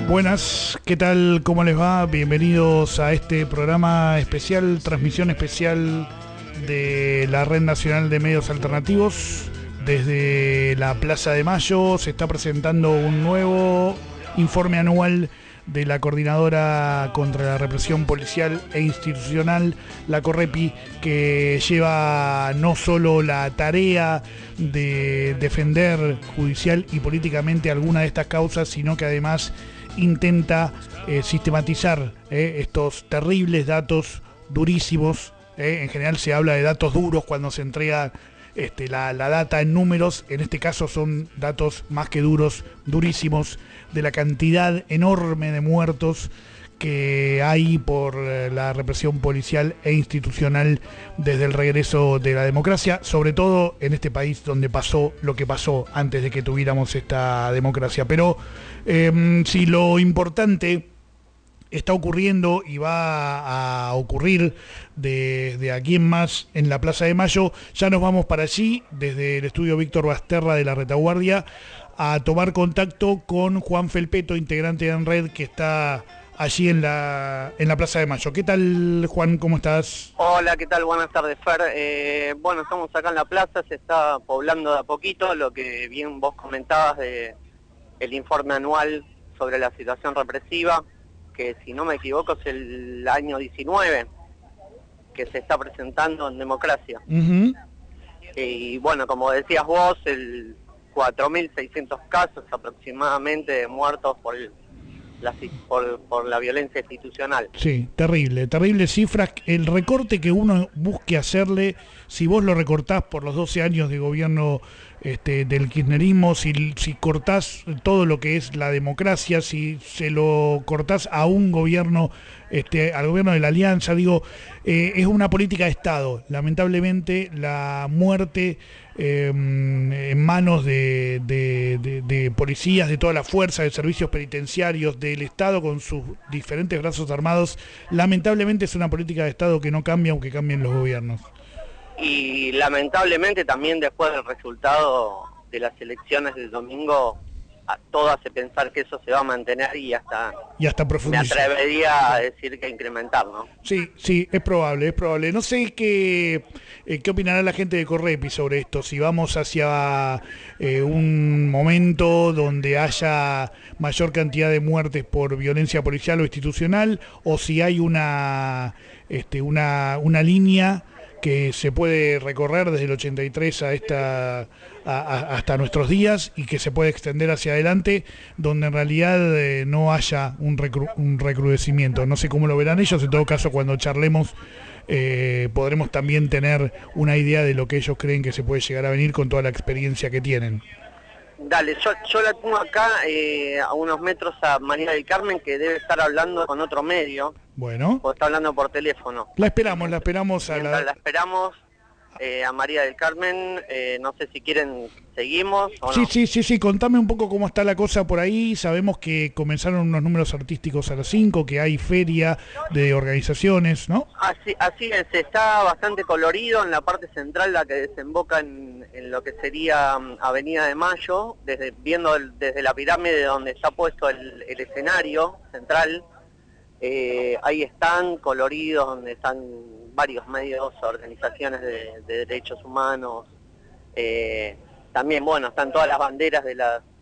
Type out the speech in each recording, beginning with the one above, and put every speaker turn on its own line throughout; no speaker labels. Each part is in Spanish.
Buenas, ¿qué tal? ¿Cómo les va? Bienvenidos a este programa especial, transmisión especial de la Red Nacional de Medios Alternativos. Desde la Plaza de Mayo se está presentando un nuevo informe anual de la Coordinadora contra la Represión Policial e Institucional, la CORREPI, que lleva no solo la tarea de defender judicial y políticamente alguna de estas causas, sino que además intenta sistematizar estos terribles datos durísimos. En general se habla de datos duros cuando se entrega la data en números. En este caso son datos más que duros, durísimos, de la cantidad enorme de muertos que hay por la represión policial e institucional desde el regreso de la democracia, sobre todo en este país donde pasó lo que pasó antes de que tuviéramos esta democracia. Pero si lo importante está ocurriendo y va a ocurrir de aquí en más en la Plaza de Mayo, ya nos vamos para allí, desde el estudio Víctor Basterra de la Retaguardia, a tomar contacto con Juan Felpeto, integrante de ANRED, que está allí en la Plaza de Mayo. ¿Qué tal, Juan? ¿Cómo estás?
Hola, ¿qué tal? Buenas tardes, Fer. Bueno, estamos acá en la plaza, se está poblando de a poquito, lo que bien vos comentabas de el informe anual sobre la situación represiva, que si no me equivoco es el año 19, que se está presentando en democracia. Y bueno, como decías vos, 4.600 casos aproximadamente de muertos por la violencia institucional.
Sí, terrible cifras. El recorte que uno busque hacerle, si vos lo recortás por los 12 años de gobierno del kirchnerismo, si cortás todo lo que es la democracia, si se lo cortás a un gobierno, al gobierno de la Alianza, es una política de Estado. Lamentablemente la muerte en manos de policías, de toda la fuerza, de servicios penitenciarios, del Estado con sus diferentes brazos armados, lamentablemente es una política de Estado que no cambia aunque cambien los gobiernos.
Y lamentablemente también después del resultado de las elecciones del domingo, todo hace pensar que eso se va a mantener y hasta profundizar. Me atrevería a decir que incrementar, ¿no?
Sí, es probable. No sé qué opinará la gente de CORREPI sobre esto, si vamos hacia un momento donde haya mayor cantidad de muertes por violencia policial o institucional, o si hay una línea que se puede recorrer desde el 83 hasta nuestros días y que se puede extender hacia adelante, donde en realidad no haya un recrudecimiento. No sé cómo lo verán ellos. En todo caso, cuando charlemos podremos también tener una idea de lo que ellos creen que se puede llegar a venir con toda la experiencia que tienen.
Dale, yo la tengo acá a unos metros a María del Carmen, que debe estar hablando con otro medio.
Bueno.
O está hablando por teléfono.
La esperamos
La esperamos a María del Carmen. No sé si quieren, seguimos o no.
Sí, contame un poco cómo está la cosa por ahí. Sabemos que comenzaron unos números artísticos a las 5, que hay feria de organizaciones, ¿no?
Así es, está bastante colorido en la parte central, la que desemboca en lo que sería Avenida de Mayo, viendo desde la pirámide donde está puesto el escenario central. Ahí están coloridos, donde están varios medios, organizaciones de derechos humanos. También, bueno, están todas las banderas de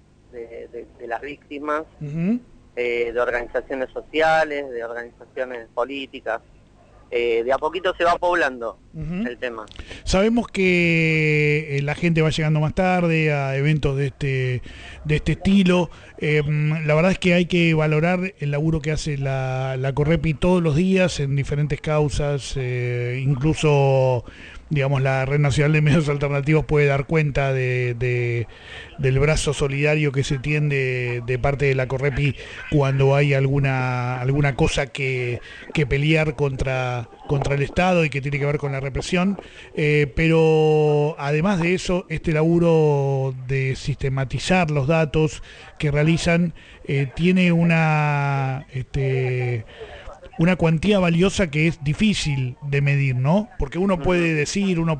las víctimas, de organizaciones sociales, de organizaciones políticas. De a poquito se va poblando el tema.
Sabemos que la gente va llegando más tarde a eventos de este estilo. La verdad es que hay que valorar el laburo que hace la CORREPI todos los días en diferentes causas, incluso digamos la Red Nacional de Medios Alternativos puede dar cuenta del brazo solidario que se tiende de parte de la CORREPI cuando hay alguna cosa que pelear contra el Estado y que tiene que ver con la represión, pero además de eso, este laburo de sistematizar los datos que realizan tiene una cuantía valiosa que es difícil de medir, ¿no? Porque uno puede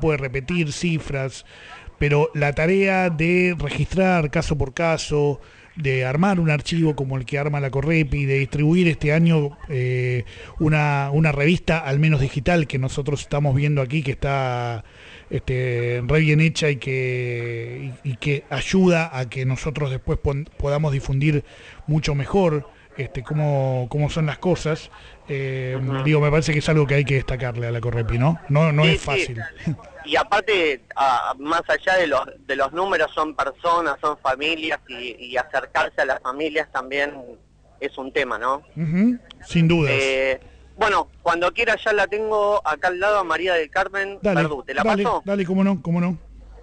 repetir cifras, pero la tarea de registrar caso por caso, de armar un archivo como el que arma la Correpi, de distribuir este año una revista, al menos digital, que nosotros estamos viendo aquí, que está re bien hecha y que ayuda a que nosotros después podamos difundir mucho mejor cómo son las cosas. Digo, me parece que es algo que hay que destacarle a la Correpi, ¿no? No
Sí,
es fácil.
sí. Y aparte, más allá de los números, son personas, son familias, y acercarse a las familias también es un tema, ¿no?
Sin dudas.
Bueno, cuando quiera ya la tengo acá al lado a María del Carmen Verdú. ¿Te la paso?
Dale, cómo no.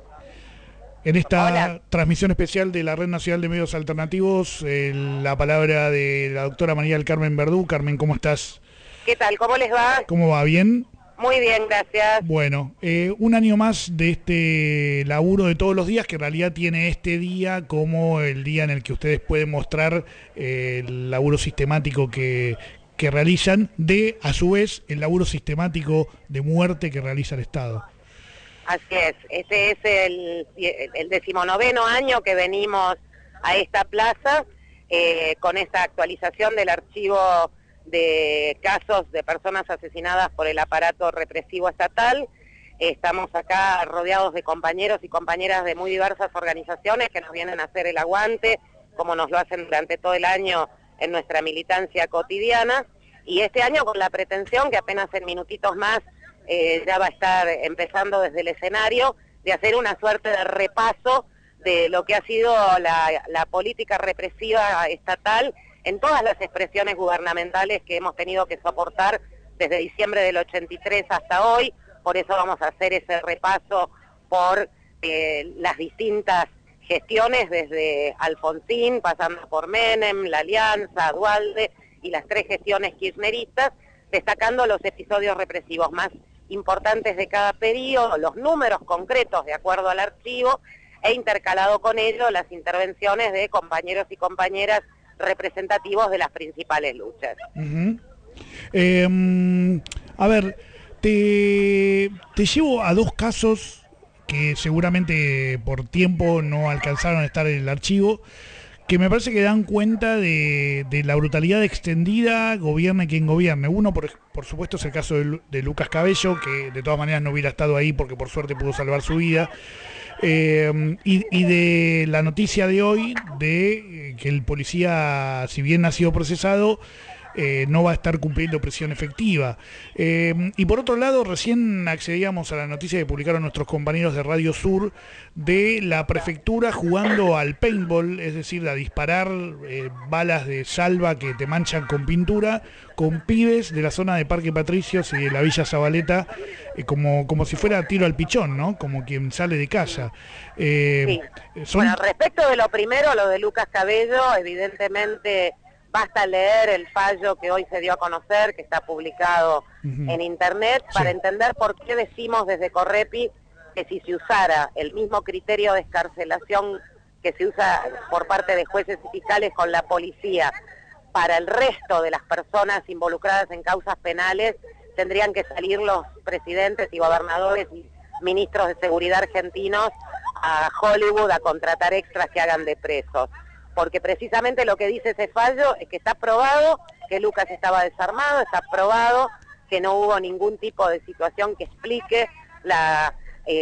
En esta transmisión especial de la Red Nacional de Medios Alternativos, la palabra de la doctora María del Carmen Verdú. Carmen, ¿cómo estás?
¿Qué tal? ¿Cómo les va?
¿Cómo va? ¿Bien?
Muy bien, gracias.
Bueno, un año más de este laburo de todos los días, que en realidad tiene este día como el día en el que ustedes pueden mostrar el laburo sistemático que realizan, a su vez, el laburo sistemático de muerte que realiza el Estado.
Así es, este es el 19º año que venimos a esta plaza con esta actualización del archivo de casos de personas asesinadas por el aparato represivo estatal. Estamos acá rodeados de compañeros y compañeras de muy diversas organizaciones que nos vienen a hacer el aguante, como nos lo hacen durante todo el año en nuestra militancia cotidiana, y este año con la pretensión, que apenas en minutitos más ya va a estar empezando desde el escenario, de hacer una suerte de repaso de lo que ha sido la política represiva estatal en todas las expresiones gubernamentales que hemos tenido que soportar desde diciembre del 83 hasta hoy. Por eso vamos a hacer ese repaso por las distintas gestiones, desde Alfonsín, pasando por Menem, la Alianza, Duhalde y las 3 gestiones kirchneristas, destacando los episodios represivos más importantes de cada periodo, los números concretos de acuerdo al archivo, e intercalado con ello las intervenciones de compañeros y compañeras representativos de las principales luchas.
A ver, te llevo a 2 casos que seguramente por tiempo no alcanzaron a estar en el archivo, que me parece que dan cuenta de la brutalidad extendida, gobierne quien gobierne. Uno, por supuesto, es el caso de Lucas Cabello, que de todas maneras no hubiera estado ahí porque por suerte pudo salvar su vida. Y de la noticia de hoy de que el policía, si bien ha sido procesado, no va a estar cumpliendo prisión efectiva. Y por otro lado, recién accedíamos a la noticia que publicaron nuestros compañeros de Radio Sur de la prefectura jugando al paintball, es decir, a disparar balas de salva que te manchan con pintura, con pibes de la zona de Parque Patricios y de la Villa Zabaleta, como si fuera tiro al pichón, ¿no? Como quien sale de casa.
Sí. Bueno, respecto de lo primero, lo de Lucas Cabello, evidentemente basta leer el fallo que hoy se dio a conocer, que está publicado en internet, para entender por qué decimos desde Correpi que si se usara el mismo criterio de excarcelación que se usa por parte de jueces y fiscales con la policía para el resto de las personas involucradas en causas penales, tendrían que salir los presidentes y gobernadores y ministros de seguridad argentinos a Hollywood a contratar extras que hagan de presos. Porque precisamente lo que dice ese fallo es que está probado que Lucas estaba desarmado, está probado que no hubo ningún tipo de situación que explique la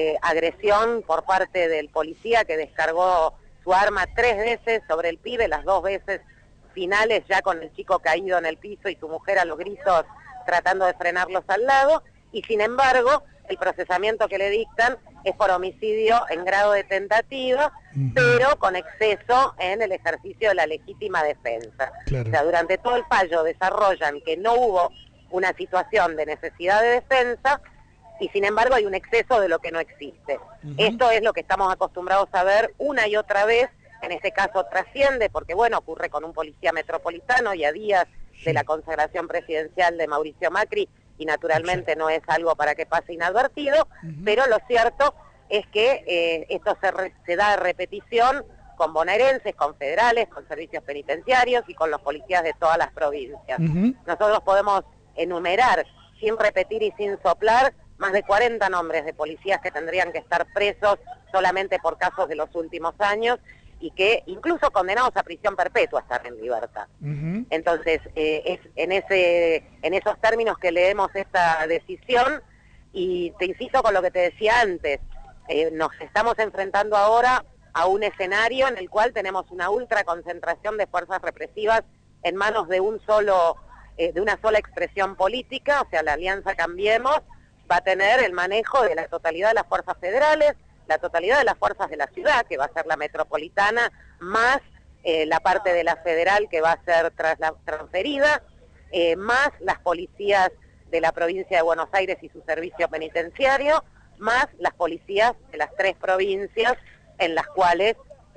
agresión por parte del policía, que descargó su arma 3 veces sobre el pibe, las 2 veces finales ya con el chico caído en el piso y su mujer a los gritos tratando de frenarlos al lado, y sin embargo el procesamiento que le dictan es por homicidio en grado de tentativa, pero con exceso en el ejercicio de la legítima defensa. Claro. O sea, durante todo el fallo desarrollan que no hubo una situación de necesidad de defensa, y sin embargo hay un exceso de lo que no existe. Esto es lo que estamos acostumbrados a ver una y otra vez. En este caso trasciende porque, bueno, ocurre con un policía metropolitano y a días de la consagración presidencial de Mauricio Macri, y naturalmente no es algo para que pase inadvertido, pero lo cierto es que esto se da de repetición con bonaerenses, con federales, con servicios penitenciarios y con los policías de todas las provincias. Nosotros podemos enumerar, sin repetir y sin soplar, más de 40 nombres de policías que tendrían que estar presos solamente por casos de los últimos años, y que incluso condenados a prisión perpetua están en libertad. Entonces, es en esos términos que leemos esta decisión, y te insisto con lo que te decía antes, nos estamos enfrentando ahora a un escenario en el cual tenemos una ultra concentración de fuerzas represivas en manos de una sola expresión política. O sea, la Alianza Cambiemos va a tener el manejo de la totalidad de las fuerzas federales, la totalidad de las fuerzas de la ciudad, que va a ser la metropolitana, más la parte de la federal que va a ser transferida, más las policías de la provincia de Buenos Aires y su servicio penitenciario, más las policías de las 3 provincias en las cuales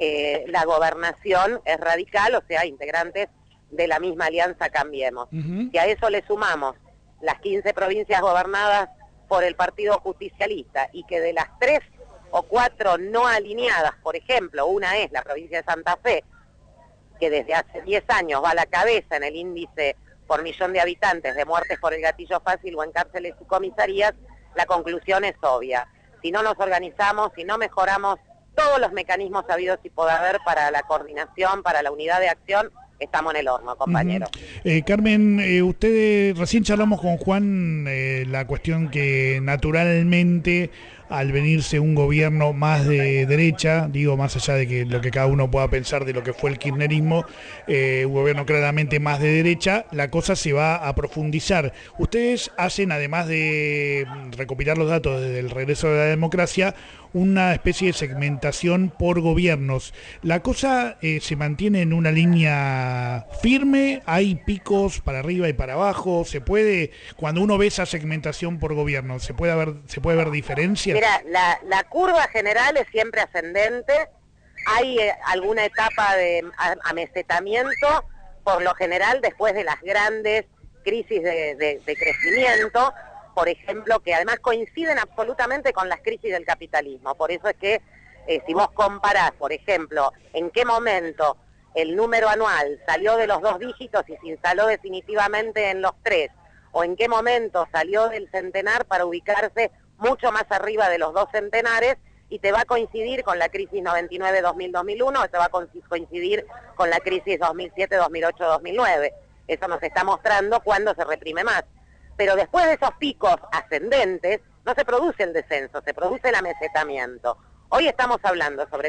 la gobernación es radical, o sea, integrantes de la misma Alianza Cambiemos. Y a eso le sumamos las 15 provincias gobernadas por el Partido Justicialista, y que de las 3 o 4 no alineadas, por ejemplo, una es la provincia de Santa Fe, que desde hace 10 años va a la cabeza en el índice por millón de habitantes de muertes por el gatillo fácil o en cárceles y comisarías, la conclusión es obvia. Si no nos organizamos, si no mejoramos todos los mecanismos habidos y por haber para la coordinación, para la unidad de acción, estamos en el horno, compañero.
Carmen, ustedes, recién charlamos con Juan la cuestión que naturalmente al venirse un gobierno más de derecha, digo, más allá de que lo que cada uno pueda pensar de lo que fue el kirchnerismo, un gobierno claramente más de derecha, la cosa se va a profundizar. Ustedes hacen, además de recopilar los datos desde el regreso de la democracia, una especie de segmentación por gobiernos. ¿La cosa se mantiene en una línea firme? ¿Hay picos para arriba y para abajo? ¿Se puede, cuando uno ve esa segmentación por gobierno, se puede ver diferencias?
Mira, la curva general es siempre ascendente. Hay alguna etapa de amesetamiento, por lo general después de las grandes crisis de crecimiento, por ejemplo, que además coinciden absolutamente con las crisis del capitalismo. Por eso es que si vos comparás, por ejemplo, en qué momento el número anual salió de los 2 dígitos y se instaló definitivamente en los 3, o en qué momento salió del centenar para ubicarse mucho más arriba de los 2 centenares, y te va a coincidir con la crisis 99-2000-2001, o te va a coincidir con la crisis 2007-2008-2009. Eso nos está mostrando cuándo se reprime más. Pero después de esos picos ascendentes, no se produce el descenso, se produce el amesetamiento. Hoy estamos hablando sobre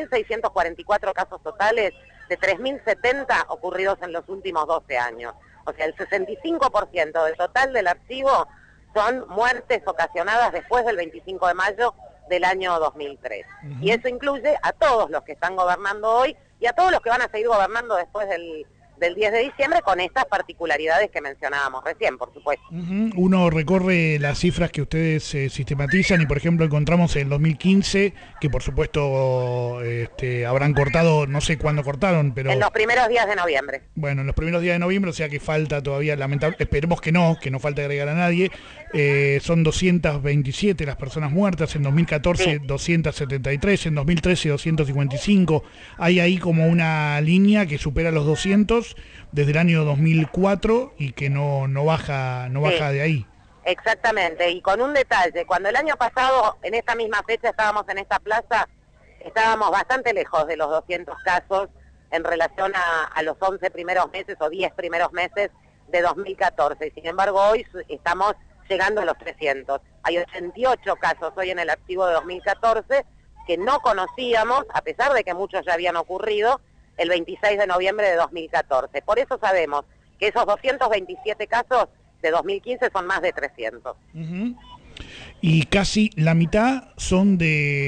4.644 casos totales, de 3.070 ocurridos en los últimos 12 años. O sea, el 65% del total del archivo son muertes ocasionadas después del 25 de mayo del año 2003. Y eso incluye a todos los que están gobernando hoy y a todos los que van a seguir gobernando después del 10 de diciembre, con estas particularidades que mencionábamos recién, por supuesto.
Uno recorre las cifras que ustedes sistematizan y, por ejemplo, encontramos en el 2015, que por supuesto habrán cortado, no sé cuándo cortaron, pero...
En los primeros días de noviembre.
Bueno, en los primeros días de noviembre, o sea que falta todavía, lamentable, esperemos que no falte agregar a nadie. Son 227 las personas muertas, en 2014 sí. 273, en 2013 255. Hay ahí como una línea que supera los 200 desde el año 2004 y que no baja de ahí.
Exactamente, y con un detalle, cuando el año pasado en esta misma fecha estábamos en esta plaza, estábamos bastante lejos de los 200 casos en relación a los 11 primeros meses o 10 primeros meses de 2014. Sin embargo, hoy estamos llegando a los 300. Hay 88 casos hoy en el archivo de 2014 que no conocíamos, a pesar de que muchos ya habían ocurrido, el 26 de noviembre de 2014. Por eso sabemos que esos 227 casos de 2015 son más de 300.
Y casi la mitad son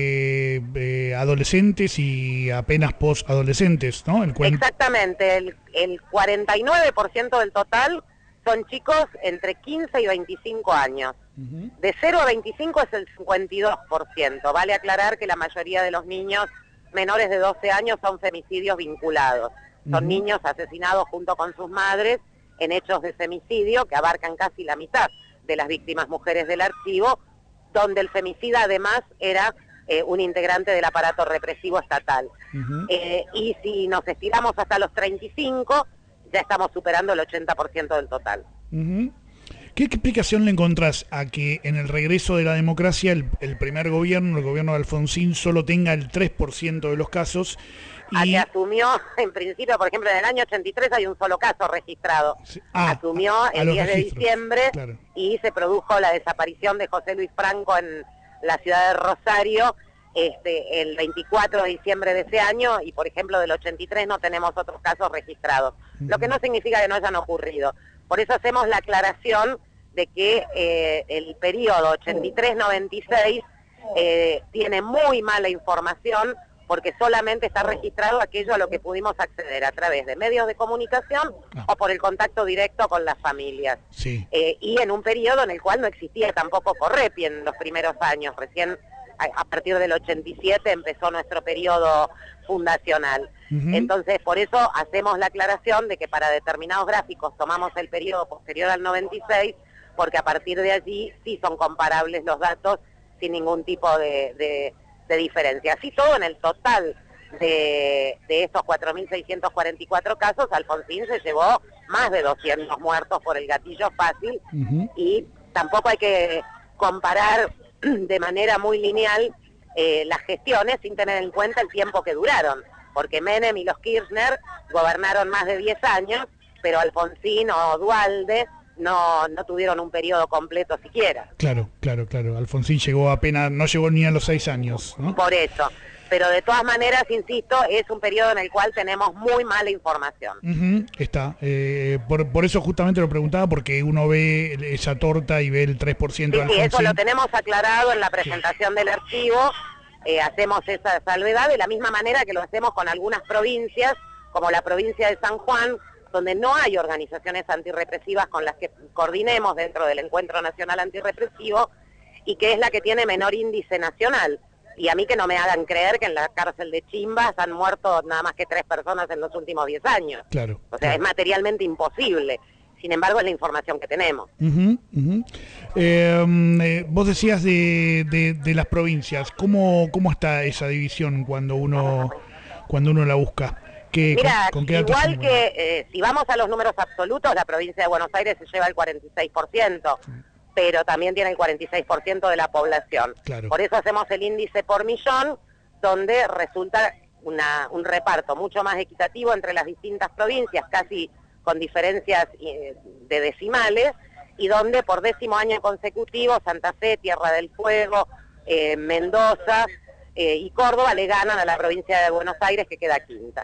de adolescentes y apenas posadolescentes, ¿no?
Exactamente, el 49% del total son chicos entre 15 y 25 años. De 0 a 25 es el 52%. Vale aclarar que la mayoría de los niños menores de 12 años son femicidios vinculados. Son niños asesinados junto con sus madres en hechos de femicidio que abarcan casi la mitad de las víctimas mujeres del archivo, donde el femicida además era un integrante del aparato represivo estatal. Y si nos estiramos hasta los 35, ya estamos superando el 80% del total.
¿Qué explicación le encontrás a que en el regreso de la democracia el primer gobierno, el gobierno de Alfonsín, solo tenga el 3% de los casos?
A que asumió, en principio, por ejemplo, en el año 83 hay un solo caso registrado. Asumió el 10 de diciembre, claro, y se produjo la desaparición de José Luis Franco en la ciudad de Rosario el 24 de diciembre de ese año, y por ejemplo del 83 no tenemos otros casos registrados, lo que no significa que no hayan ocurrido. Por eso hacemos la aclaración de que el periodo 83-96 tiene muy mala información, porque solamente está registrado aquello a lo que pudimos acceder a través de medios de comunicación o por el contacto directo con las familias.
Sí.
Y en un periodo en el cual no existía tampoco Correpi en los primeros años. Recién a partir del 87 empezó nuestro periodo fundacional. Entonces, por eso hacemos la aclaración de que para determinados gráficos tomamos el periodo posterior al 96, porque a partir de allí sí son comparables los datos sin ningún tipo de diferencia. Así todo, en el total de estos 4.644 casos, Alfonsín se llevó más de 200 muertos por el gatillo fácil, y tampoco hay que comparar de manera muy lineal las gestiones sin tener en cuenta el tiempo que duraron, porque Menem y los Kirchner gobernaron más de 10 años, pero Alfonsín o Duhalde no tuvieron un periodo completo siquiera.
Claro. Alfonsín llegó apenas, no llegó ni a los 6 años, ¿no?
Por eso. Pero de todas maneras, insisto, es un periodo en el cual tenemos muy mala información.
Está. Por eso justamente lo preguntaba, porque uno ve esa torta y ve el 3% de Alfonsín.
Sí, eso lo tenemos aclarado en la presentación del archivo. Hacemos esa salvedad de la misma manera que lo hacemos con algunas provincias, como la provincia de San Juan, donde no hay organizaciones antirrepresivas con las que coordinemos dentro del Encuentro Nacional Antirrepresivo, y que es la que tiene menor índice nacional. Y a mí que no me hagan creer que en la cárcel de Chimbas han muerto nada más que 3 personas en los últimos 10 años.
Claro.
O sea, es materialmente imposible. Sin embargo, es la información que tenemos.
Vos decías de las provincias. ¿Cómo está esa división cuando uno la busca?
Mira, ¿con qué datos igual que si vamos a los números absolutos, la provincia de Buenos Aires se lleva el 46%, pero también tiene el 46% de la población.
Claro.
Por eso hacemos el índice por millón, donde resulta un reparto mucho más equitativo entre las distintas provincias, casi con diferencias de decimales, y donde por 10º año consecutivo Santa Fe, Tierra del Fuego, Mendoza y Córdoba le ganan a la provincia de Buenos Aires, que queda quinta.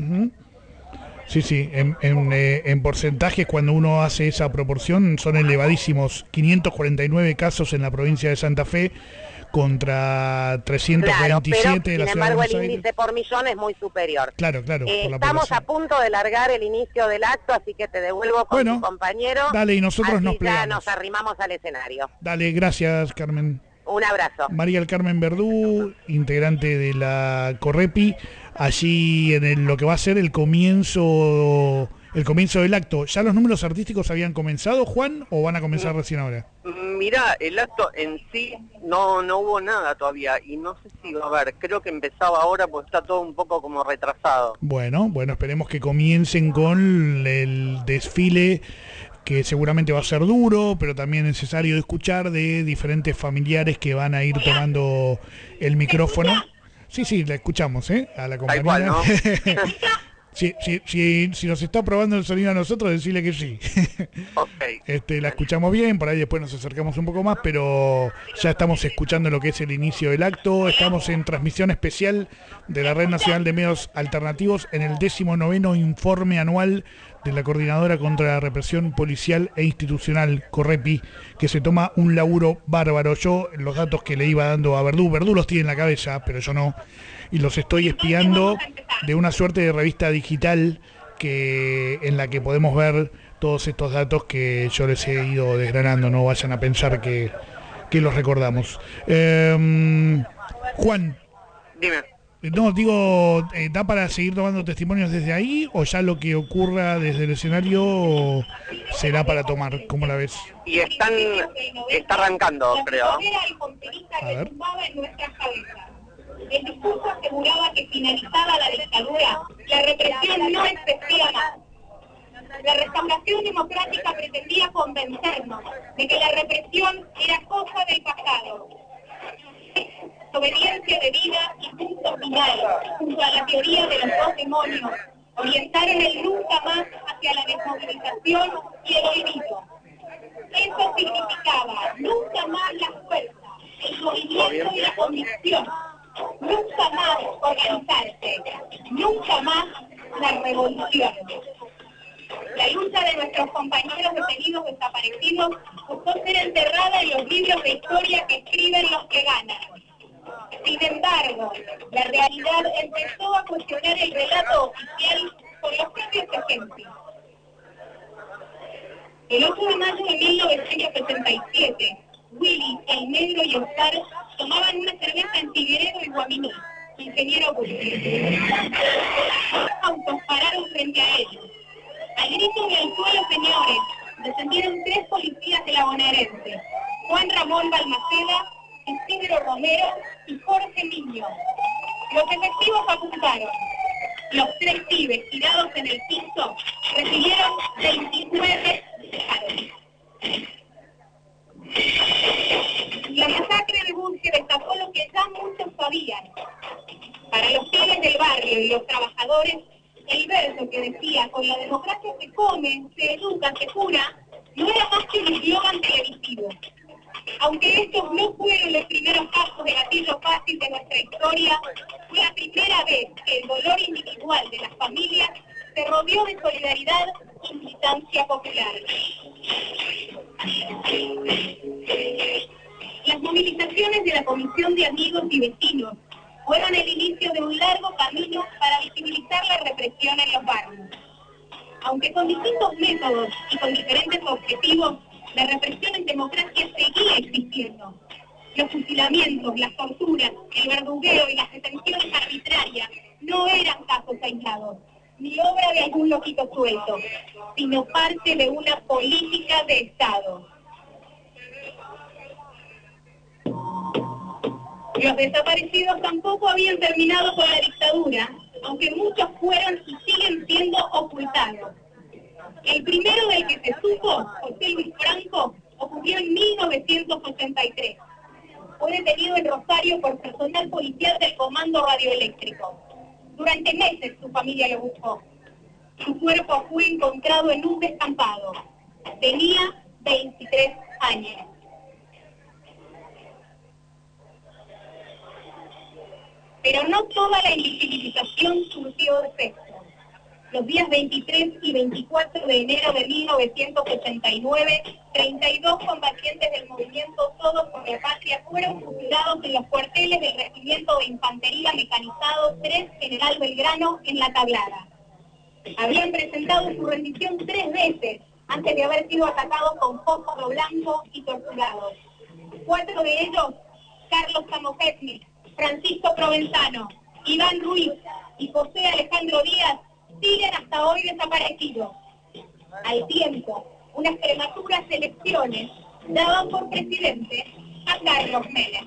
Sí, en porcentajes, cuando uno hace esa proporción, son elevadísimos. 549 casos en la provincia de Santa Fe contra 327 de la ciudad de Buenos Aires.
Sin embargo, el índice por millón es muy superior.
Claro.
Estamos a punto de largar el inicio del acto, así que te devuelvo con tu compañero.
Dale, y nosotros nos plegamos.
Ya nos arrimamos al escenario.
Dale, gracias, Carmen.
Un abrazo.
María del Carmen Verdú, integrante de la Correpi, allí en lo que va a ser el comienzo del acto. ¿Ya los números artísticos habían comenzado, Juan, o van a comenzar recién ahora?
Mirá, el acto en sí no hubo nada todavía, y no sé si va a haber, creo que empezaba ahora porque está todo un poco como retrasado. Bueno,
esperemos que comiencen con el desfile, que seguramente va a ser duro, pero también necesario de escuchar, de diferentes familiares que van a ir tomando el micrófono. Sí, la escuchamos, a la compañera.
Tal cual, ¿no?
Si nos está probando el sonido a nosotros, decirle que sí.
Okay.
La escuchamos bien, por ahí después nos acercamos un poco más, pero ya estamos escuchando lo que es el inicio del acto. Estamos en transmisión especial de la Red Nacional de Medios Alternativos en el 19º informe anual de la Coordinadora contra la Represión Policial e Institucional, Correpi, que se toma un laburo bárbaro. Yo los datos que le iba dando a Verdú los tiene en la cabeza, pero yo no, y los estoy espiando de una suerte de revista digital en la que podemos ver todos estos datos que yo les he ido desgranando. No vayan a pensar que los recordamos. Juan.
Dime.
No, digo, ¿da para seguir tomando testimonios desde ahí, o ya lo que ocurra desde el escenario será para tomar? ¿Cómo la ves?
Y está arrancando, creo.
A ver.
El discurso aseguraba que finalizada la dictadura, la represión no existía más. La restauración democrática pretendía convencernos de que la represión era cosa del pasado. Obediencia de vida y punto final, junto a la teoría de los dos demonios, orientaron el nunca más hacia la desmovilización y el olvido. Eso significaba nunca más la fuerza, el movimiento y la convicción, nunca más organizarse, nunca más la revolución. La lucha de nuestros compañeros detenidos desaparecidos buscó ser enterrada en los libros de historia que escriben los que ganan. Sin embargo, la realidad empezó a cuestionar el relato oficial por los propios ejemplos. El 8 de mayo de 1967, Willy, el Negro y Oscar tomaban una cerveza en Figueredo y Guaminí, ingeniero Willy. Autos pararon frente a ellos. Al grito de "al suelo, señores", descendieron 3 policías de la bonaerense: Juan Ramón Balmaceda, Isidro Romero y Jorge Niño. Los efectivos apuntaron. Los 3 pibes tirados en el piso recibieron 29 disparos. La masacre de Bunge destapó lo que ya muchos sabían. Para los pibes del barrio y los trabajadores, el verso que decía "con la democracia se come, se educa, se cura", no era más que un eslogan televisivo. Aunque estos no fueron los primeros casos de gatillo fácil de nuestra historia, fue la primera vez que el dolor individual de las familias se rodeó de solidaridad y militancia popular. Las movilizaciones de la Comisión de Amigos y Vecinos fueron el inicio de un largo camino para visibilizar la represión en los barrios. Aunque con distintos métodos y con diferentes objetivos, la represión en democracia seguía existiendo. Los fusilamientos, las torturas, el verdugueo y las detenciones arbitrarias no eran casos aislados, ni obra de algún loquito suelto, sino parte de una política de Estado. Los desaparecidos tampoco habían terminado con la dictadura, aunque muchos fueron y siguen siendo ocultados. El primero del que se supo, José Luis Franco, ocurrió en 1983. Fue detenido en Rosario por personal policial del Comando Radioeléctrico. Durante meses su familia lo buscó. Su cuerpo fue encontrado en un descampado. Tenía 23 años. Pero no toda la invisibilización surgió efecto. Los días 23 y 24 de enero de 1989, 32 combatientes del movimiento Todos por la Patria fueron fusilados en los cuarteles del Regimiento de Infantería Mecanizado 3 General Belgrano en La Tablada. Habían presentado su rendición 3 veces antes de haber sido atacados con fósforo blanco y torturados. 4 de ellos, Carlos Samojetnik, Francisco Provenzano, Iván Ruiz y José Alejandro Díaz, siguen hasta hoy desaparecidos. Al tiempo, unas prematuras elecciones daban por presidente a Carlos Menem.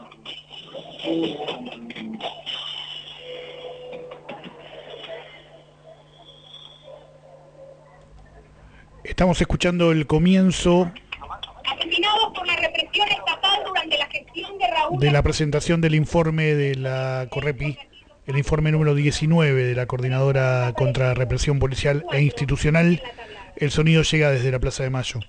Estamos escuchando el comienzo
Asesinados por la represión estatal durante la gestión de Raúl...
de la presentación del informe de la Correpi, el informe número 19 de la Coordinadora contra Represión Policial e Institucional. El sonido llega desde la Plaza de Mayo.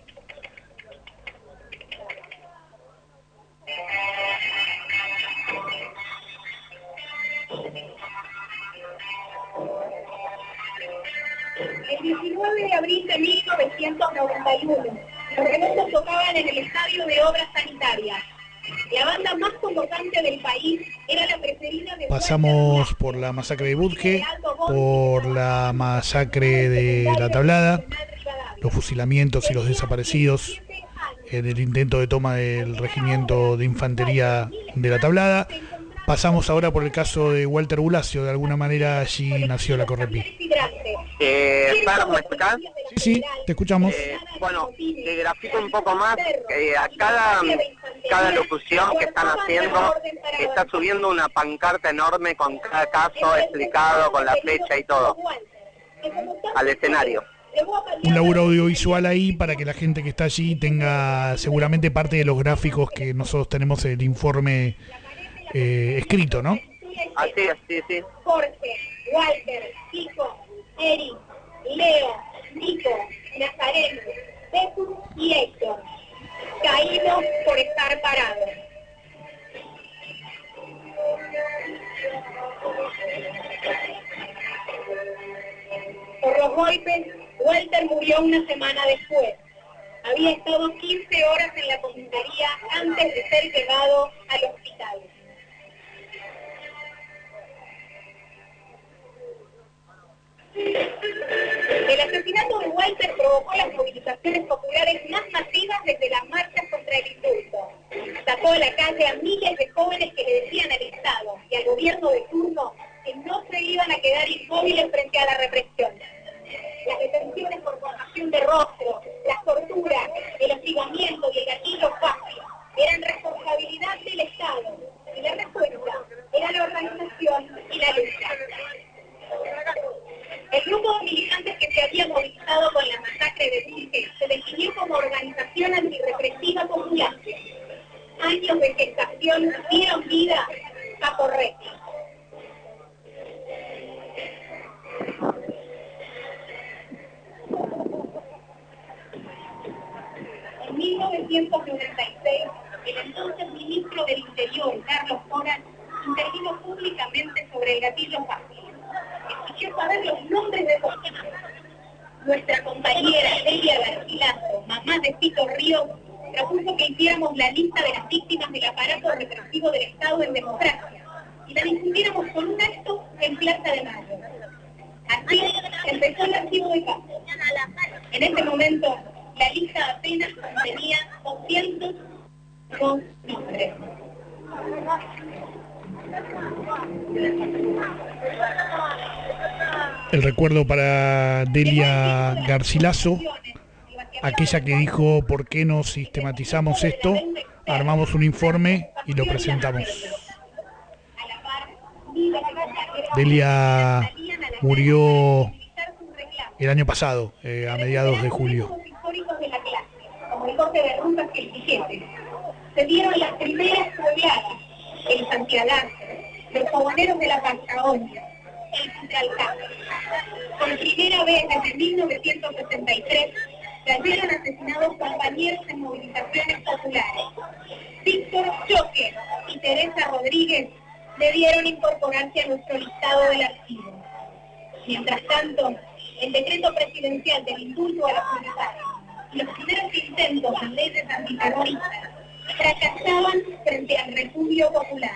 El 19 de abril de 1991, los Redondos tocaban en el Estadio de Obras Sanitarias. La banda más convocante del país era la preferida de...
Pasamos por la masacre de Budge, por la masacre de La Tablada, los fusilamientos y los desaparecidos en el intento de toma del regimiento de infantería de La Tablada. Pasamos ahora por el caso de Walter Bulacio. De alguna manera allí nació la Correpi.
¿Me escuchás?
Sí, te escuchamos.
Bueno, te grafico un poco más. A cada locución que están haciendo, está subiendo una pancarta enorme con cada caso explicado, con la fecha y todo, al escenario.
un laburo audiovisual ahí para que la gente que está allí tenga seguramente parte de los gráficos que nosotros tenemos en el informe escrito, ¿no?
Así es, sí.
Jorge, Walter, Chico, Eric, Leo, Nico, Nazareno, Betu y Héctor, caídos por estar parados. Por los golpes, Walter murió una semana después. Había estado 15 horas en la comisaría antes de ser llevado al hospital. El asesinato de Walter provocó las movilizaciones populares más masivas desde las marchas contra el indulto. Sacó a la calle a miles de jóvenes que le decían al Estado y al gobierno de turno que no se iban a quedar inmóviles frente a la represión. Las detenciones por formación de rostro, las torturas, el hostigamiento y el gatillo fácil eran responsabilidad del Estado y la respuesta era la organización y la lucha. El grupo de militantes que se había movilizado con la masacre de Dulce se definió como organización antirrepresiva popular. Años de gestación dieron vida a Correpi. En 1996, el entonces ministro del Interior, Carlos Mora, intervino públicamente sobre el gatillo fácil. Exigió saber los nombres de todos. Nuestra compañera Delia Garcilaso, mamá de Fito Ríos, propuso que hiciéramos la lista de las víctimas del aparato represivo del Estado en democracia y la difundiéramos con un acto en Plaza de Mayo. Así empezó el archivo de casos. En ese momento, la lista apenas contenía 202 nombres.
El recuerdo para Delia Garcilaso, aquella que dijo ¿por qué no sistematizamos esto? Armamos un informe y lo presentamos. Delia murió el año pasado, a mediados de julio.
Como el corte de rutas y el piquete. Se dieron las primeras puebladas, el Santiago, los fogoneros de la Patagonia, el Citralcán. Por primera vez desde 1963 cayeron asesinados compañeros en movilizaciones populares. Víctor Choque y Teresa Rodríguez debieron incorporarse a nuestro listado del archivo. Mientras tanto, el decreto presidencial del indulto a los militares y los primeros intentos de leyes antiterroristas fracasaban frente al repudio popular.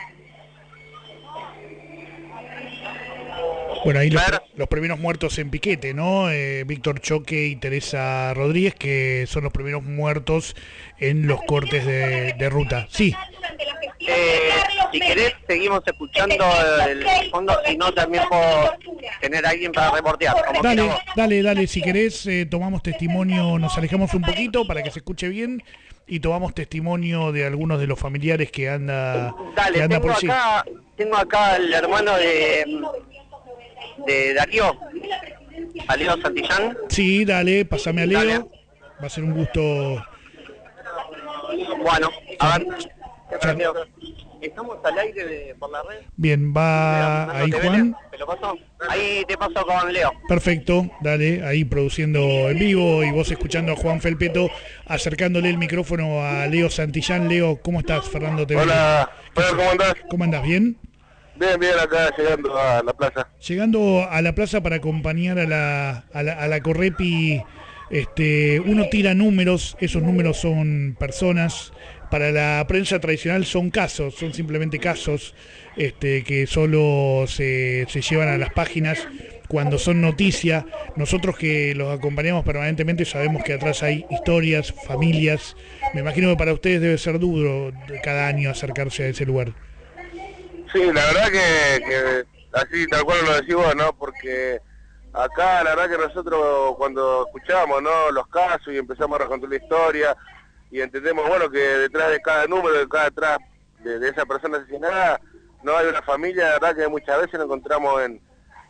Bueno, ahí los primeros muertos en piquete, ¿no? Víctor Choque y Teresa Rodríguez, que son los primeros muertos en los cortes de ruta. Sí.
Si querés, seguimos escuchando el fondo, si no también puedo tener a alguien para reportear.
Dale, si querés, tomamos testimonio, nos alejamos un poquito para que se escuche bien y tomamos testimonio de algunos de los familiares que anda por allí.
Tengo acá el hermano de Darío, a Leo Santillán.
Sí, dale, pasame a Leo. Dale. Va a ser un gusto.
Bueno, a ver. Estamos al aire por la red.
Bien, va ahí Juan.
¿Te lo paso? Ahí te paso con Leo.
Perfecto, dale, ahí produciendo en vivo y vos escuchando a Juan Felpeto, acercándole el micrófono a Leo Santillán. Leo, ¿cómo estás? Fernando te
Hola, ¿cómo andás?
¿Cómo andás? ¿Bien?
Bien, acá llegando a la plaza.
Llegando a la plaza para acompañar a la Correpi, uno tira números, esos números son personas. Para la prensa tradicional son casos, son simplemente casos que solo se llevan a las páginas cuando son noticia. Nosotros que los acompañamos permanentemente sabemos que atrás hay historias, familias. Me imagino que para ustedes debe ser duro cada año acercarse a ese lugar.
Sí, la verdad que así tal cual lo decís vos, ¿no? Porque acá la verdad que nosotros cuando escuchamos, ¿no?, los casos y empezamos a recontar la historia y entendemos, bueno, que detrás de cada número, detrás de esa persona asesinada, no hay una familia, la verdad que muchas veces nos encontramos en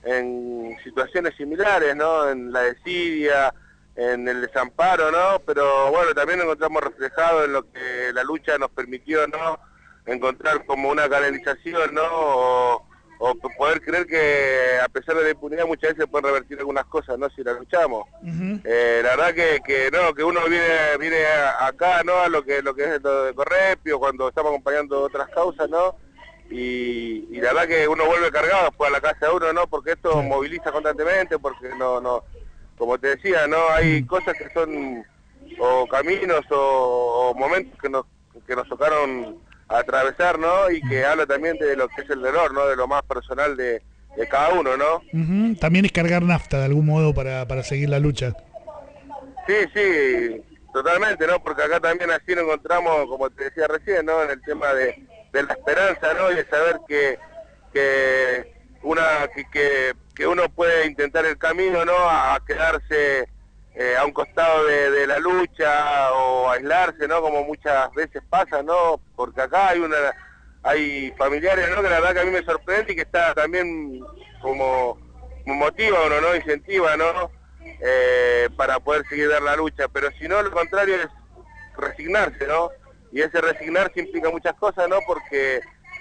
en situaciones similares, ¿no? En la desidia, en el desamparo, ¿no? Pero bueno, también nos encontramos reflejados en lo que la lucha nos permitió, ¿no? Encontrar como una canalización, ¿no? O poder creer que a pesar de la impunidad muchas veces se pueden revertir algunas cosas, ¿no? Si la luchamos. La verdad que no, que uno viene acá, ¿no? A lo que es lo de Correpio, cuando estamos acompañando otras causas, ¿no? Y la verdad que uno vuelve cargado después a la casa de uno, ¿no? Porque esto moviliza constantemente, porque no, como te decía, ¿no? Hay cosas que son o caminos o momentos que nos tocaron atravesar, ¿no? Y que habla también de lo que es el dolor, ¿no? De lo más personal de cada uno, ¿no?
También es cargar nafta de algún modo para seguir la lucha.
Sí, totalmente, ¿no? Porque acá también así nos encontramos, como te decía recién, ¿no? En el tema de la esperanza, ¿no? Y de saber que uno puede intentar el camino, ¿no? A quedarse a un costado de la lucha o aislarse, ¿no? Como muchas veces pasa, ¿no? Porque acá hay familiares, ¿no? Que la verdad que a mí me sorprende y que está también como motiva uno, ¿no? Incentiva, ¿no? Para poder seguir dar la lucha, pero si no, lo contrario es resignarse, ¿no? Y ese resignarse implica muchas cosas, ¿no? Porque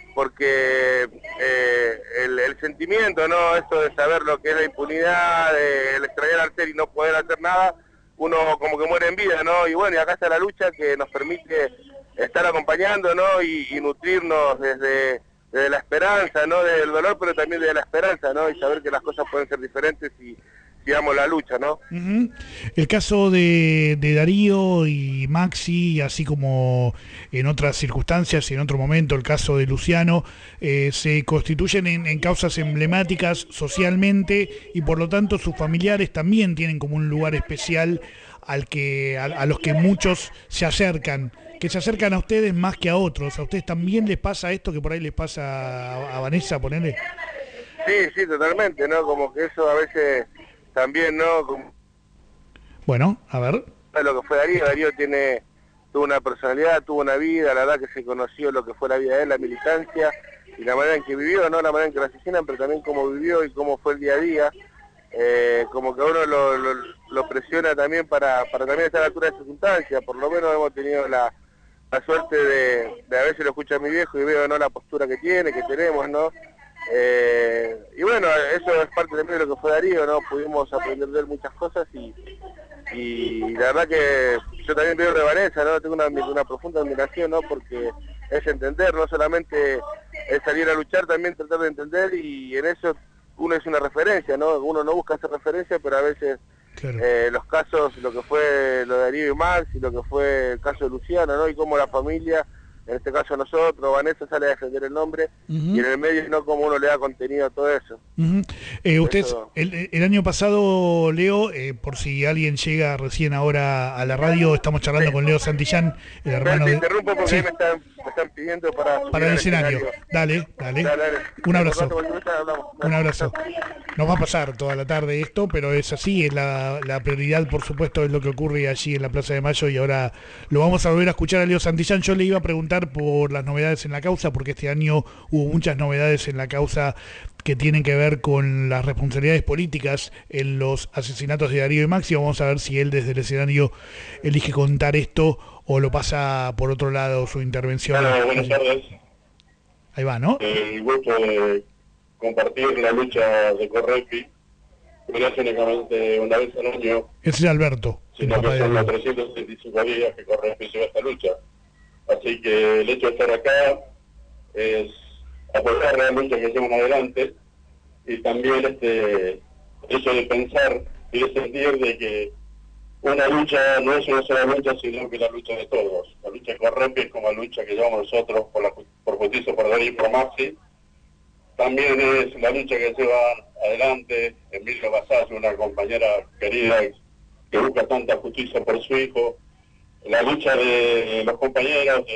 el sentimiento, ¿no? Esto de saber lo que es la impunidad, el extrañar al ser y no poder hacer nada, uno como que muere en vida, ¿no? Y bueno, y acá está la lucha que nos permite estar acompañando, ¿no? Y nutrirnos desde la esperanza, ¿no? Del dolor, pero también de la esperanza, ¿no? Y saber que las cosas pueden ser diferentes y digamos la lucha, ¿no?
El caso de Darío y Maxi, así como en otras circunstancias y en otro momento el caso de Luciano, se constituyen en causas emblemáticas socialmente y por lo tanto sus familiares también tienen como un lugar especial a los que muchos se acercan, que se acercan a ustedes más que a otros. ¿A ustedes también les pasa esto que por ahí les pasa a Vanessa, ponele?
Sí, totalmente, ¿no? Como que eso a veces también, ¿no?
Bueno, a ver.
Lo que fue Darío tuvo una personalidad, tuvo una vida, la verdad que se conoció lo que fue la vida de él, la militancia, y la manera en que vivió, no la manera en que lo asesinan, pero también cómo vivió y cómo fue el día a día. Como que uno lo presiona también para también estar a la altura de circunstancias. Por lo menos hemos tenido la suerte de a veces lo escucho a mi viejo y veo, ¿no? La postura que tenemos, ¿no? Y bueno, eso es parte también de lo que fue Darío, ¿no? Pudimos aprender de él muchas cosas y la verdad que yo también veo de Vanessa, ¿no? Tengo una profunda admiración, ¿no? Porque es entender, no solamente es salir a luchar, también tratar de entender, y en eso uno es una referencia, ¿no? Uno no busca hacer referencia, pero a veces claro. Los casos, lo que fue lo de Darío y Max y lo que fue el caso de Luciano, ¿no? Y cómo la familia, en este caso nosotros, Vanessa sale a defender el nombre, y en el medio, ¿no? Como uno le da contenido a todo eso.
Usted, el año pasado, Leo, por si alguien llega recién ahora a la radio, estamos charlando con Leo Santillán, el hermano de...
interrumpo porque me están pidiendo para
el escenario. Dale. Un abrazo. Un abrazo. Nos va a pasar toda la tarde esto, pero es así, es la prioridad, por supuesto, es lo que ocurre allí en la Plaza de Mayo, y ahora lo vamos a volver a escuchar a Leo Santillán. Yo le iba a preguntar por las novedades en la causa, porque este año hubo muchas novedades en la causa que tienen que ver con las responsabilidades políticas en los asesinatos de Darío y Maxi. Vamos a ver si él desde el escenario elige contar esto o lo pasa por otro lado su intervención.
Buenas tardes.
Ahí va, ¿no?
El gusto de compartir la lucha de Correpi, que no es únicamente una vez al año.
Ese es Alberto.
Sino que son los 365 días que Correpi lleva esta lucha. Así que el hecho de estar acá es apoyar la lucha que llevan adelante, y también el hecho de pensar y de sentir de que una lucha no es una sola lucha, sino que la lucha de todos. La lucha de Correpi es como la lucha que llevamos nosotros por justicia, por Darío y por Maxi. También es la lucha que lleva adelante Emilio Basallo, una compañera querida que busca tanta justicia por su hijo. La lucha de los compañeros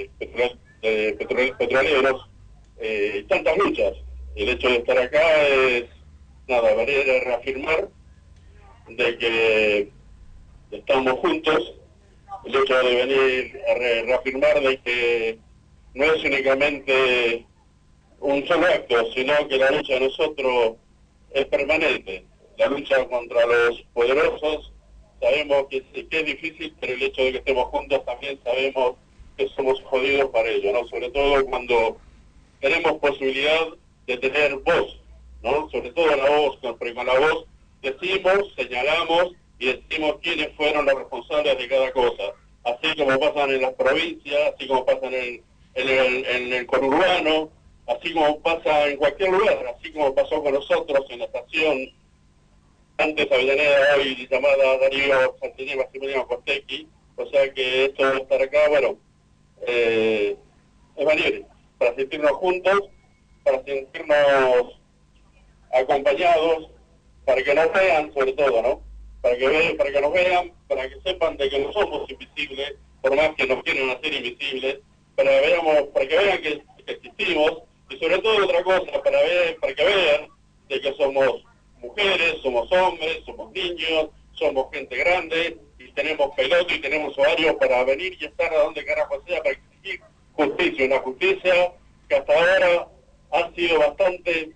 de petroleros, tantas luchas. El hecho de estar acá es venir a reafirmar de que estamos juntos. El hecho de venir a reafirmar de que no es únicamente un solo acto, sino que la lucha de nosotros es permanente. La lucha contra los poderosos, sabemos que es difícil, pero el hecho de que estemos juntos también sabemos que somos jodidos para ello, ¿no? Sobre todo cuando tenemos posibilidad de tener voz, ¿no? Sobre todo la voz, porque con la voz decimos, señalamos y decimos quiénes fueron los responsables de cada cosa. Así como pasan en las provincias, así como pasa en el conurbano, así como pasa en cualquier lugar, así como pasó con nosotros en la estación, antes Avellaneda, hoy llamada Darío Santini Maximiliano Costecchi. O sea que esto de estar acá, bueno, es valiente, para sentirnos juntos, para sentirnos acompañados, para que nos vean sobre todo, ¿no? Para que nos vean, para que sepan de que no somos invisibles, por más que nos quieran hacer invisibles, para que vean que existimos, y sobre todo otra cosa, para que vean de que somos mujeres, somos hombres, somos niños, somos gente grande, y tenemos pelota y tenemos horario para venir y estar a donde carajo sea para exigir justicia, una justicia que hasta ahora ha sido bastante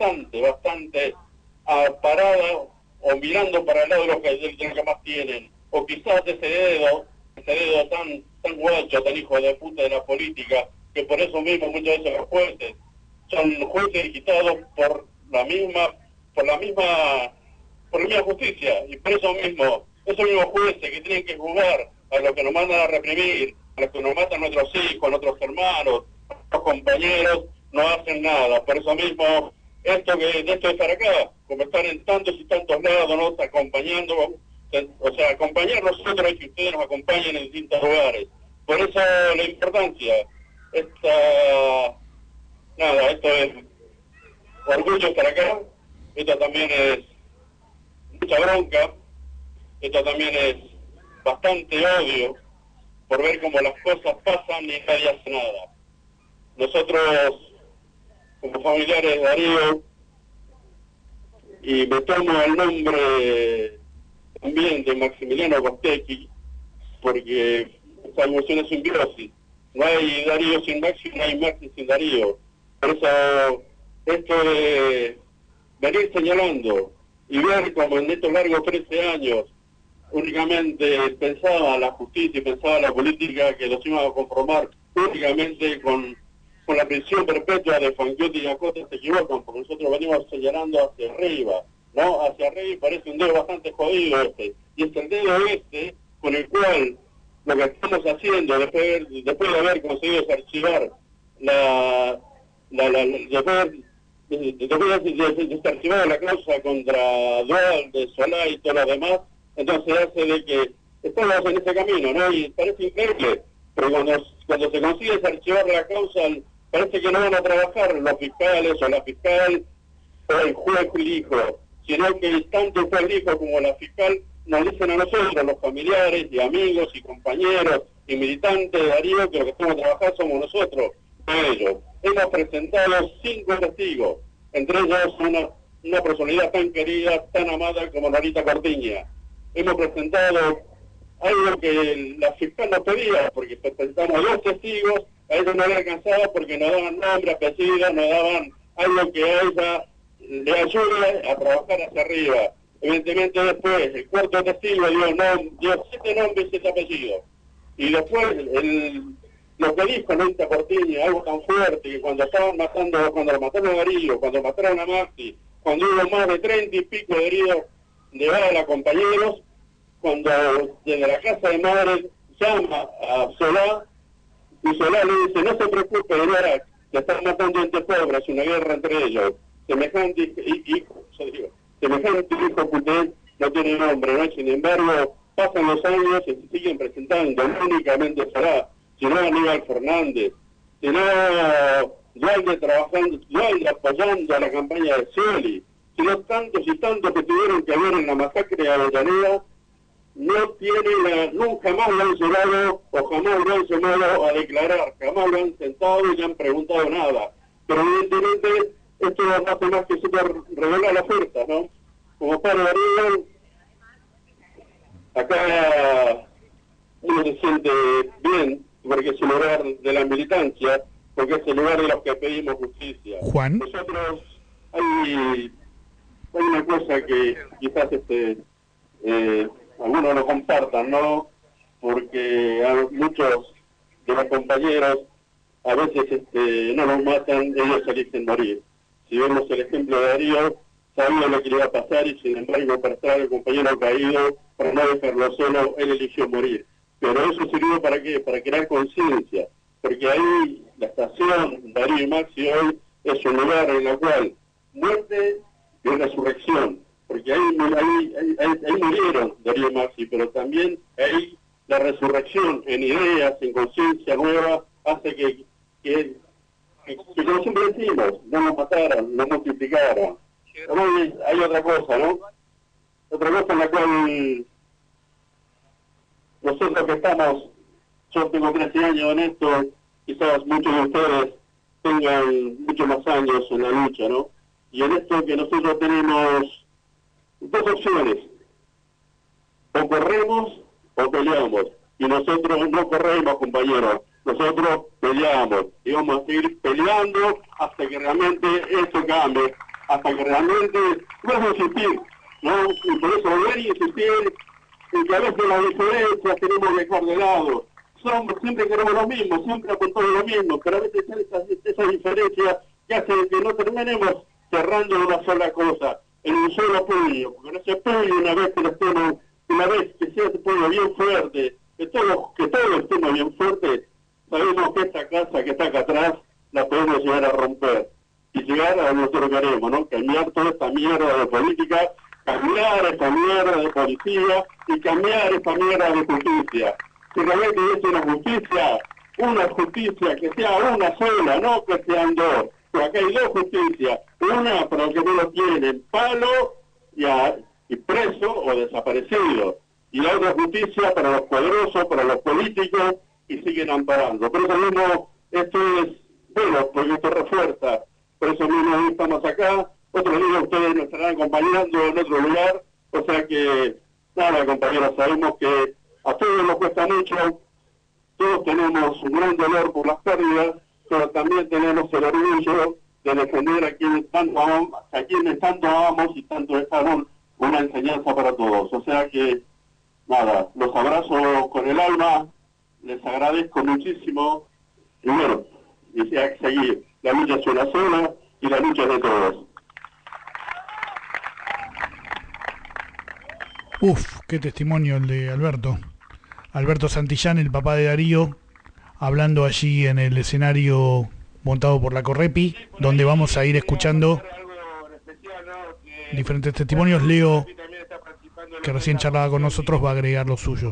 parada o mirando para el lado de los que más tienen, o quizás ese dedo tan guacho, tan hijo de puta de la política, que por eso mismo muchas veces los jueces son jueces digitados por la misma justicia, y por eso mismo, esos mismos jueces que tienen que juzgar a los que nos mandan a reprimir, a los que nos matan a nuestros hijos, a nuestros hermanos, a nuestros compañeros, no hacen nada. Por eso mismo, esto de estar acá, como estar en tantos y tantos lados, ¿no? Acompañando, o sea, acompañar nosotros y que ustedes nos acompañen en distintos lugares. Por eso la importancia, esto es orgullo estar acá, esto también es mucha bronca, esto también es bastante odio por ver cómo las cosas pasan y nadie hace nada. Nosotros, como familiares de Darío, y me tomo el nombre también de Maximiliano Costecchi, porque esta emoción es simbiosis. No hay Darío sin Maxi, no hay Maxi sin Darío. Por eso, esto de venir señalando y ver como en estos largos 13 años únicamente pensaba la justicia y pensaba la política que los íbamos a conformar únicamente con la prisión perpetua de Fanchiotti y Acosta, se equivocan, porque nosotros venimos señalando hacia arriba, ¿no? Hacia arriba, parece un dedo bastante jodido y es el dedo con el cual lo que estamos haciendo, después de haber conseguido desarchivar desarchivar la causa contra Dualde, Solá y todo lo demás, entonces hace de que estamos en ese camino, ¿no? Y parece increíble, pero cuando se consigue desarchivar la causa, parece que no van a trabajar los fiscales o la fiscal o el juez y el hijo, sino que tanto el juez y el hijo como la fiscal nos dicen a nosotros, los familiares y amigos y compañeros y militantes de Darío, que lo que estamos a trabajar somos nosotros, no ellos. Hemos presentado 5 testigos, entre ellos una personalidad tan querida, tan amada como Norita Cortiña. Hemos presentado algo que la fiscal nos pedía, porque presentamos 2 testigos, a ellos no le alcanzaba porque nos daban nombre, apellido, nos daban algo que a ella le ayude a trabajar hacia arriba. Evidentemente después, el 4.º testigo dio 7 nombres y 7 apellidos. Y después, lo que dijo Norita Cortiña, algo tan fuerte, que cuando lo mataron a Darío, cuando mataron a Maxi, cuando hubo más de 30 y pico de heridos de bala, compañeros, cuando desde la casa de madre llama a Solá, y Solá le dice, no se preocupe, Irak, se están matando entre pobres, una guerra entre ellos. Semejante hijo que usted no tiene nombre, ¿no? Sin embargo, pasan los años y se siguen presentando, no únicamente Solá, sino Aníbal Fernández, sino Dualde apoyando a la campaña de Scioli, sino tantos y tantos que tuvieron que ver en la masacre de Avellaneda, nunca más lo han llegado o jamás lo han llamado a declarar, jamás lo han sentado y le han preguntado nada. Pero evidentemente esto no hace más que revelar la fuerza, ¿no? Como para Darío, acá uno se siente bien, porque es el lugar de la militancia, porque es el lugar de los que pedimos justicia.
Juan.
Nosotros hay hay una cosa que quizás algunos no compartan, ¿no? Porque a muchos de los compañeros a veces no los matan, ellos eligen morir. Si vemos el ejemplo de Darío, sabía lo que le iba a pasar y sin embargo para estar el compañero caído, para no dejarlo solo, él eligió morir. Pero eso sirvió ¿para qué? Para crear conciencia, porque ahí la estación Darío y Maxi hoy es un lugar en el cual muerte y resurrección, porque ahí murieron Darío y Maxi, pero también ahí la resurrección en ideas, en conciencia nueva, hace que como siempre decimos, no nos mataran, no multiplicaran. Pero hay otra cosa, ¿no? Otra cosa en la cual nosotros que estamos, yo tengo 13 años en esto, quizás muchos de ustedes tengan muchos más años en la lucha, ¿no? Y en esto que nosotros tenemos dos opciones, o corremos o peleamos, y nosotros no corremos, compañeros, nosotros peleamos, y vamos a seguir peleando hasta que realmente esto cambie, hasta que realmente vamos a insistir, ¿no? Y por eso volver y insistir en que a veces las diferencias tenemos que dejar de lado. Siempre queremos lo mismo, siempre apuntamos lo mismo, pero a veces esas diferencias que hacen que no terminemos cerrando una sola cosa, en un solo puño, porque no se puede una vez que sea ese puño bien fuerte, que todos estemos bien fuertes, sabemos que esta casa que está acá atrás la podemos llegar a romper y llegar a lo que queremos, ¿no? Cambiar toda esta mierda de política, cambiar esta mierda de policía y cambiar esta mierda de justicia. Si realmente es una justicia que sea una sola, no que sean dos, pero acá hay dos justicias, una para los que no lo tienen, palo y preso o desaparecido, y la otra justicia para los poderosos, para los políticos, y siguen amparando. Por eso mismo, esto es, bueno, porque esto refuerza, por eso mismo hoy estamos acá, otros días ustedes nos estarán acompañando en otro lugar, o sea que, nada, compañeros, sabemos que a todos nos cuesta mucho, todos tenemos un gran dolor por las pérdidas, pero también tenemos el orgullo de defender a quienes tanto amamos y tanto dejaron una enseñanza para todos. O sea que, nada, los abrazo con el alma, les agradezco muchísimo, y bueno, y hay que seguir. La lucha es una sola y la lucha es de todos.
Uf, qué testimonio el de Alberto. Alberto Santillán, el papá de Darío, hablando allí en el escenario montado por la Correpi, donde vamos a ir escuchando diferentes testimonios. Leo, que recién charlaba con nosotros, va a agregar lo suyo.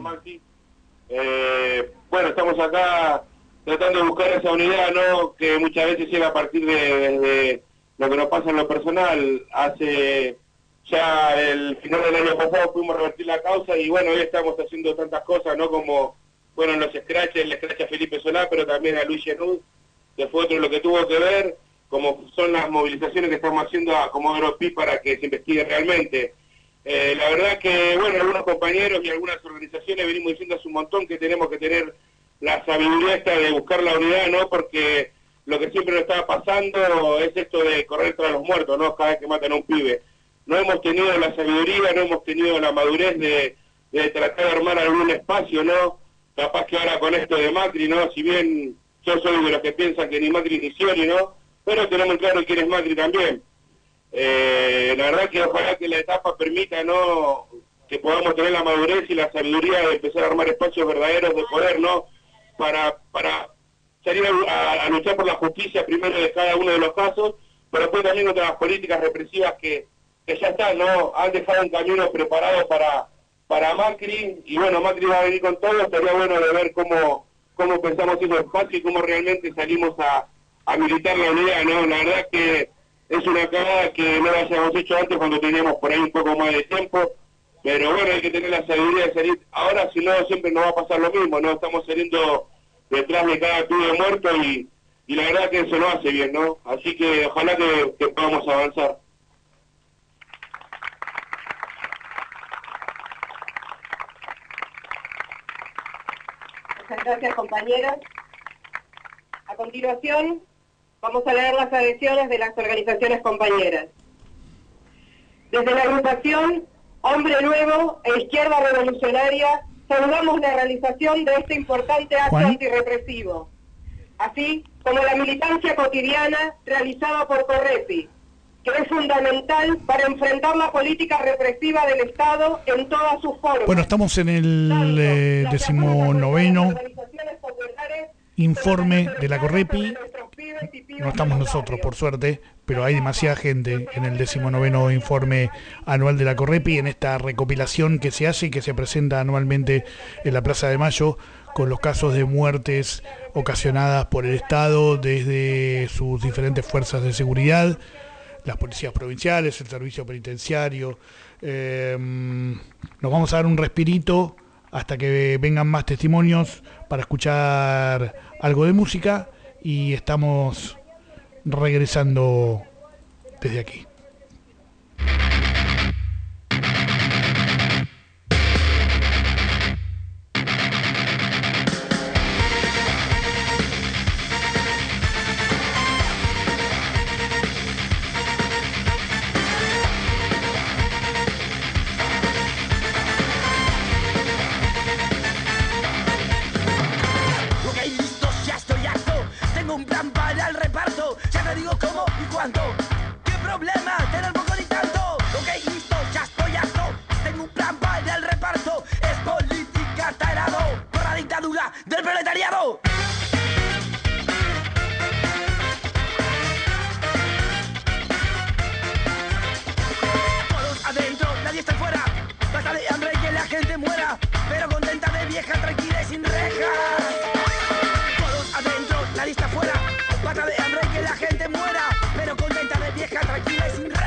Bueno, estamos acá tratando de buscar esa unidad, ¿no? Que muchas veces llega a partir de lo que nos pasa en lo personal. Hace ya el final del año pasado pudimos revertir la causa y bueno, hoy estamos haciendo tantas cosas, ¿no? Como, bueno, los scratches, el scratch a Felipe Solá, pero también a Luis Genud, que fue otro lo que tuvo que ver, como son las movilizaciones que estamos haciendo a Comodoro Pi para que se investigue realmente. La verdad que, bueno, algunos compañeros y algunas organizaciones venimos diciendo hace un montón que tenemos que tener la sabiduría esta de buscar la unidad, ¿no? Porque lo que siempre nos estaba pasando es esto de correr tras los muertos, ¿no? Cada vez que matan a un pibe. No hemos tenido la sabiduría, no hemos tenido la madurez de tratar de armar algún espacio, ¿no? Capaz que ahora con esto de Macri, ¿no? Si bien yo soy de los que piensan que ni Macri ni Scioli, ¿no? Pero tenemos claro quién es Macri también. La verdad que ojalá que la etapa permita, ¿no? Que podamos tener la madurez y la sabiduría de empezar a armar espacios verdaderos de poder, ¿no? Para salir a luchar por la justicia primero de cada uno de los casos, pero después también otras políticas represivas que ya están, ¿no? Han dejado un camino preparado para Macri, y bueno, Macri va a venir con todo. Estaría bueno de ver cómo pensamos esos espacios y cómo realmente salimos a militar la unidad, ¿no? La verdad que es una cagada que no la hayamos hecho antes cuando teníamos por ahí un poco más de tiempo, pero bueno, hay que tener la sabiduría de salir. Ahora, si no, siempre nos va a pasar lo mismo, ¿no? Estamos saliendo detrás de cada pibe muerto y la verdad que eso no hace bien, ¿no? Así que ojalá que podamos avanzar.
Muchas gracias, compañeros. A continuación, vamos a leer las adhesiones de las organizaciones compañeras.
Desde la agrupación Hombre Nuevo e Izquierda Revolucionaria saludamos la realización de este importante acto antirrepresivo, así como la militancia cotidiana realizada por Correpi, que es fundamental para enfrentar la política represiva del Estado en todas sus formas.
Bueno, estamos en el 19º informe de la Correpi. No estamos nosotros, por suerte, pero hay demasiada gente en el 19º informe anual de la Correpi, en esta recopilación que se hace y que se presenta anualmente en la Plaza de Mayo, con los casos de muertes ocasionadas por el Estado desde sus diferentes fuerzas de seguridad, las policías provinciales, el servicio penitenciario. Nos vamos a dar un respirito hasta que vengan más testimonios para escuchar algo de música y estamos regresando desde aquí.
del proletariado. Todos adentro, nadie está fuera. Basta de hambre y que la gente muera, pero contenta de vieja, tranquila y sin rejas. Todos adentro, nadie está fuera. Basta de hambre y que la gente muera, pero contenta de vieja, tranquila y sin rejas.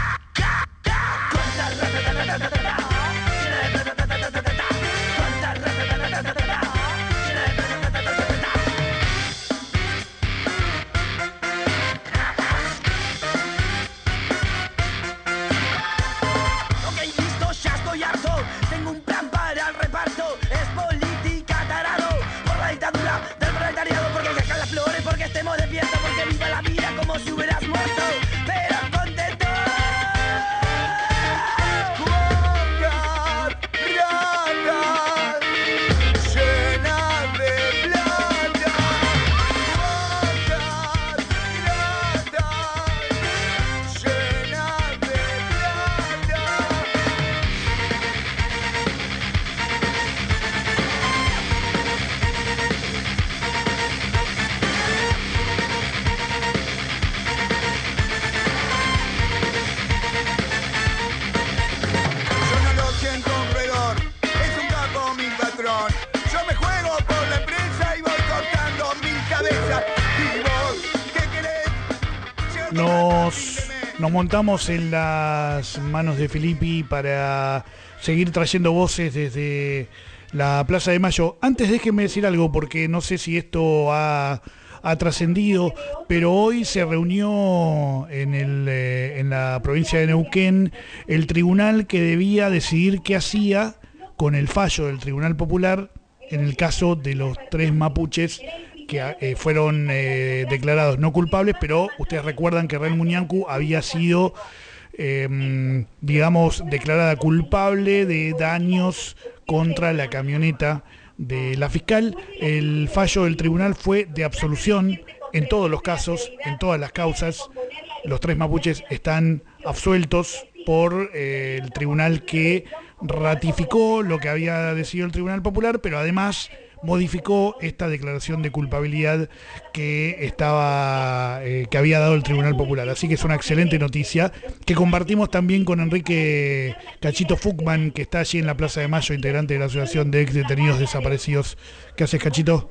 Nos montamos en las manos de Filippi para seguir trayendo voces desde la Plaza de Mayo. Antes déjenme decir algo, porque no sé si esto ha trascendido, pero hoy se reunió en la provincia de Neuquén el tribunal que debía decidir qué hacía con el fallo del Tribunal Popular en el caso de los 3 mapuches que fueron declarados no culpables, pero ustedes recuerdan que Ren Muñancu había sido, digamos, declarada culpable de daños contra la camioneta de la fiscal. El fallo del tribunal fue de absolución en todos los casos, en todas las causas. Los 3 mapuches están absueltos por el tribunal, que ratificó lo que había decidido el Tribunal Popular, pero además modificó esta declaración de culpabilidad que había dado el Tribunal Popular. Así que es una excelente noticia que compartimos también con Enrique Cachito Fuchman, que está allí en la Plaza de Mayo, integrante de la Asociación de Ex Detenidos Desaparecidos. ¿Qué haces, Cachito?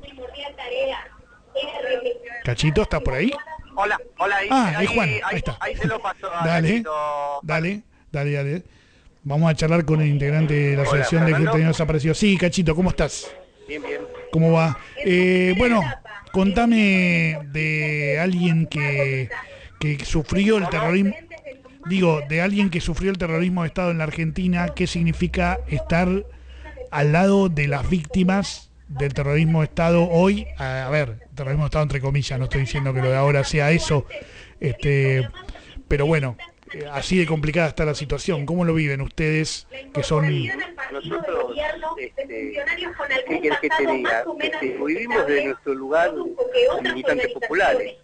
¿Cachito, estás por ahí?
Hola,
ahí Juan, ahí está.
Ahí se lo paso a
Dale. Vamos a charlar con el integrante de la Asociación de Ex Detenidos Desaparecidos. Sí, Cachito, ¿cómo estás?
Bien.
¿Cómo va? Bueno, contame de alguien que sufrió el terrorismo. Digo, de alguien que sufrió el terrorismo de Estado en la Argentina. ¿Qué significa estar al lado de las víctimas del terrorismo de Estado hoy? A ver, terrorismo de Estado entre comillas, no estoy diciendo que lo de ahora sea eso. Pero bueno, así de complicada está la situación. ¿Cómo lo viven ustedes, que son...
Nosotros, ¿qué querés que te diga? Vivimos desde nuestro lugar militantes populares,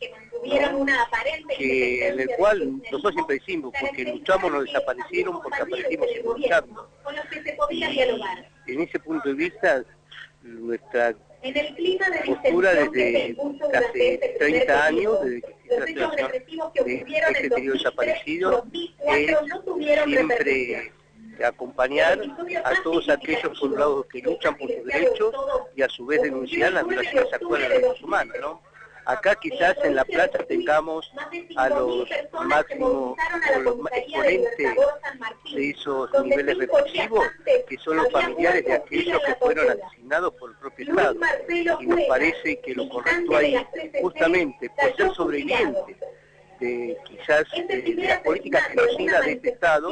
que en el cual nosotros siempre decimos, porque luchamos nos desaparecieron, porque aparecimos sin luchando. En ese punto de vista, nuestra postura desde hace 30 años, desde que se hace la de este periodo desaparecido, es siempre acompañar a todos aquellos soldados que luchan por sus derechos y a su vez denunciar las violaciones actuales de los derechos humanos, ¿no? Acá quizás en la plaza tengamos a los máximos, o los exponentes de esos niveles represivos, que son los familiares de aquellos que fueron asesinados por el propio Estado. Y nos parece que lo correcto ahí, justamente por ser sobrevivientes de quizás de las políticas genocidas de este Estado,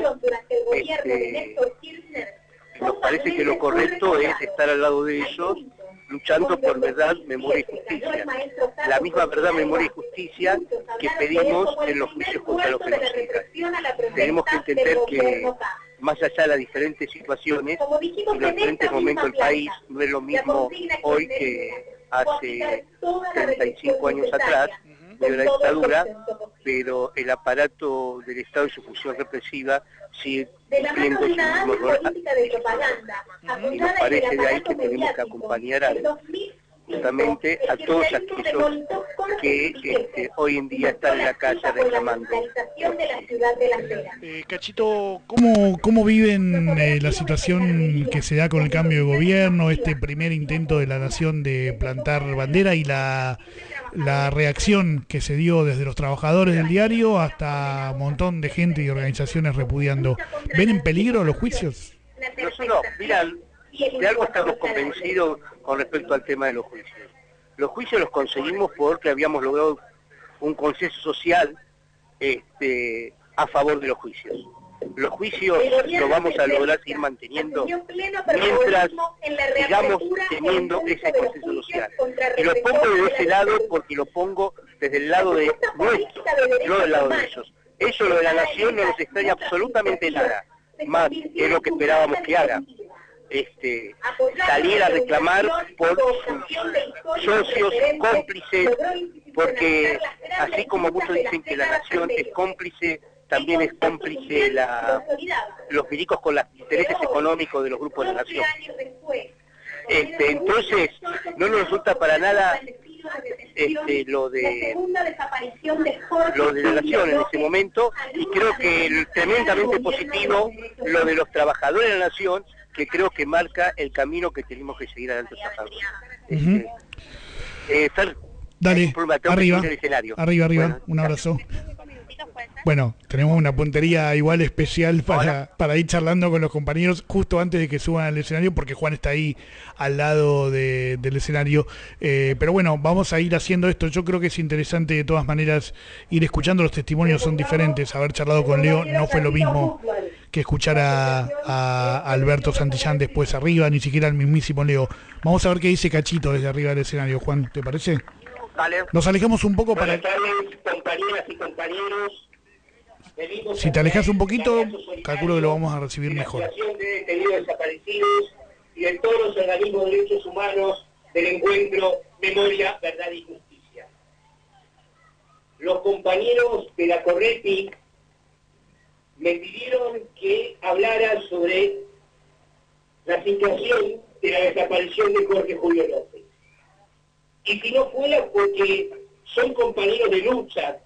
nos parece que lo correcto es estar al lado de ellos, luchando por verdad, memoria y justicia. La misma verdad, memoria y justicia que pedimos en los juicios contra los genocidas. Tenemos que entender que, más allá de las diferentes situaciones y los diferentes momentos del país, no es lo mismo hoy que hace 35 años atrás, de la dictadura, pero el aparato del Estado y su función represiva sigue cumpliendo su mismo rol. Y nos parece de ahí que tenemos que acompañar justamente a todos aquellos que hoy en día están en la calle reclamando.
Cachito, ¿cómo viven la situación que se da con el cambio de gobierno, este primer intento de la nación de plantar bandera y la reacción que se dio desde los trabajadores del diario hasta un montón de gente y organizaciones repudiando? ¿Ven en peligro los juicios?
Nosotros, mira, de algo estamos convencidos con respecto al tema de los juicios. Los juicios los conseguimos porque habíamos logrado un consenso social a favor de los juicios. Los juicios los vamos a lograr seguir manteniendo mientras sigamos teniendo ese consenso social. Y lo pongo de ese lado porque lo pongo desde el lado de nuestro, no del lado de ellos. Eso, lo de la nación, no nos extraña absolutamente nada, más que lo que esperábamos que haga. Salir a reclamar por sus socios, cómplices, porque así como muchos dicen que la nación es cómplice, también es cómplice los milicos con los intereses económicos de los grupos de la nación. Entonces, no nos resulta para nada lo de la nación en ese momento, y creo que es tremendamente positivo lo de los trabajadores de la nación, que creo que marca el camino que tenemos que seguir adelante.
Dale, arriba, bueno, un abrazo. Bueno, tenemos una puntería igual especial para ir charlando con los compañeros justo antes de que suban al escenario, porque Juan está ahí al lado del escenario. Pero bueno, vamos a ir haciendo esto. Yo creo que es interesante de todas maneras ir escuchando, los testimonios son diferentes. Haber charlado con Leo no fue lo mismo que escuchar a Alberto Santillán después arriba, ni siquiera al mismísimo Leo. Vamos a ver qué dice Cachito desde arriba del escenario. Juan, ¿te parece?
Vale.
Nos alejamos un poco para...
compañeras y compañeros.
Si te alejas un poquito, calculo que lo vamos a recibir mejor.
La situación de detenidos desaparecidos y de todos los organismos de derechos humanos del encuentro Memoria, Verdad y Justicia. Los compañeros de la Correpi me pidieron que hablara sobre la situación de la desaparición de Jorge Julio López. Y si no fuera porque son compañeros de lucha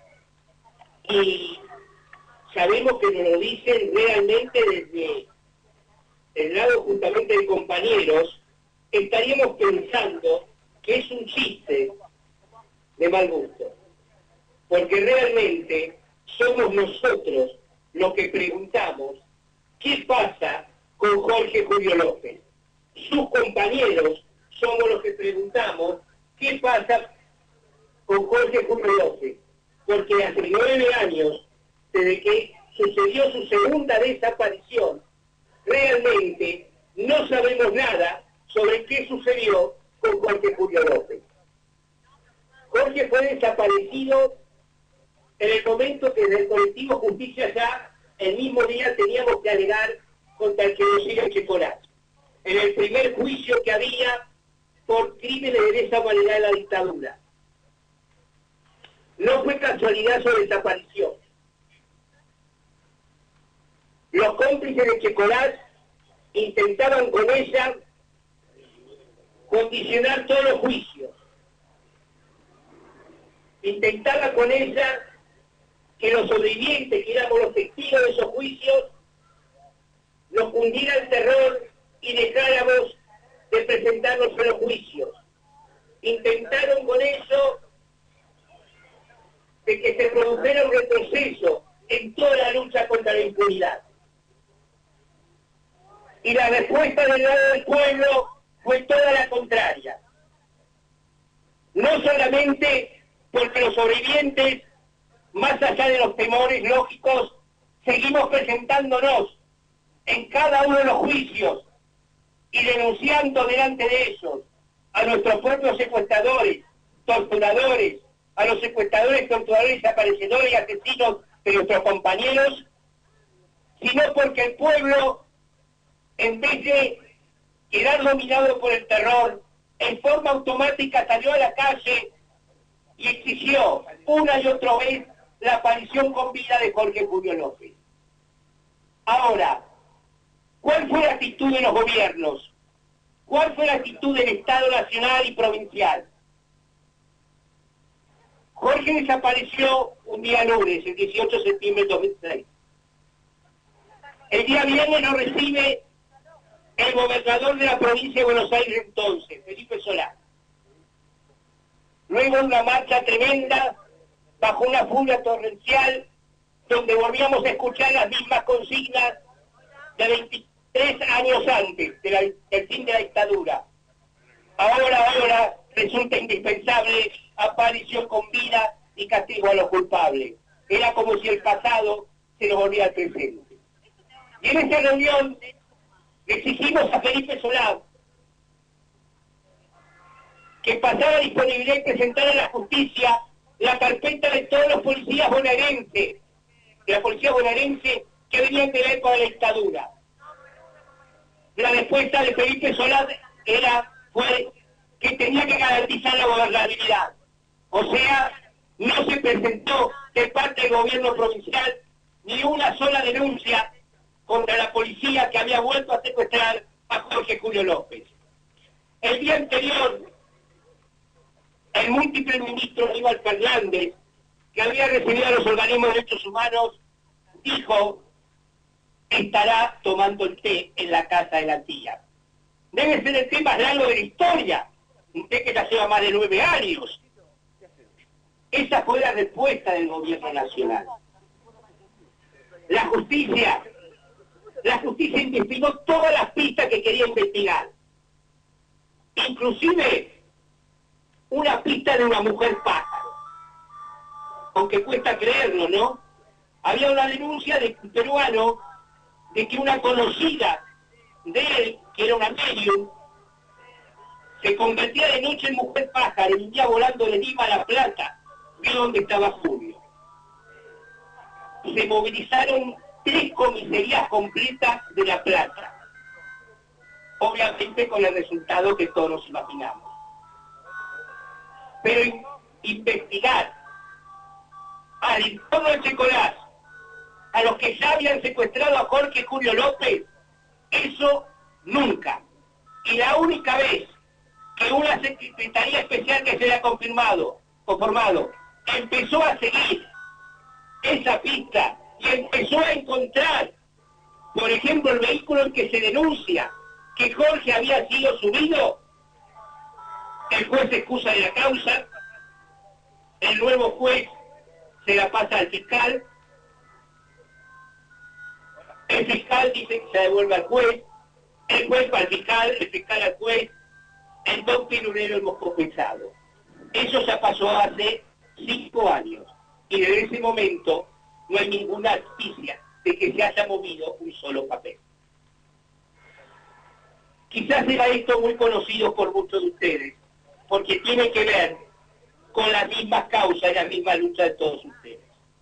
y sabemos que nos lo dicen realmente desde el lado justamente de compañeros, estaríamos pensando que es un chiste de mal gusto. Porque realmente somos nosotros los que preguntamos qué pasa con Jorge Julio López. Sus compañeros somos los que preguntamos qué pasa con Jorge Julio López. Porque hace 9 años, desde que sucedió su segunda desaparición, realmente no sabemos nada sobre qué sucedió con Jorge Julio López. Jorge fue desaparecido en el momento que desde el colectivo Justicia Ya, el mismo día teníamos que alegar contra el genocidio Checolás, en el primer juicio que había por crímenes de lesa humanidad en la dictadura. No fue casualidad su desaparición. Los cómplices de Checolás intentaban con ella condicionar todos los juicios. Intentaba con ella que los sobrevivientes, que éramos los testigos de esos juicios, nos cundiera el terror y dejáramos de presentarnos a los juicios. Intentaron con eso de que se produjera un retroceso en toda la lucha contra la impunidad. Y la respuesta del lado del pueblo fue toda la contraria. No solamente porque los sobrevivientes, más allá de los temores lógicos, seguimos presentándonos en cada uno de los juicios y denunciando delante de ellos a nuestros propios secuestradores, torturadores, a los secuestradores, torturadores, desaparecedores y asesinos de nuestros compañeros, sino porque el pueblo, en vez de quedar dominado por el terror, en forma automática salió a la calle y exigió una y otra vez la aparición con vida de Jorge Julio López. Ahora, ¿cuál fue la actitud de los gobiernos? ¿Cuál fue la actitud del Estado nacional y provincial? Jorge desapareció un día lunes, el 18 de septiembre de 2006. El día viernes lo recibe el gobernador de la provincia de Buenos Aires entonces, Felipe Solá. Luego una marcha tremenda, bajo una furia torrencial, donde volvíamos a escuchar las mismas consignas de 23 años antes del fin de la dictadura. Ahora resulta indispensable aparición con vida y castigo a los culpables. Era como si el pasado se nos volvía al presente. Y en esta reunión exigimos a Felipe Solá que pasara disponibilidad y presentara a la justicia la carpeta de todos los policías bonaerenses, de la policía bonaerense que venían de la época de la dictadura. La respuesta de Felipe Solá fue que tenía que garantizar la gobernabilidad. O sea, no se presentó de parte del gobierno provincial ni una sola denuncia contra la policía que había vuelto a secuestrar a Jorge Julio López. El día anterior, el múltiple ministro Aníbal Fernández, que había recibido a los organismos de derechos humanos, dijo que estará tomando el té en la casa de la tía. Debe ser el té más largo de la historia, un té que ya lleva más de 9 años. Esa fue la respuesta del gobierno nacional. La justicia investigó todas las pistas que quería investigar. Inclusive una pista de una mujer pájaro. Aunque cuesta creerlo, ¿no? Había una denuncia de un peruano de que una conocida de él, que era una medium, se convertía de noche en mujer pájaro y un día volando de Lima a La Plata, vio dónde estaba Julio. Se movilizaron 3 comisarías completas de La Plata. Obviamente con el resultado que todos nos imaginamos. Pero investigar al entorno de Checolás, a los que ya habían secuestrado a Jorge Julio López, eso nunca. Y la única vez que una secretaría especial que se había conformado, empezó a seguir esa pista y empezó a encontrar, por ejemplo, el vehículo en que se denuncia que Jorge había sido subido, el juez se excusa de la causa, el nuevo juez se la pasa al fiscal, el fiscal dice que se devuelve al juez, el juez va al fiscal, el fiscal al juez, en Don Pirulero hemos compensado. Eso ya pasó hace 5 años y desde ese momento no hay ninguna noticia de que se haya movido un solo papel. Quizás sea esto muy conocido por muchos de ustedes, porque tiene que ver con las mismas causas y la misma lucha de todos ustedes.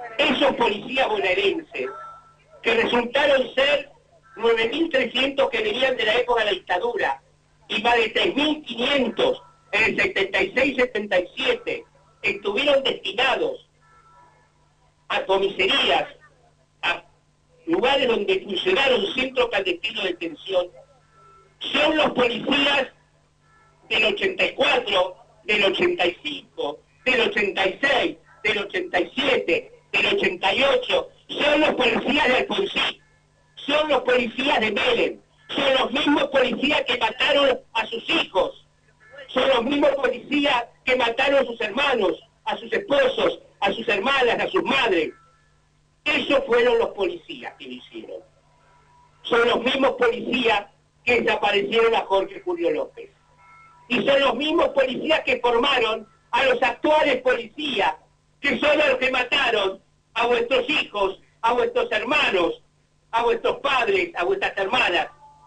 esos policías bonaerenses, que resultaron ser 9.300 que venían de la época de la dictadura y más de 3.500 en el 76-77, estuvieron destinados a comisarías, a lugares donde funcionaron centros clandestinos de detención, son los policías del 84, del 85, del 86, del 87, del 88, son los policías de Alfonsín, son los policías de Menem, son los mismos policías que mataron a sus hijos, son los mismos policías que mataron a sus hermanos, a sus esposos, a sus hermanas, a sus madres. Esos fueron los policías que lo hicieron. Son los mismos policías que desaparecieron a Jorge Julio López. Y son los mismos policías que formaron a los actuales policías, que son los que mataron a vuestros hijos, a vuestros hermanos, a vuestros padres, a vuestras hermanas.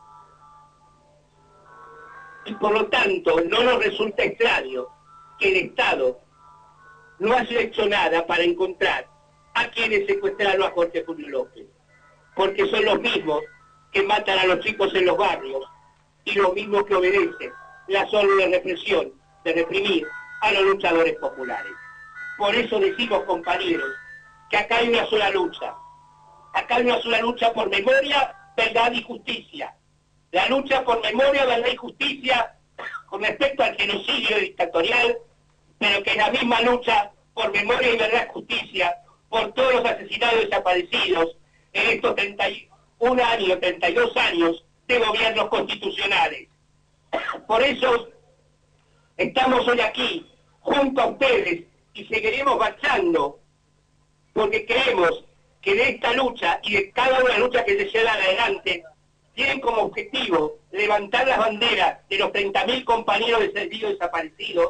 Y por lo tanto, no nos resulta extraño que el Estado no haya hecho nada para encontrar a quienes secuestraron a Jorge Julio López. Porque son los mismos que matan a los chicos en los barrios y los mismos que obedecen las órdenes de represión, de reprimir a los luchadores populares. Por eso decimos, compañeros, que acá hay una sola lucha. Acá hay una sola lucha por memoria, verdad y justicia. La lucha por memoria, verdad y justicia con respecto al genocidio dictatorial, pero que es la misma lucha por memoria y verdad y justicia por todos los asesinados y desaparecidos en estos 31 años, 32 años de gobiernos constitucionales. Por eso estamos hoy aquí, junto a ustedes, y seguiremos marchando, porque creemos que de esta lucha y de cada una lucha que se lleva adelante, tienen como objetivo levantar las banderas de los 30.000 compañeros de servicio desaparecidos,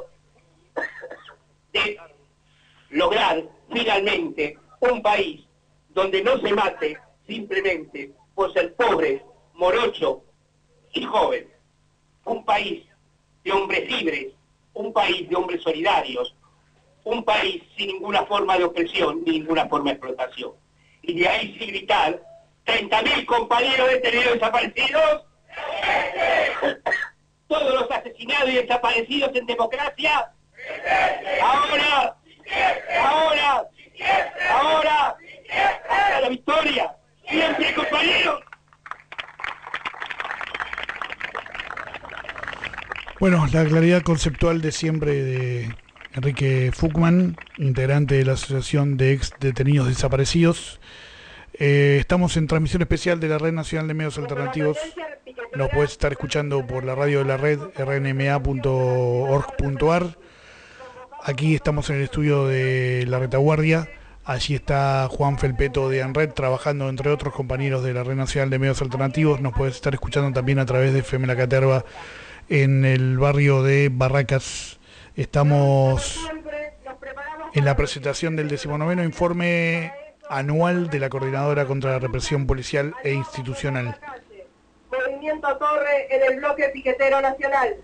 de lograr finalmente un país donde no se mate simplemente por ser pobre, morocho y joven. Un país de hombres libres, un país de hombres solidarios, un país sin ninguna forma de opresión ni ninguna forma de explotación. Y de ahí sí gritar, 30.000 compañeros detenidos y desaparecidos, todos los asesinados y desaparecidos en democracia, ahora, hasta la victoria, siempre, compañeros.
Bueno, la claridad conceptual de siempre de Enrique Fuchman, integrante de la Asociación de Ex Detenidos Desaparecidos. Estamos en transmisión especial de la Red Nacional de Medios Alternativos. Nos puedes estar escuchando por la radio de la red, rnma.org.ar. Aquí estamos en el estudio de La Retaguardia. Allí está Juan Felpeto de ANRED trabajando, entre otros compañeros de la Red Nacional de Medios Alternativos. Nos puedes estar escuchando también a través de FM La Caterva en el barrio de Barracas. Estamos en la presentación del 19º informe anual de la Coordinadora contra la Represión Policial e Institucional.
Movimiento Torre en el bloque piquetero nacional.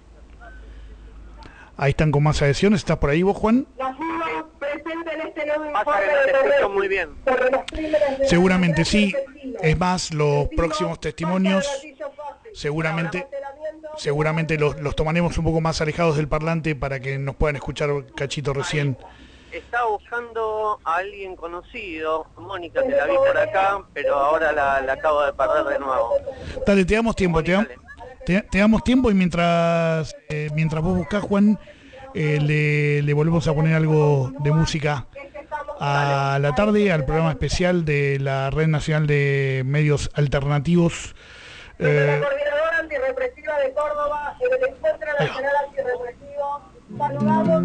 Ahí están con más adhesiones. ¿Estás por ahí vos, Juan?
Presenten este nuevo informe de Torre.
Muy bien.
Seguramente sí. Es más, los próximos testimonios seguramente los tomaremos un poco más alejados del parlante para que nos puedan escuchar cachito recién.
Estaba buscando a alguien conocido, Mónica, te la vi por acá, pero ahora la acabo de perder de nuevo.
Dale, te damos tiempo,
Mónica,
te damos tiempo, y mientras vos buscás, Juan, le volvemos a poner algo de música a la tarde, al programa especial de la Red Nacional de Medios Alternativos.
La Coordinadora Antirrepresiva de Córdoba, en el Encuentro Nacional Antirrepresivo, saludamos.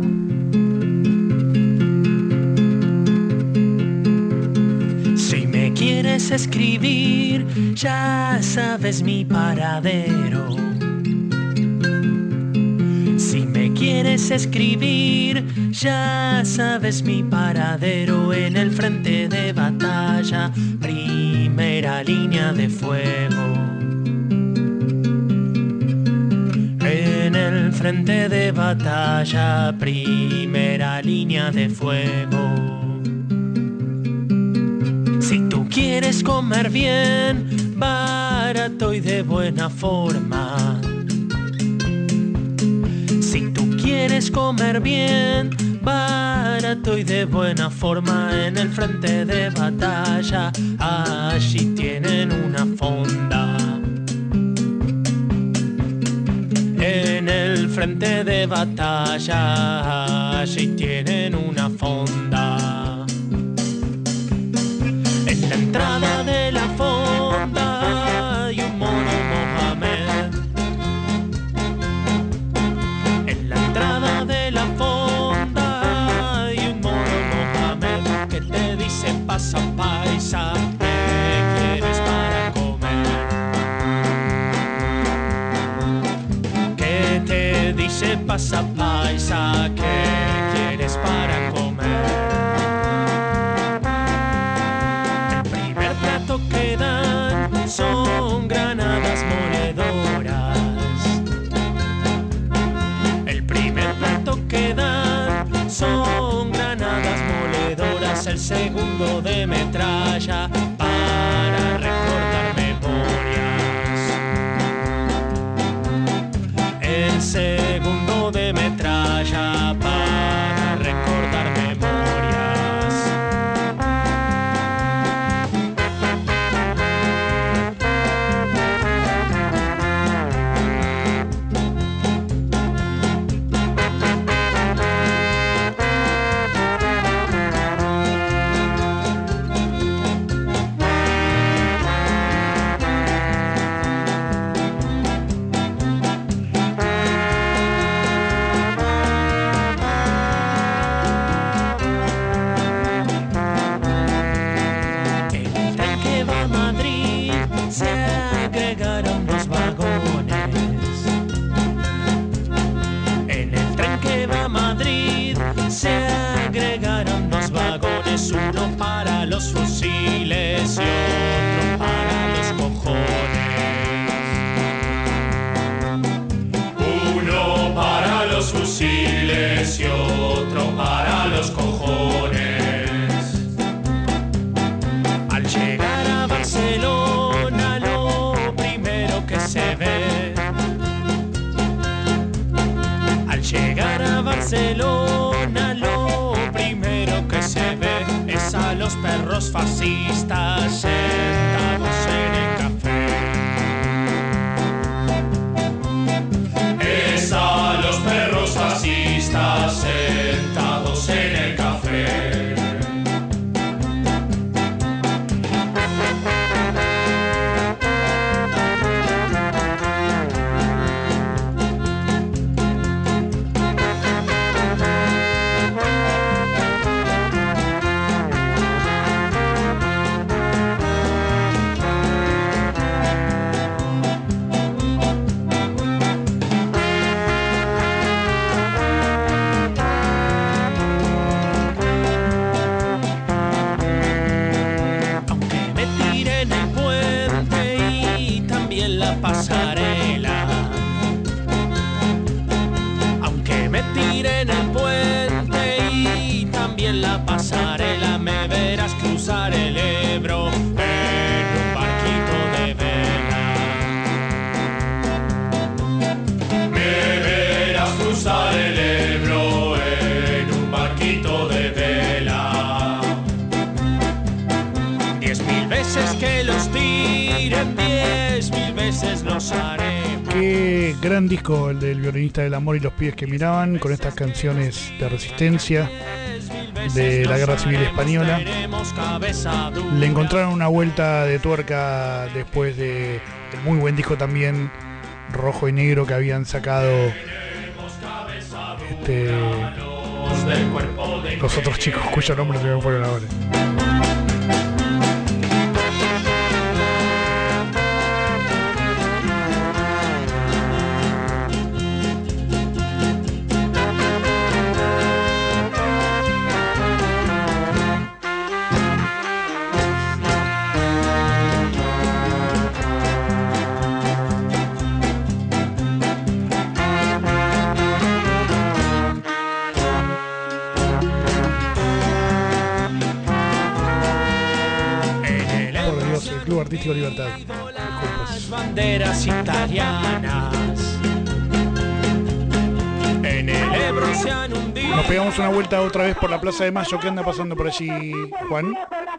Si me quieres escribir, ya sabes mi paradero. Si me quieres escribir, ya sabes mi paradero. En el frente de batalla, primera línea de fuego. En el frente de batalla, primera línea de fuego. quieres comer bien, barato y de buena forma. Si tú quieres comer bien, barato y de buena forma, en el frente de batalla, allí tienen una fonda. En el frente de batalla, allí tienen una fonda. En la entrada de la fonda hay un mono Mohamed. En la entrada de la fonda hay un mono Mohamed que te dice: pasa paisa, ¿qué quieres para comer? Que te dice: pasa paisa, ¿qué quieres para comer? Que dan son granadas moledoras. El primer plato que dan son granadas moledoras. El segundo de metralla para recordar memorias. El segundo de metralla para recordar memorias. Se agregaron dos vagones, uno para los fusiles y otro para los cojones. Uno para los fusiles y otro para los cojones. Al llegar a Barcelona, lo primero que se ve. Al llegar a Barcelona, lo primero que se ve es a los perros fascistas sentados en el café. Es a los perros fascistas sentados en el café. Pasarela, aunque me tire en el puente y también la pasarela, me verás cruzar el Ebro en un barquito de vela. Me verás cruzar el Ebro en un barquito de vela. 10.000 veces que los tiren, 10.000 veces los haré.
Qué gran disco el del violinista del amor y los pibes que miraban, con estas canciones de resistencia de la Guerra Civil Española. Le encontraron una vuelta de tuerca después de el muy buen disco también Rojo y Negro que habían sacado los otros chicos cuyo nombre se me fueron ahora. Club Artístico Libertad.
Las banderas italianas en el Ebro se han hundido.
Nos pegamos una vuelta otra vez por la Plaza de Mayo. ¿Qué anda pasando por allí, Juan?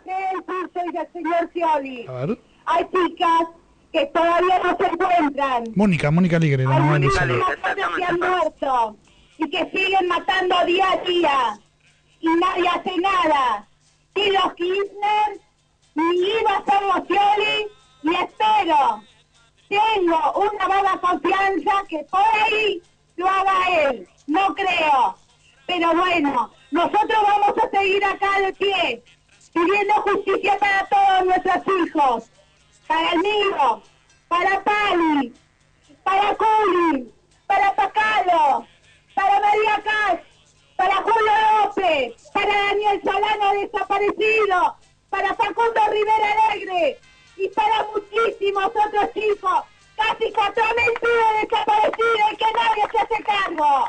A ver.
Hay chicas que todavía no se encuentran.
Mónica Alegre, la mamá de Luciano.
Que han muerto y que siguen matando día a día y nadie hace nada. Ni los Kirchner, ni Iva Scioli, y espero, tengo una vaga confianza que por ahí lo haga él, no creo. Pero bueno, nosotros vamos a seguir acá de pie, pidiendo justicia para todos nuestros hijos, para el mío, para Pali, para Culi, para Pacalo, para María Cas, para Julio López, para Daniel Solano desaparecido, para Facundo Rivera Alegre y para muchísimos otros chicos, casi 4.000 pibes desaparecidos y que nadie se hace cargo.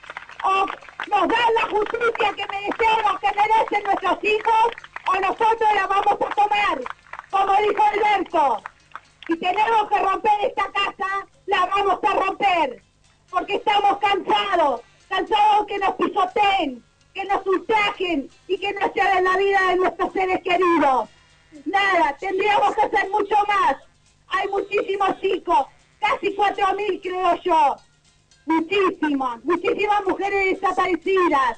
O nos dan la justicia que merecemos, que merecen nuestros hijos, o nosotros la vamos a tomar, como dijo Alberto. Si tenemos que romper esta casa, la vamos a romper, porque estamos cansados que nos pisoteen, que nos ultrajen y que no se hagan la vida de nuestros seres queridos. Nada, tendríamos que hacer mucho más. Hay muchísimos chicos, casi 4.000 creo yo. Muchísimas mujeres desaparecidas.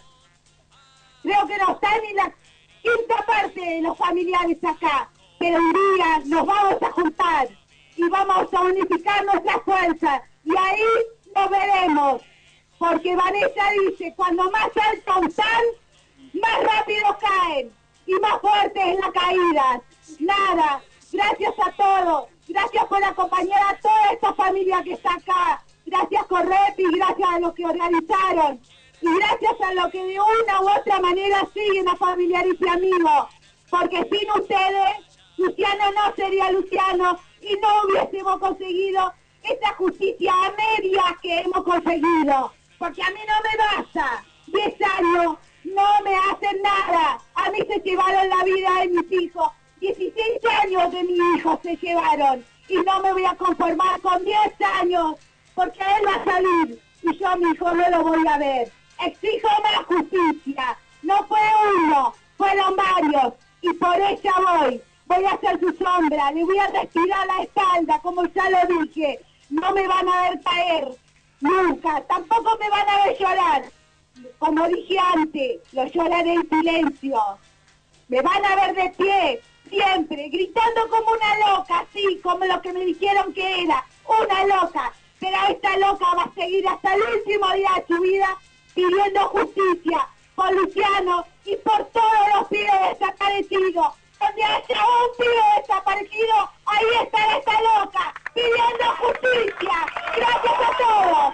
Creo que no está ni la quinta parte de los familiares acá. Pero un día nos vamos a juntar y vamos a unificar nuestras fuerzas. Y ahí nos veremos. Porque Vanessa dice, cuando más alto están, más rápido caen y más fuerte es la caída. Nada, gracias a todos, gracias por acompañar a toda esta familia que está acá, gracias Correpi, gracias a los que organizaron y gracias a los que de una u otra manera siguen a familiares y amigos, porque sin ustedes, Luciano no sería Luciano y no hubiésemos conseguido esta justicia a medias que hemos conseguido. Porque a mí no me basta, 10 años no me hacen nada, a mí se llevaron la vida de mis hijos, 16 años de mi hijo se llevaron, y no me voy a conformar con 10 años, porque él va a salir, y yo a mi hijo no lo voy a ver. Exijo más justicia, no fue uno, fueron varios, y por ella voy a ser su sombra, le voy a respirar la espalda, como ya lo dije, no me van a ver caer. Nunca, tampoco me van a ver llorar. Como dije antes, lo lloraré en silencio. Me van a ver de pie, siempre, gritando como una loca, así como lo que me dijeron que era, una loca. Pero esta loca va a seguir hasta el último día de su vida pidiendo justicia por Luciano y por todos los pibes desaparecidos. Donde haya un pibe desaparecido, ahí está esta loca, pidiendo justicia. Gracias a todos.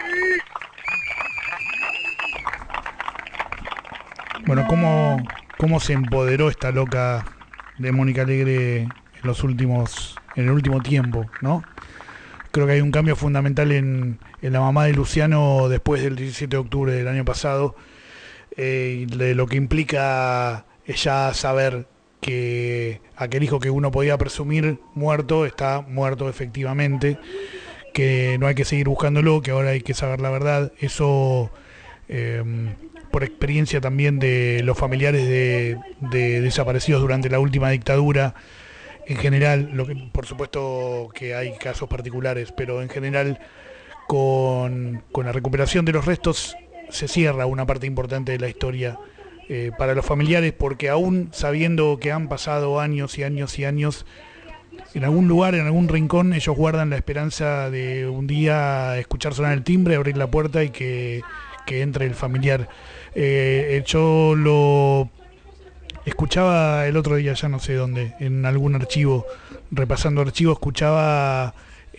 Bueno, ¿cómo se empoderó esta loca de Mónica Alegre en el último tiempo, ¿no? Creo que hay un cambio fundamental en la mamá de Luciano después del 17 de octubre del año pasado, de lo que implica ya saber que aquel hijo que uno podía presumir muerto, está muerto efectivamente, que no hay que seguir buscándolo, que ahora hay que saber la verdad. Eso, por experiencia también de los familiares de desaparecidos durante la última dictadura, en general, por supuesto que hay casos particulares, pero en general con la recuperación de los restos se cierra una parte importante de la historia para los familiares, porque aún sabiendo que han pasado años y años y años, en algún lugar, en algún rincón, ellos guardan la esperanza de un día escuchar sonar el timbre, abrir la puerta y que entre el familiar. Yo lo escuchaba el otro día, ya no sé dónde, en algún archivo, repasando archivos, escuchaba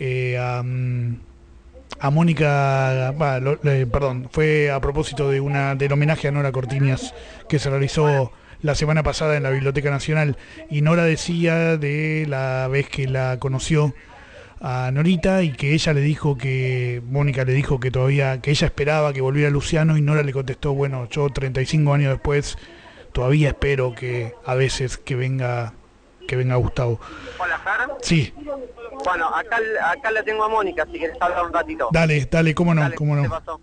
a Mónica, perdón, fue a propósito del homenaje a Nora Cortiñas que se realizó la semana pasada en la Biblioteca Nacional, y Nora decía de la vez que la conoció a Norita y que ella le dijo Mónica le dijo que ella esperaba que volviera Luciano, y Nora le contestó, bueno, yo 35 años después todavía espero que a veces que venga que venga Gustavo.
Hola, Fer.
Sí.
Bueno, acá la tengo a Mónica, si querés hablar un ratito.
Dale, cómo no,
Dale,
cómo no.
¿qué pasó?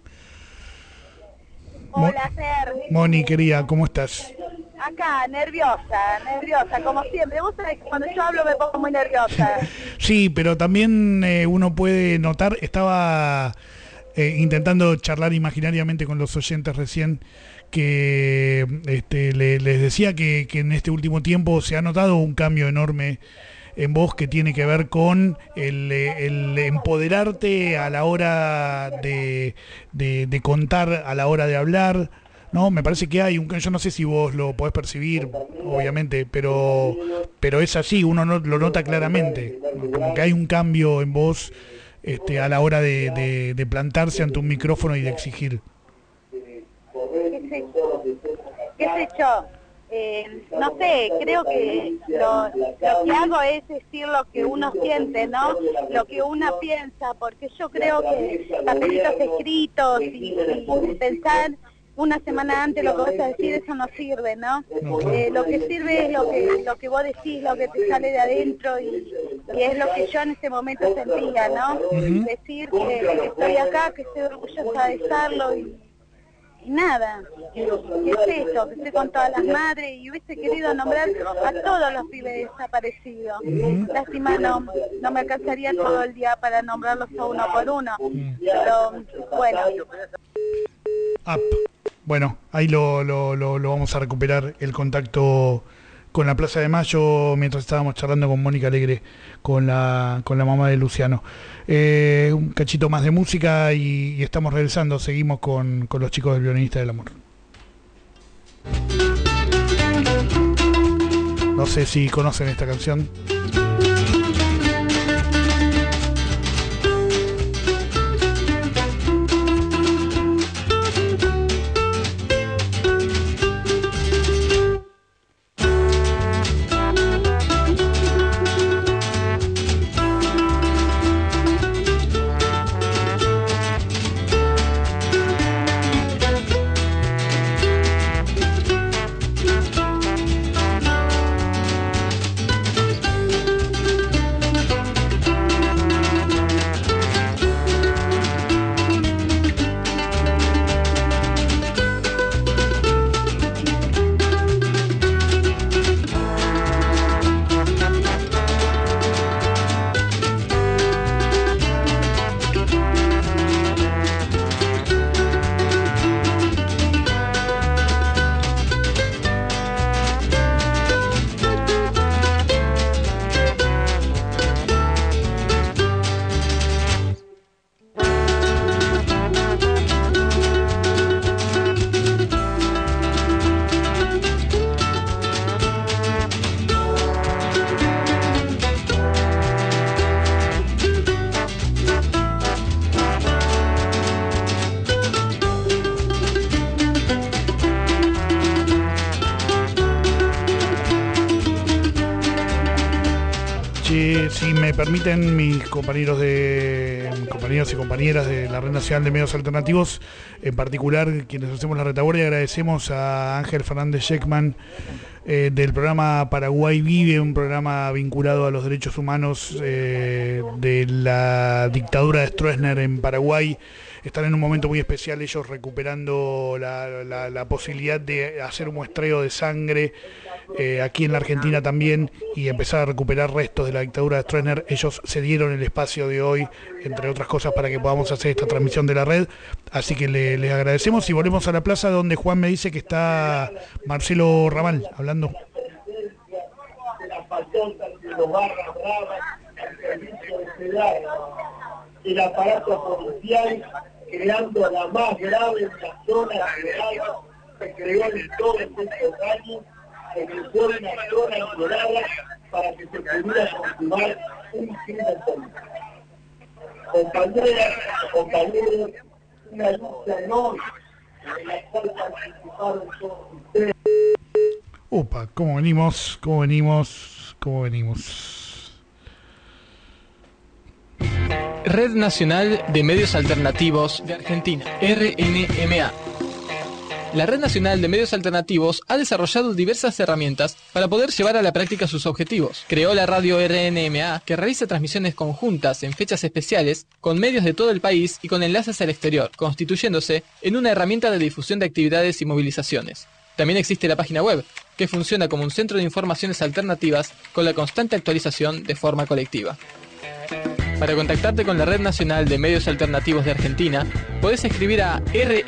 Hola, Fer.
Moni, querida, ¿cómo estás?
Acá, nerviosa, como siempre. Vos sabés que cuando yo hablo me pongo muy nerviosa.
Sí, pero también uno puede notar, estaba intentando charlar imaginariamente con los oyentes recién, que les decía que en este último tiempo se ha notado un cambio enorme en vos que tiene que ver con el empoderarte a la hora de contar, a la hora de hablar, ¿no? Me parece que hay yo no sé si vos lo podés percibir, obviamente, pero es así, uno lo nota claramente, como que hay un cambio en vos a la hora de plantarse ante un micrófono y de exigir.
¿Qué sé yo? No sé, creo que lo que hago es decir lo que uno siente, ¿no? Lo que uno piensa, porque yo creo que papelitos escritos y pensar una semana antes lo que vas a decir, eso no sirve, ¿no? Lo que sirve es lo que vos decís, lo que te sale de adentro y es lo que yo en ese momento sentía, ¿no? Decir que estoy acá, que estoy orgullosa de estarlo y nada, ¿qué es eso? Que estoy con todas las madres y hubiese querido nombrar a todos los pibes desaparecidos. Lástima no me alcanzaría todo el día para nombrarlos a uno por uno, pero bueno.
Bueno, ahí lo vamos a recuperar el contacto con la Plaza de Mayo mientras estábamos charlando con Mónica Alegre, con la mamá de Luciano. Un cachito más de música y estamos regresando, seguimos con los chicos del Violinista del Amor. No sé si conocen esta canción. Si me permiten mis compañeros y compañeras de la Red Nacional de Medios Alternativos, en particular quienes hacemos la retaguardia, agradecemos a Ángel Fernández Sheckman del programa Paraguay Vive, un programa vinculado a los derechos humanos de la dictadura de Stroessner en Paraguay. Están en un momento muy especial ellos recuperando la posibilidad de hacer un muestreo de sangre aquí en la Argentina también y empezar a recuperar restos de la dictadura de Stroessner. Ellos cedieron el espacio de hoy, entre otras cosas, para que podamos hacer esta transmisión de la red. Así que les agradecemos y volvemos a la plaza donde Juan me dice que está Marcelo Ramal hablando.
El aparato policial creando la más grave invasión a la ciudad que creó en todo estos años, que creó una zona ignorada para que se pudiera continuar un crimen político. Compañeros, una lucha enorme en la cual participaron todos ustedes.
Upa, ¿cómo venimos?
Red Nacional de Medios Alternativos de Argentina, RNMA. La Red Nacional de Medios Alternativos ha desarrollado diversas herramientas para poder llevar a la práctica sus objetivos. Creó la radio RNMA, que realiza transmisiones conjuntas en fechas especiales con medios de todo el país y con enlaces al exterior, constituyéndose en una herramienta de difusión de actividades y movilizaciones. También existe la página web, que funciona como un centro de informaciones alternativas con la constante actualización de forma colectiva. Para contactarte con la Red Nacional de Medios Alternativos de Argentina, podés escribir a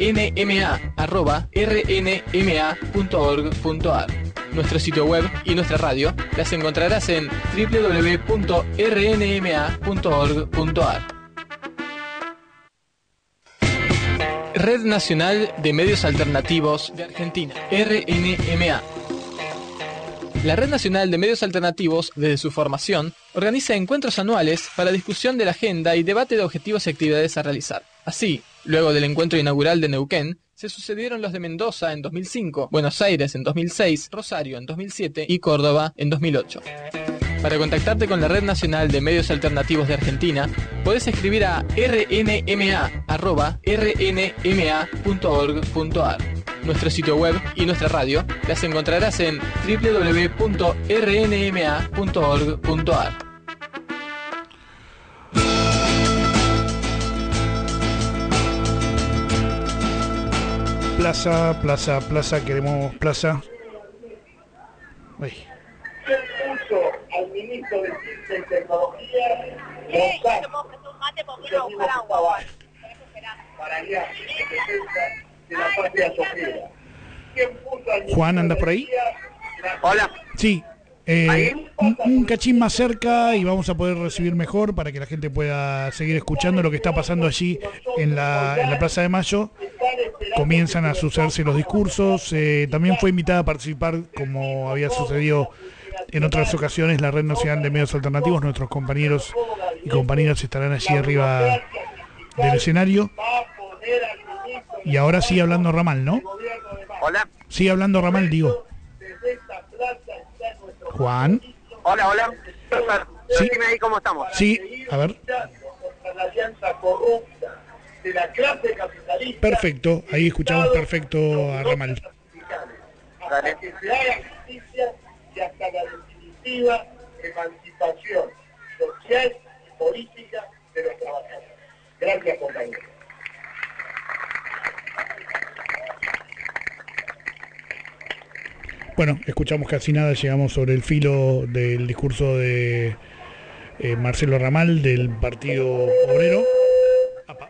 rnma@rnma.org.ar. Nuestro sitio web y nuestra radio las encontrarás en www.rnma.org.ar. Red Nacional de Medios Alternativos de Argentina, RNMA. La Red Nacional de Medios Alternativos, desde su formación, organiza encuentros anuales para discusión de la agenda y debate de objetivos y actividades a realizar. Así, luego del encuentro inaugural de Neuquén, se sucedieron los de Mendoza en 2005, Buenos Aires en 2006, Rosario en 2007 y Córdoba en 2008. Para contactarte con la Red Nacional de Medios Alternativos de Argentina, podés escribir a rnma@rnma.org.ar. Nuestro sitio web y nuestra radio las encontrarás en www.rnma.org.ar.
Plaza, plaza, plaza, queremos plaza. Uy.
Al ministro de Ciencia y Tecnología, para guiar en defensa de la patria sofrida.
Juan, ¿andas por ahí?
Hola.
Sí. Un cachín más cerca y vamos a poder recibir mejor para que la gente pueda seguir escuchando lo que está pasando allí en la Plaza de Mayo. Comienzan a sucederse los discursos. También fue invitada a participar, como había sucedido en otras ocasiones, la Red Nacional de Medios Alternativos. Nuestros compañeros y compañeras estarán allí arriba del escenario. Y ahora sigue hablando Ramal, ¿no?
Hola.
Sigue hablando Ramal, digo. Juan.
Hola, hola.
Sí.
Dime ahí cómo estamos.
Sí, a ver. Perfecto, ahí escuchamos perfecto a Ramal.
Dale. Que se haga justicia y hasta la definitiva emancipación social y política de los trabajadores. Gracias, compañeros.
Bueno, escuchamos casi nada, llegamos sobre el filo del discurso de Marcelo Ramal del Partido Obrero. Apa.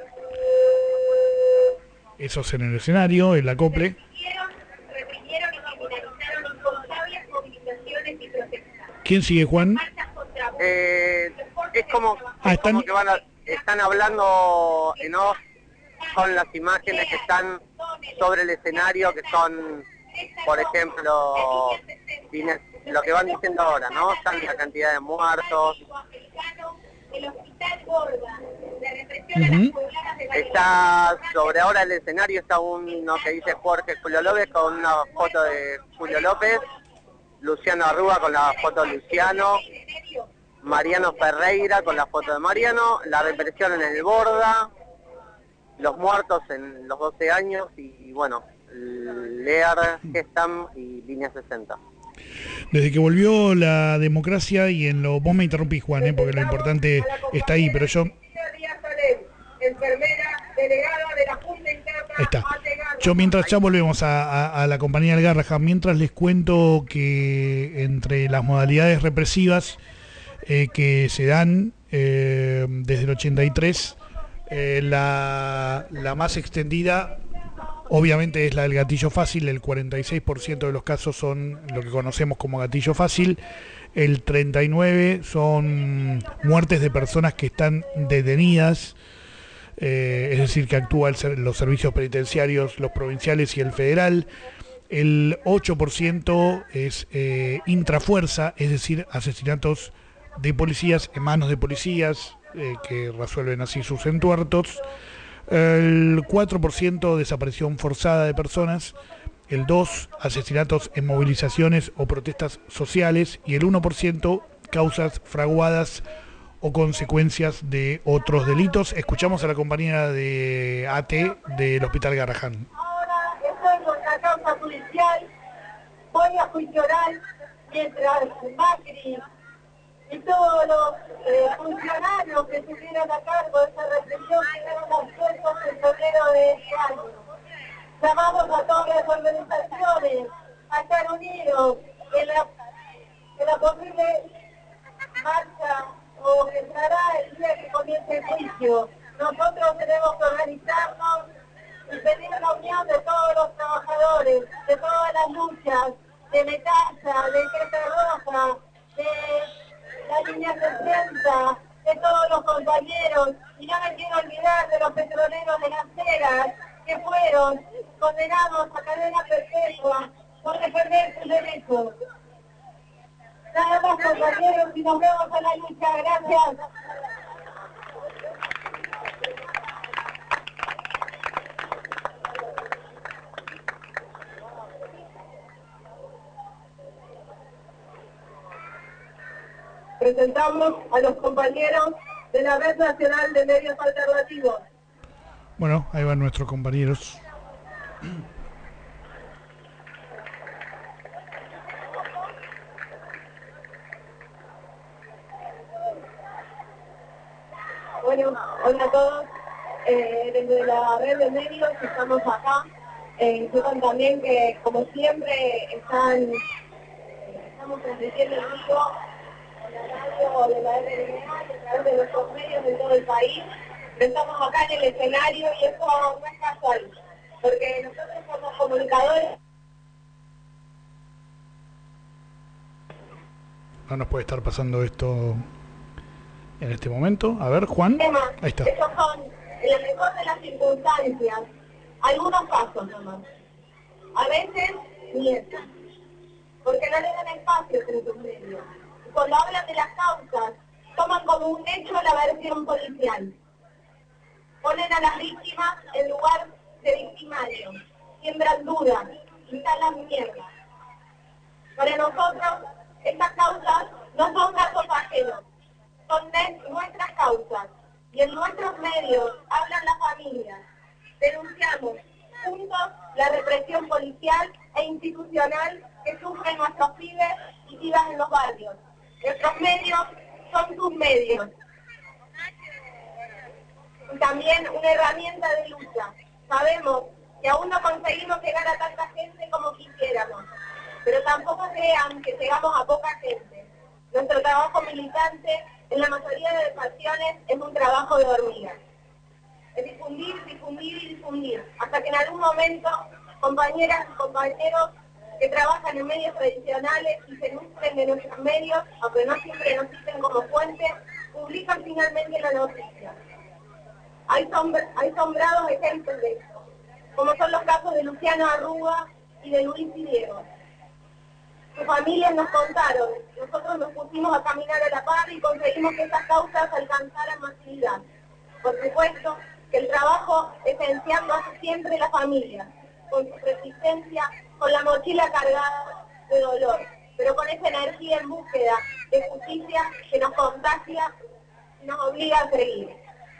Eso es en el escenario, el acople.
Reprimieron y criminalizaron incontables movilizaciones y protestas.
¿Quién sigue, Juan?
Es como que están hablando en off con las imágenes que están sobre el escenario, que son, por ejemplo, lo que van diciendo ahora, ¿no? Están la cantidad de muertos.
El hospital Gorda, la represión a las pobladas de
Está sobre ahora el escenario, está uno que dice Jorge Julio López con una foto de Julio López, Luciano Arruga con la foto de Luciano, Mariano Ferreira con la foto de Mariano, la represión en el Borda, los muertos en los 12 años y bueno, Lear, Gestam y Línea 60.
Desde que volvió la democracia y en lo... Vos me interrumpís, Juan, porque lo importante está ahí, pero yo... Ahí está. Yo mientras ya volvemos a la compañía del Garrahan, mientras les cuento que entre las modalidades represivas que se dan desde el 83, la más extendida obviamente es la del gatillo fácil. El 46% de los casos son lo que conocemos como gatillo fácil, el 39% son muertes de personas que están detenidas, es decir, que actúan los servicios penitenciarios, los provinciales y el federal. El 8% es intrafuerza, es decir, asesinatos de policías en manos de policías que resuelven así sus entuertos. El 4% desaparición forzada de personas, el 2% asesinatos en movilizaciones o protestas sociales y el 1% causas fraguadas o consecuencias de otros delitos. Escuchamos a la compañera de AT del Hospital Garrahan.
Ahora estoy
memoria juicio oral, mientras Macri y todos los funcionarios que estuvieron a cargo de esa represión quedaron absueltos en febrero de este año. Llamamos a todas las organizaciones a estar unidos en la posible marcha o que estará el día que comience el juicio. Nosotros tenemos que organizarnos y pedir la unión de todos los trabajadores, de todas las luchas, de Metalla, de Cresta Roja, de la línea 60, de todos los compañeros, y no me quiero olvidar de los petroleros de Las Heras, que fueron condenados a cadena perpetua por defender sus derechos. Nada más, compañeros, y nos vemos en la lucha. Gracias. Presentamos a los compañeros de la Red Nacional de Medios Alternativos.
Bueno, ahí van nuestros compañeros.
Bueno, hola a todos. Desde la Red de Medios estamos acá. Sepan también que, como siempre, estamos transmitiendo en vivo la radio de la RNMA, a través de nuestros medios de todo el país. Estamos acá en el escenario y eso no es casual, porque nosotros somos comunicadores.
No nos puede estar pasando esto en este momento. A ver, Juan. Ahí está.
Estos son, en la mejor de las circunstancias, algunos casos nomás. A veces, mienten, porque no le dan espacio en sus medios. Cuando hablan de las causas, toman como un hecho la versión policial. Ponen a las víctimas en lugar de victimarios, siembran dudas, instalan mierda. Para nosotros, estas causas no son casos ajenos, son nuestras causas. Y en nuestros medios hablan las familias. Denunciamos juntos la represión policial e institucional que sufren nuestros pibes y pibas en los barrios. Nuestros medios son sus medios. Y también una herramienta de lucha. Sabemos que aún no conseguimos llegar a tanta gente como quisiéramos, pero tampoco crean que llegamos a poca gente. Nuestro trabajo militante, en la mayoría de ocasiones, es un trabajo de hormiga. Es difundir, difundir y difundir, hasta que en algún momento, compañeras y compañeros que trabajan en medios tradicionales y se nutren de nuestros medios, aunque no siempre nos citen como fuente, publican finalmente la noticia. Hay sombrados ejemplos de esto, como son los casos de Luciano Arruga y de Luis y Diego. Sus familias nos contaron, nosotros nos pusimos a caminar a la par y conseguimos que estas causas alcanzaran masividad. Por supuesto que el trabajo esencial lo hace siempre la familia, con su resistencia, con la mochila cargada de dolor, pero con esa energía en búsqueda de justicia que nos contagia y nos obliga a seguir.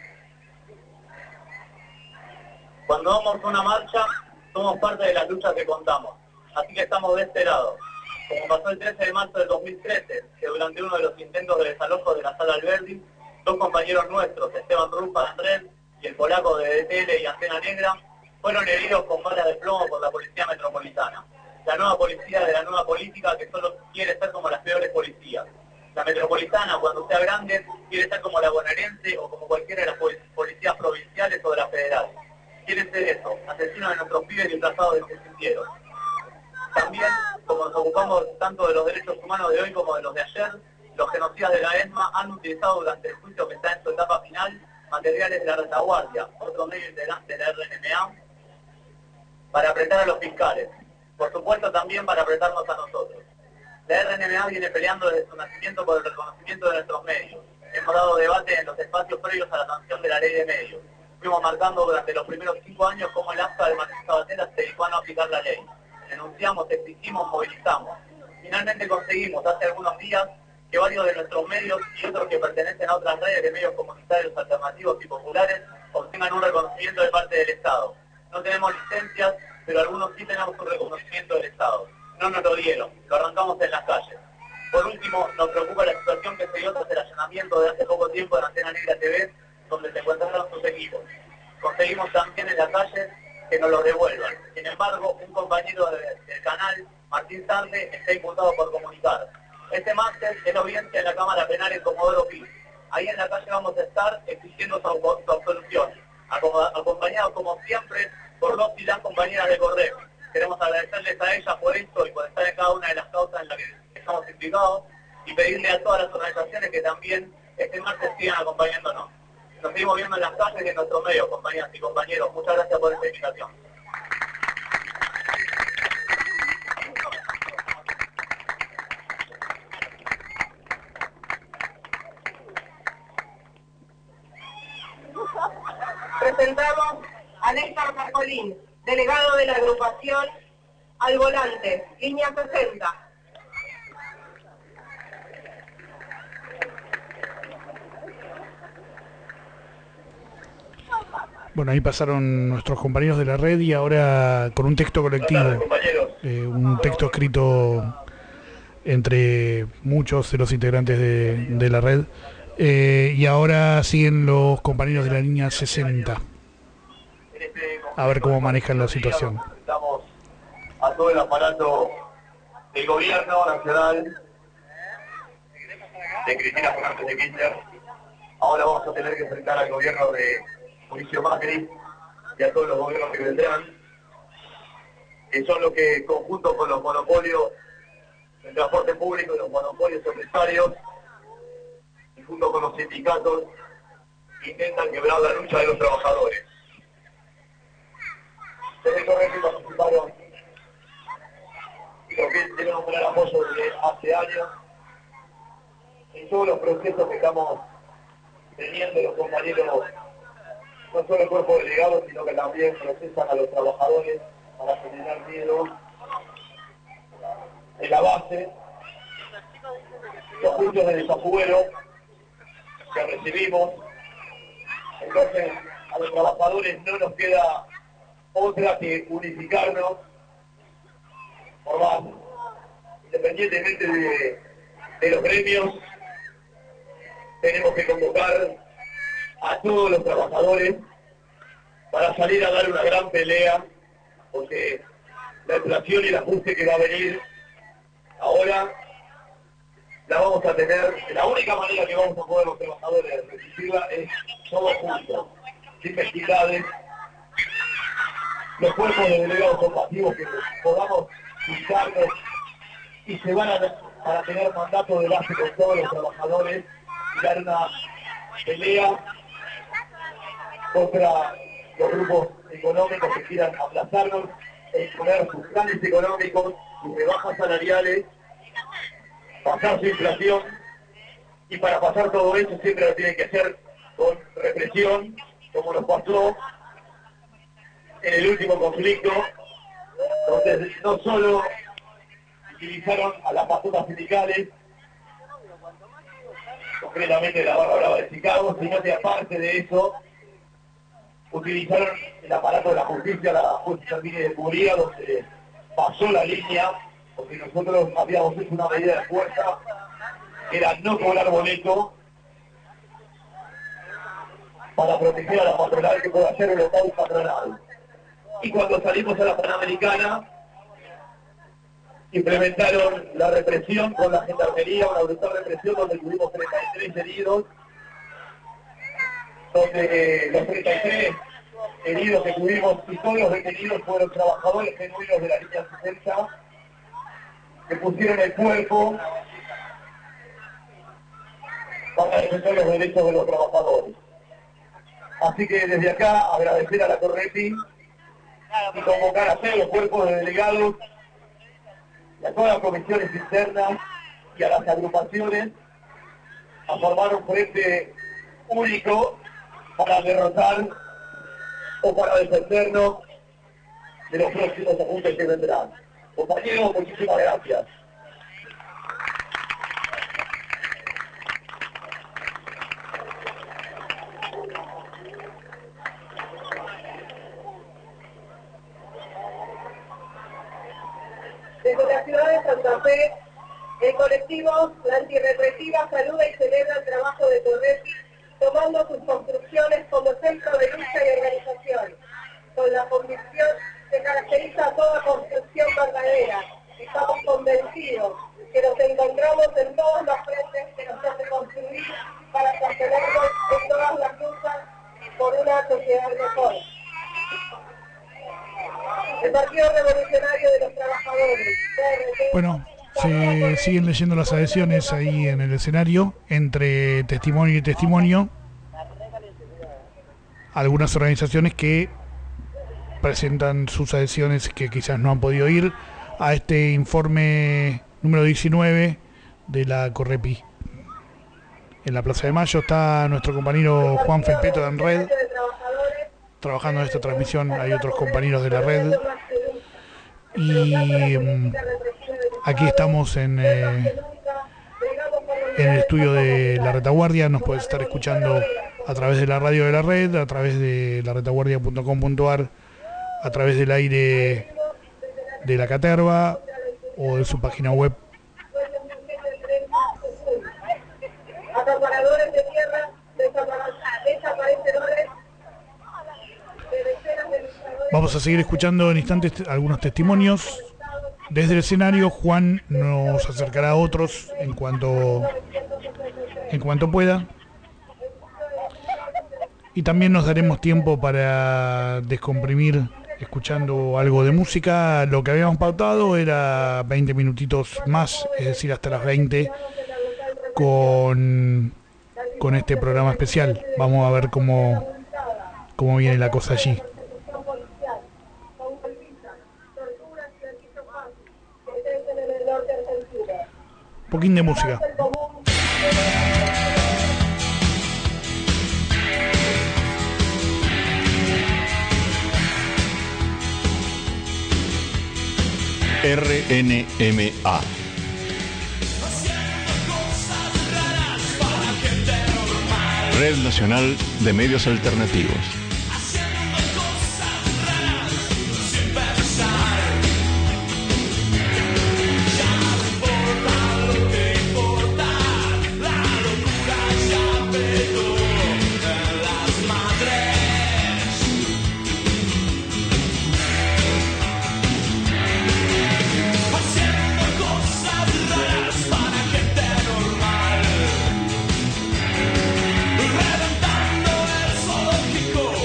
Cuando vamos a una marcha, somos parte de las luchas que contamos, así que estamos de este lado. Como pasó el 13 de marzo del 2013, que durante uno de los intentos de desalojo de la Sala Alberdi, dos compañeros nuestros, Esteban Rupa Andrés y el polaco de DTL y Antena Negra, fueron heridos con balas de plomo por la Policía Metropolitana, la nueva policía de la nueva política que solo quiere ser como las peores policías. La Metropolitana, cuando sea grande, quiere ser como la bonaerense o como cualquiera de las policías provinciales o de las federales. Quieren ser eso, asesinos de nuestros pibes disfrazados de justicieros. También, como nos ocupamos tanto de los derechos humanos de hoy como de los de ayer, los genocidas de la ESMA han utilizado durante el juicio que está en su etapa final materiales de la retaguardia, otro medio integrante de la RNMA, para apretar a los fiscales. Por supuesto también para apretarnos a nosotros. La RNMA viene peleando desde su nacimiento por el reconocimiento de nuestros medios. Hemos dado debate en los espacios previos a la sanción de la ley de medios. Fuimos marcando durante los primeros 5 años cómo el AFSA de Martín Sabatella se dedicó a no aplicar la ley. Denunciamos, exigimos, movilizamos. Finalmente conseguimos hace algunos días que varios de nuestros medios y otros que pertenecen a otras redes de medios comunitarios alternativos y populares obtengan un reconocimiento de parte del Estado. No tenemos licencias, pero algunos sí tenemos un reconocimiento del Estado. no nos lo dieron, lo arrancamos en las calles. Por último, nos preocupa la situación que se dio tras el allanamiento de hace poco tiempo en Antena Negra TV, donde se encontraron sus equipos. Conseguimos también en la calle que nos lo devuelvan. Sin embargo, un compañero del canal, Martín Sarde, está imputado por comunicar. Este martes es la audiencia en la Cámara Penal en Comodoro Pi. Ahí en la calle vamos a estar exigiendo su absolución, acompañados como siempre por los y las compañeras de Correo. Queremos agradecerles a ellas por esto y por estar en cada una de las causas en las que estamos implicados y pedirle a todas las organizaciones que también este martes sigan acompañándonos. Nos seguimos viendo en las calles y en nuestros medios, compañeras y compañeros. Muchas gracias por esta invitación.
Presentamos a Néstor Marcolín, delegado de la agrupación Al Volante, línea 60.
Bueno, ahí pasaron nuestros compañeros de la red y ahora con un texto colectivo, un texto escrito entre muchos de los integrantes de la red, y ahora siguen los compañeros de la línea 60. A ver cómo manejan la situación.
Estamos a todo el aparato del gobierno nacional de Cristina Fernández de Kirchner. Ahora vamos a tener que enfrentar al gobierno de Mauricio Macri y a todos los gobiernos que vendrán, que son los que, conjunto con los monopolios del transporte público y los monopolios empresarios, y junto con los sindicatos, intentan quebrar la lucha de los trabajadores. Desde Correti participaron y lo que tienen un gran apoyo desde hace años en todos los procesos que estamos teniendo los compañeros, no solo el cuerpo delegado, sino que también procesan a los trabajadores para generar miedo en la base, los puntos de desafuero que recibimos. Entonces, a los trabajadores no nos queda otra que unificarnos por base, independientemente de los gremios. Tenemos que convocar a todos los trabajadores para salir a dar una gran pelea, porque la inflación y el ajuste que va a venir ahora la vamos a tener. La única manera que vamos a poder los trabajadores resistirla es todos juntos, sin mezquindades, los cuerpos de delegados compasivos que podamos juntarnos y se van a tener mandato de base con todos los trabajadores y dar una pelea contra los grupos económicos que quieran aplazarnos e imponer sus planes económicos, sus rebajas salariales, pasar su inflación, y para pasar todo eso siempre lo tienen que hacer con represión, como nos pasó en el último conflicto, donde no solo utilizaron a las patrullas sindicales, concretamente la barra brava de Chicago, sino que aparte de eso utilizaron el aparato de la justicia de Curia, donde pasó la línea, porque nosotros habíamos hecho una medida de fuerza, que era no cobrar boleto para proteger a la patronal que pueda hacer el local patronal. Y cuando salimos a la Panamericana, implementaron la represión con la gendarmería, una brutal represión donde tuvimos 33 heridos, donde los 33 heridos que tuvimos y todos los detenidos fueron trabajadores genuinos de la línea 60 que pusieron el cuerpo para defender los derechos de los trabajadores. Así que desde acá agradecer a la Correti y convocar a todos los cuerpos de delegados y a todas las comisiones internas y a las agrupaciones a formar un frente único para derrotar o para defendernos de los próximos ajustes que vendrán. Compañeros, muchísimas gracias.
Desde la ciudad de Santa Fe, el colectivo La Antirrepresiva saluda y celebra el trabajo de Correpi, tomando sus construcciones como centro de lucha y organización, con la convicción que caracteriza a toda construcción verdadera. Estamos convencidos que nos encontramos en todos los frentes que nos hace construir para sostenernos en todas las luchas por una sociedad mejor. El Partido Revolucionario de los Trabajadores.
Bueno, se siguen leyendo las adhesiones ahí en el escenario, entre testimonio y testimonio. Algunas organizaciones que presentan sus adhesiones que quizás no han podido ir a este informe número 19 de la Correpi. En la Plaza de Mayo está nuestro compañero Juan Felpeto de Enred trabajando en esta transmisión. Hay otros compañeros de la red y aquí estamos en el estudio de la Retaguardia. Nos puedes estar escuchando a través de la radio de la red, a través de laretaguardia.com.ar, a través del aire de la Caterva o de su página web.
Acaparadores de tierra, desaparecedores.
Vamos a seguir escuchando en instantes algunos testimonios. Desde el escenario, Juan nos acercará a otros en cuanto pueda. Y también nos daremos tiempo para descomprimir escuchando algo de música. Lo que habíamos pautado era 20 minutitos más, es decir, hasta las 20, con este programa especial. Vamos a ver cómo viene la cosa allí. Un poquín de música.
RNMA. Red Nacional de Medios Alternativos.
Reventando el zoológico.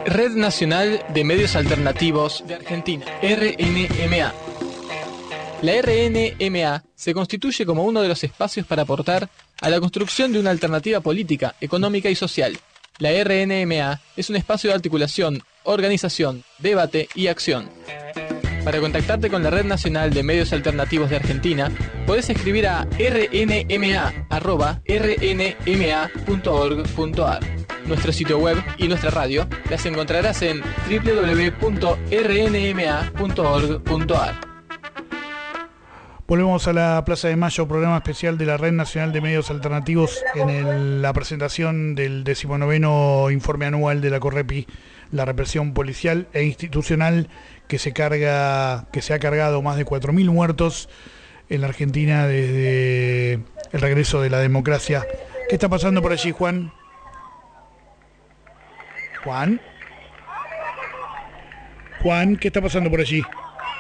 Red Nacional de Medios Alternativos de Argentina, RNMA. La RNMA se constituye como uno de los espacios para aportar a la construcción de una alternativa política, económica y social. La RNMA es un espacio de articulación, organización, debate y acción. Para contactarte con la Red Nacional de Medios Alternativos de Argentina, podés escribir a rnma@rnma.org.ar. Nuestro sitio web y nuestra radio las encontrarás en www.rnma.org.ar.
Volvemos a la Plaza de Mayo, programa especial de la Red Nacional de Medios Alternativos en la presentación del 19º informe anual de la Correpi, la represión policial e institucional que se ha cargado más de 4.000 muertos en la Argentina desde el regreso de la democracia. ¿Qué está pasando por allí, Juan? Juan, ¿qué está pasando por allí?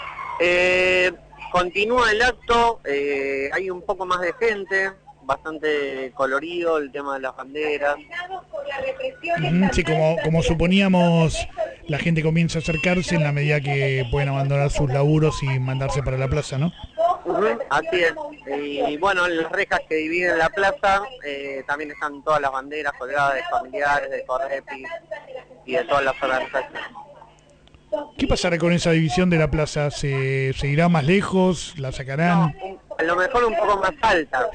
Continúa el acto, hay un poco más de gente, bastante colorido el tema de las banderas.
Sí, como suponíamos, la gente comienza a acercarse en la medida que pueden abandonar sus laburos y mandarse para la plaza, ¿no?
Así es. Y bueno, en las rejas que dividen la plaza también están todas las banderas colgadas de familiares, de Correpi y de todas las organizaciones.
¿Qué pasará con esa división de la plaza? ¿Se irá más lejos? ¿La sacarán?
No, a lo mejor un poco más alta.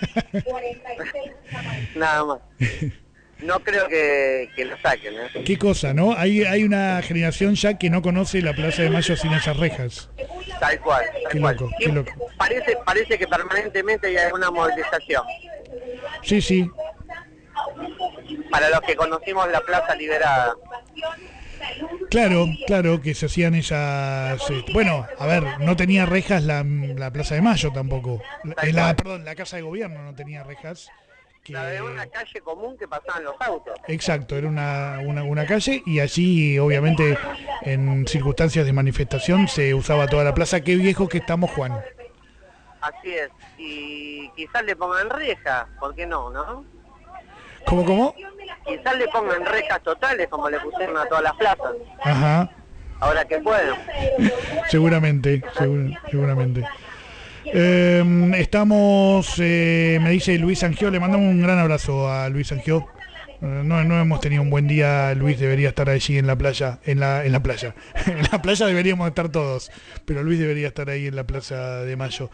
Nada más. No creo que lo saquen, ¿eh?
Qué cosa, ¿no? Hay una generación ya que no conoce la Plaza de Mayo sin esas rejas.
Tal cual.
Qué loco, qué loco.
Parece que permanentemente hay una movilización.
Sí.
Para los que conocimos la Plaza Liberada.
Claro, que se hacían esas... bueno, a ver, no tenía rejas la Plaza de Mayo tampoco. La Casa de Gobierno no tenía rejas.
La de una calle común que pasaban los autos.
Exacto, era una calle y allí, obviamente, en circunstancias de manifestación se usaba toda la plaza. Qué viejos que estamos, Juan.
Así es, y quizás le pongan rejas, ¿por qué no?
¿Cómo?
Quizás le pongan rejas totales como le pusieron a todas las plazas.
Ajá.
Ahora que pueden.
Seguramente. Estamos, me dice Luis Angió, le mandamos un gran abrazo a Luis Angió. No hemos tenido un buen día. Luis debería estar allí en la playa, en la playa. En la playa deberíamos estar todos, pero Luis debería estar ahí en la Plaza de Mayo.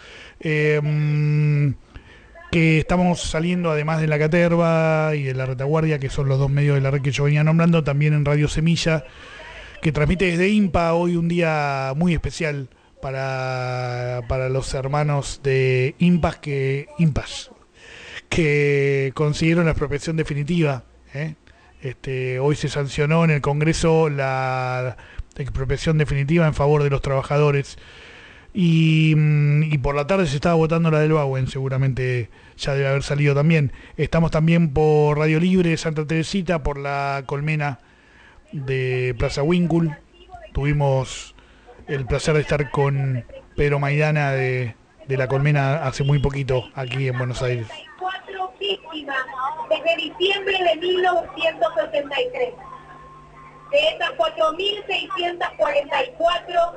Que estamos saliendo, además de la Caterva y de la Retaguardia, que son los dos medios de la red que yo venía nombrando, también en Radio Semilla, que transmite desde IMPA, hoy un día muy especial para los hermanos de IMPAS que consiguieron la expropiación definitiva. Hoy se sancionó en el Congreso la expropiación definitiva en favor de los trabajadores. Y por la tarde se estaba votando la del Bauen, seguramente ya debe haber salido también. Estamos también por Radio Libre de Santa Teresita, por la Colmena de Plaza Winkul. Tuvimos el placer de estar con Pedro Maidana de la Colmena hace muy poquito aquí en Buenos Aires.
4 víctimas desde diciembre de 1983. De esas 4.644,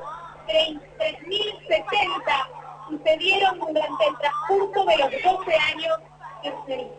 3.070 sucedieron durante el transcurso de los 12 años que sucedieron.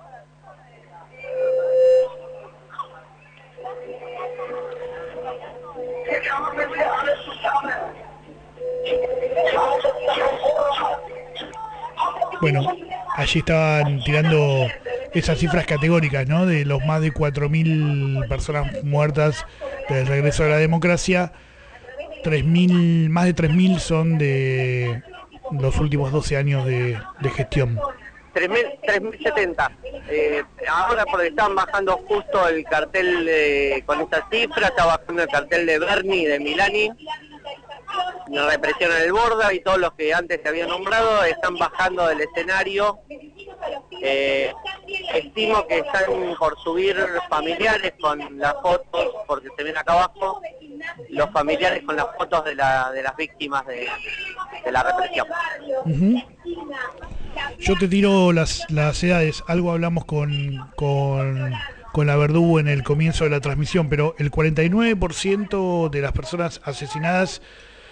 Bueno, allí estaban tirando esas cifras categóricas, ¿no? De los más de 4.000 personas muertas desde el regreso de la democracia. Más de 3.000 son de los últimos 12 años de gestión.
3.070. Ahora porque están bajando justo el cartel con esta cifra, está bajando el cartel de Berni y de Milani, la represión en el Borda, y todos los que antes se habían nombrado están bajando del escenario. Estimo que están por subir familiares con las fotos, porque se ven acá abajo, los familiares con las fotos de las víctimas de la represión.
Uh-huh. Yo te tiro las edades. Algo hablamos con con la Verdugo en el comienzo de la transmisión, pero el 49% de las personas asesinadas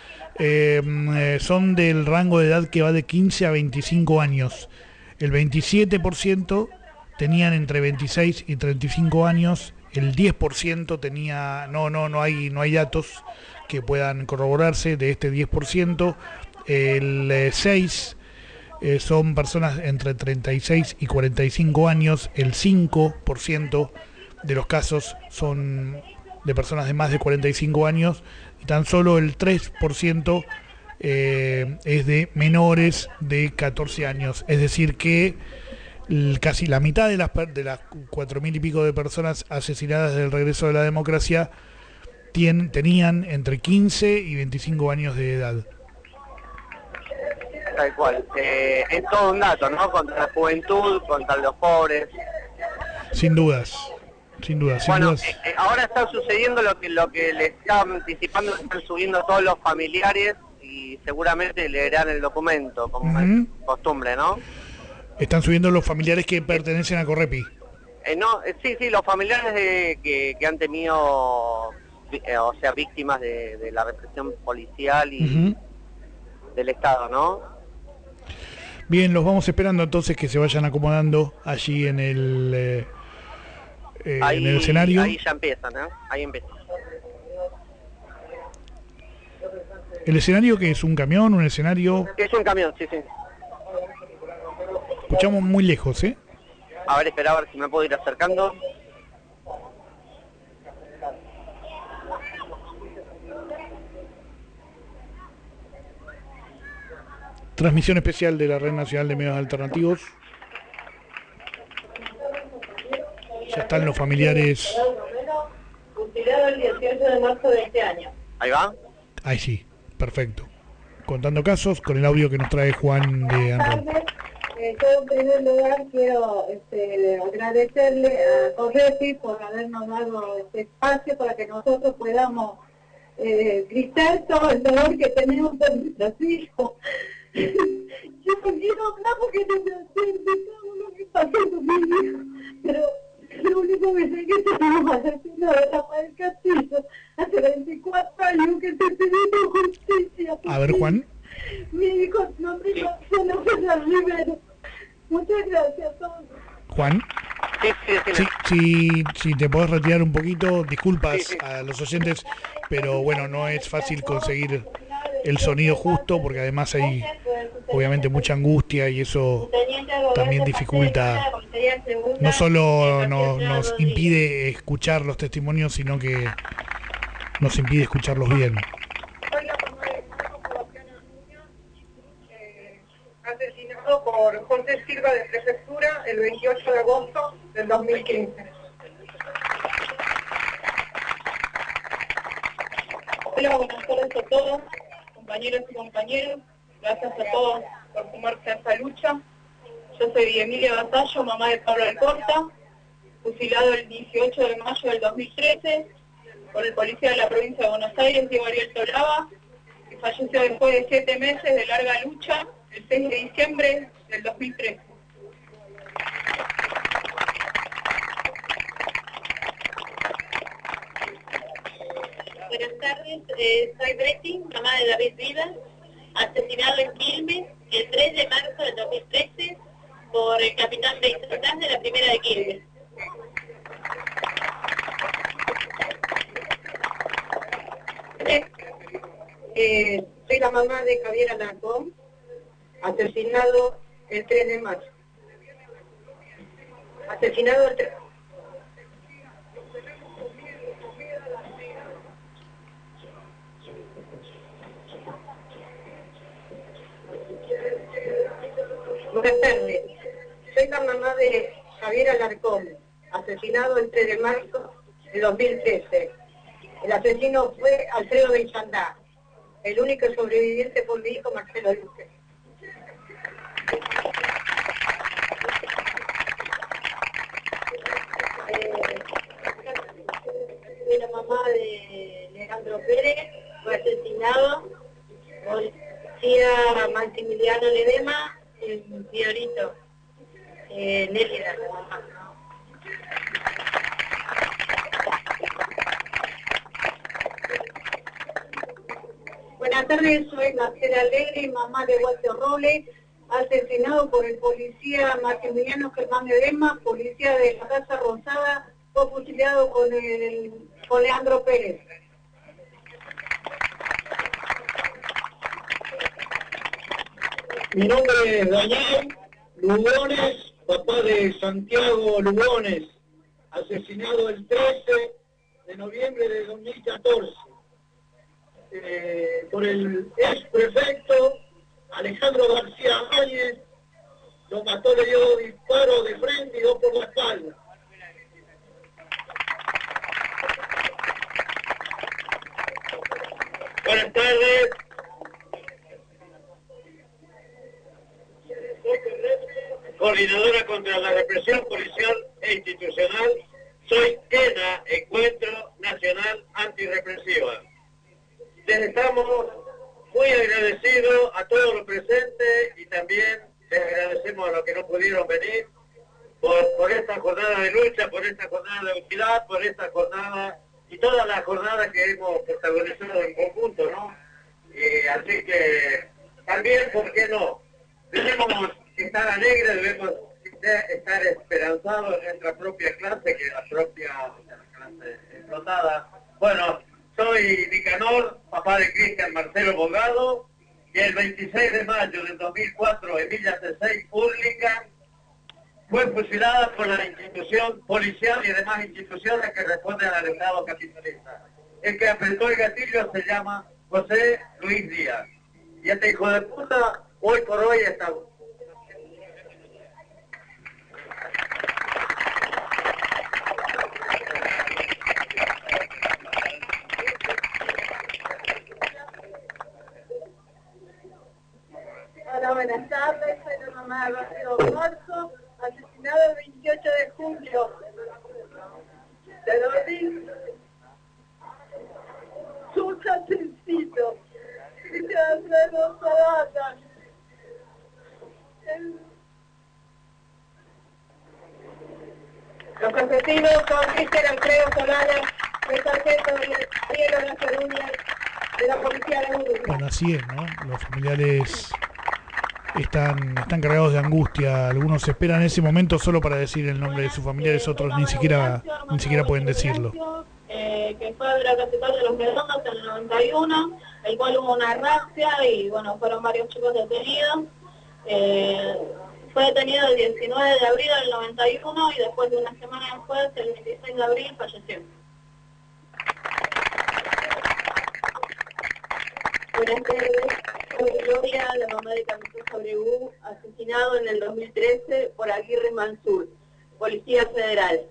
son del rango de edad que va de 15 a 25 años. El 27% tenían entre 26 y 35 años. El 10% tenía, no hay datos que puedan corroborarse de este 10%. El 6 son personas entre 36 y 45 años. El 5% de los casos son de personas de más de 45 años. Y tan solo el 3% es de menores de 14 años. Es decir que casi la mitad de las 4.000 y pico de personas asesinadas del regreso de la democracia tenían entre 15 y 25 años de edad.
Tal cual. Es todo un dato, ¿no? Contra la juventud, contra los pobres.
Sin dudas.
Bueno, ahora está sucediendo lo que le está anticipando, están subiendo todos los familiares y seguramente leerán el documento, como es costumbre, ¿no?
Están subiendo los familiares que pertenecen a Correpi.
Sí, los familiares que han tenido, víctimas de la represión policial y del Estado, ¿no?
Bien, los vamos esperando entonces que se vayan acomodando allí en el escenario.
Ahí ya empiezan, ¿eh? Ahí empiezan.
¿El escenario que es un camión, un escenario?
Es un camión, sí.
Escuchamos muy lejos, ¿eh?
A ver, espera, a ver si me puedo ir acercando.
Transmisión especial de la Red Nacional de Medios Alternativos. Ya están los familiares.
Fusilado el 18 de marzo de este año.
Ahí va.
Ahí sí, perfecto. Contando casos con el audio que nos trae Juan de ANRAD.
Yo en primer lugar quiero agradecerle a Correpi por habernos dado este espacio para que nosotros podamos gritar todo el dolor que tenemos por nuestros hijos. Yo no quiero hablar porque no sé hacer de todo lo que pasó con mi hijo, pero lo único que sé es que tenemos asesino de Rafael Castillo hace 24 años que estoy pidiendo justicia.
A ver, Juan.
Mi hijo, nombre es Marcelo Fernández Rivero. Muchas gracias a todos.
Juan. Si te podés retirar un poquito, disculpas a los oyentes, pero bueno, no es fácil conseguir el sonido justo porque además hay obviamente mucha angustia y eso también dificulta, no solo nos impide escuchar los testimonios, sino que nos impide escucharlos bien.
Asesinado por José Silva de Prefectura el 28 de agosto del 2015. Hola, buenas tardes a todos, compañeros y compañeros. Gracias a todos por sumarse a esta lucha. Yo soy Emilia Basallo, mamá de Pablo Alcorta, fusilado el 18 de mayo del 2013 por el policía de la provincia de Buenos Aires, Diego Ariel Tolaba, que falleció después de 7 meses de larga lucha el 6 de diciembre del 2013.
Buenas tardes, soy Betty, mamá de David Rivas, asesinado en Quilmes el 3 de marzo del 2013 por el capitán Beitratás de la Primera de Quilmes.
Soy la mamá de Javier Alarcón, asesinado el 3 de marzo. Asesinado el 3. Buenas tardes. Soy la mamá de Javier Alarcón, asesinado el 3 de marzo de 2013. El asesino fue Alfredo Benchandá. El único sobreviviente fue mi hijo Marcelo Luque.
Soy la mamá de Leandro Pérez, fue asesinado por tía Maximiliano Ledema, el Fiorito, Nélida, la mamá.
Buenas tardes, soy Marcela Alegre, mamá de Walter Robles, asesinado por el policía Maximiliano Germán Edema, policía de la Casa Rosada, fue fusilado con Leandro Pérez.
Mi nombre es Daniel Lugones, papá de Santiago Lugones, asesinado el 13 de noviembre de 2014 por el ex prefecto Alejandro García Áñez. Lo mató, le dio disparo de frente y dos por la espalda.
Buenas tardes. Coordinadora contra la represión policial e institucional, soy ENA, Encuentro Nacional Antirrepresiva. Les estamos muy agradecidos a todos los presentes y también les agradecemos a los que no pudieron venir por esta jornada de lucha, por esta jornada de unidad, por esta jornada y todas las jornadas que hemos protagonizado en conjunto, ¿no? Así que también, ¿por qué no? Debemos estar alegres, debemos estar esperanzados en nuestra propia clase, que es la propia clase explotada. Bueno, soy Nicanor, papá de Cristian Marcelo Bogado, y el 26 de mayo del 2004, Emilia C6 Pública fue fusilada por la institución policial y demás instituciones que responden al Estado capitalista. El que apretó el gatillo se llama José Luis Díaz. Y este hijo de puta, hoy por hoy está...
Hola, buenas tardes, soy la mamá de Rocío Marzo, asesinado el 28 de julio de 2000. Sus asesinos, Cristian Alfredo Sabata. Los asesinos son Cristian Alfredo Solana, el sargento Ariel Laceruña, de la policía de Uruguay.
Bueno, así es, ¿no? Los familiares están cargados de angustia. Algunos esperan ese momento solo para decir el nombre de sus familiares, otros ni siquiera pueden decirlo.
Que fue de la capital de Los Redondos en el 91, el cual hubo una razzia y bueno, fueron varios chicos detenidos. Fue detenido el 19 de abril del 91 y después de una semana después, el 26 de abril, falleció. Buenas tardes, soy Gloria, la mamá de Camilo Sobregu, asesinado en el 2013 por Aguirre Mansur, Policía Federal.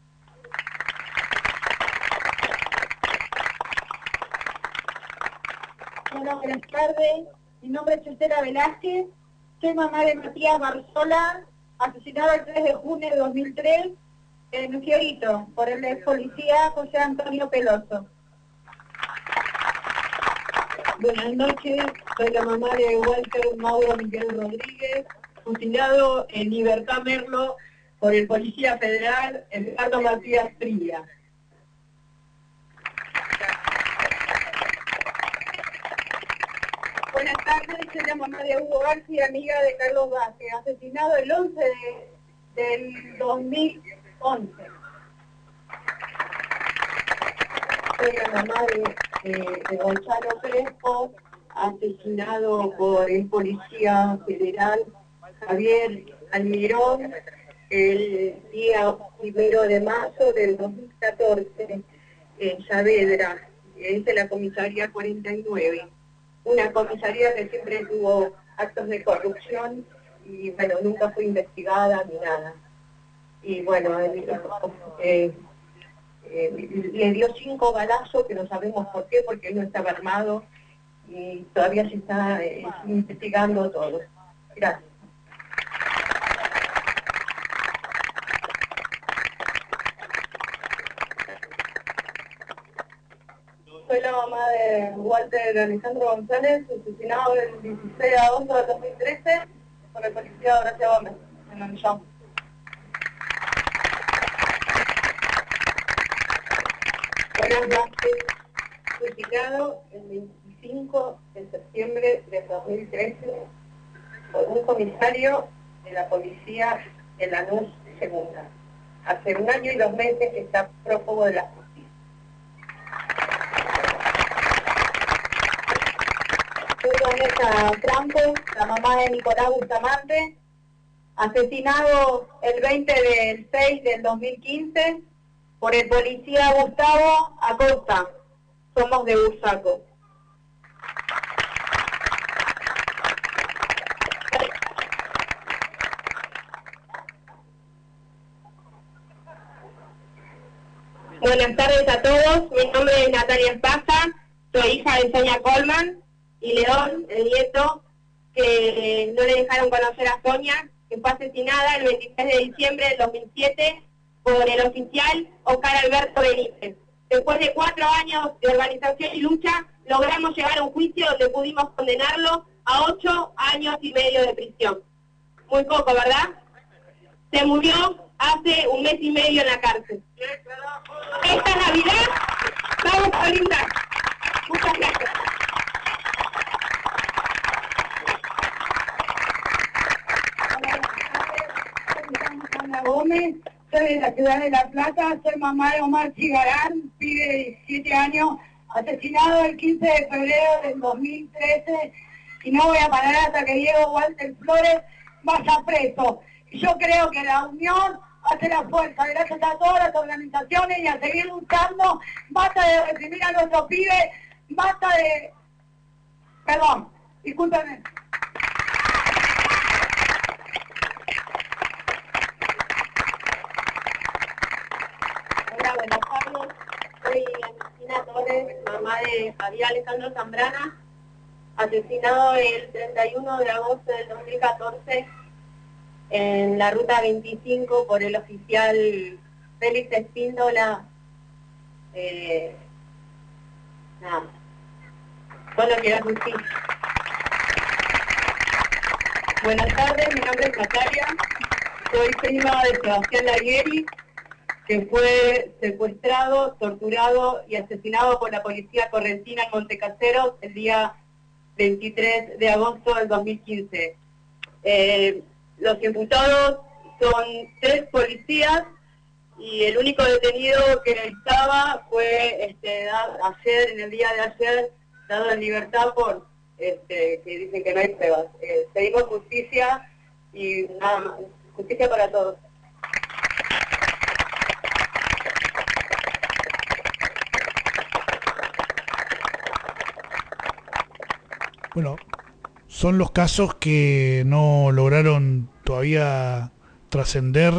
Hola, buenas tardes, mi nombre es Estela Velázquez, soy mamá de Matías Barzola, asesinado el 3 de junio de 2003 en Fiorito, por el ex policía José Antonio Peloso. Buenas noches, soy la mamá de Walter Mauro Miguel Rodríguez, fusilado en Libertad Merlo por el Policía Federal Edgardo Matías Trilla. Buenas tardes, soy la mamá de Hugo García, amiga de Carlos Vázquez, asesinado el 11 del 2011. Soy la mamá de Gonzalo Crespo, asesinado por el Policía Federal Javier Almirón el día 1 de marzo del 2014 en Saavedra, es de la comisaría 49. Una comisaría que siempre tuvo actos de corrupción y bueno, nunca fue investigada ni nada. Y bueno, le dio 5 balazos, que no sabemos por qué, porque él no estaba armado y todavía se está investigando todo. Gracias. Soy la mamá de Walter Alejandro González, asesinado el 16 de agosto de 2013 por el policía Horacio Gómez, en el Millón. Buenas noches, fusilado el 26
5 de septiembre de 2013 por un comisario de la policía de Lanús Segunda. Hace 1 año y 2 meses que está prófugo de la justicia.
Soy Vanessa Franco, la mamá de Nicolás Bustamante, asesinado el 20 del 6 del 2015 por el policía Gustavo Acosta. Somos de Bursaco.
Buenas tardes a todos, mi nombre es Natalia Espasa, soy hija de Sonia Colman y León, el nieto, que no le dejaron conocer a Sonia, que fue asesinada el 23 de diciembre del 2007 por el oficial Oscar Alberto Benítez. Después de 4 años de organización y lucha, logramos llegar a un juicio donde pudimos condenarlo a 8 años y medio de prisión. Muy poco, ¿verdad? Se murió hace 1 mes y medio en la cárcel. Esta Navidad vamos a brindar. Muchas gracias.
Ana Gómez, soy de la ciudad de La Plata, soy mamá de Omar Chigarán, pibe de 17 años, asesinado el 15 de febrero del 2013, y no voy a parar hasta que Diego Walter Flores vaya preso. Y yo creo que la unión hace la fuerza, gracias a todas las organizaciones y a seguir luchando. Basta de reprimir a nuestros pibes, basta de... Perdón, discúlpenme.
Hola, buenas tardes. Soy Cristina Torres, mamá de Javier Alejandro Zambrana, asesinado el 31 de agosto del 2014 en la ruta 25 por el oficial Félix Espíndola. Nada, solo quiero justicia.
Buenas tardes, mi nombre es Natalia, soy prima de Sebastián Laguieri, que fue secuestrado, torturado y asesinado por la policía correntina en Montecaseros el día 23 de agosto del 2015. Los imputados son 3 policías y el único detenido que estaba fue ayer, en el día de ayer, dado en libertad por que dicen que no hay pruebas. Pedimos justicia y nada más, justicia para todos.
Bueno, son los casos que no lograron todavía trascender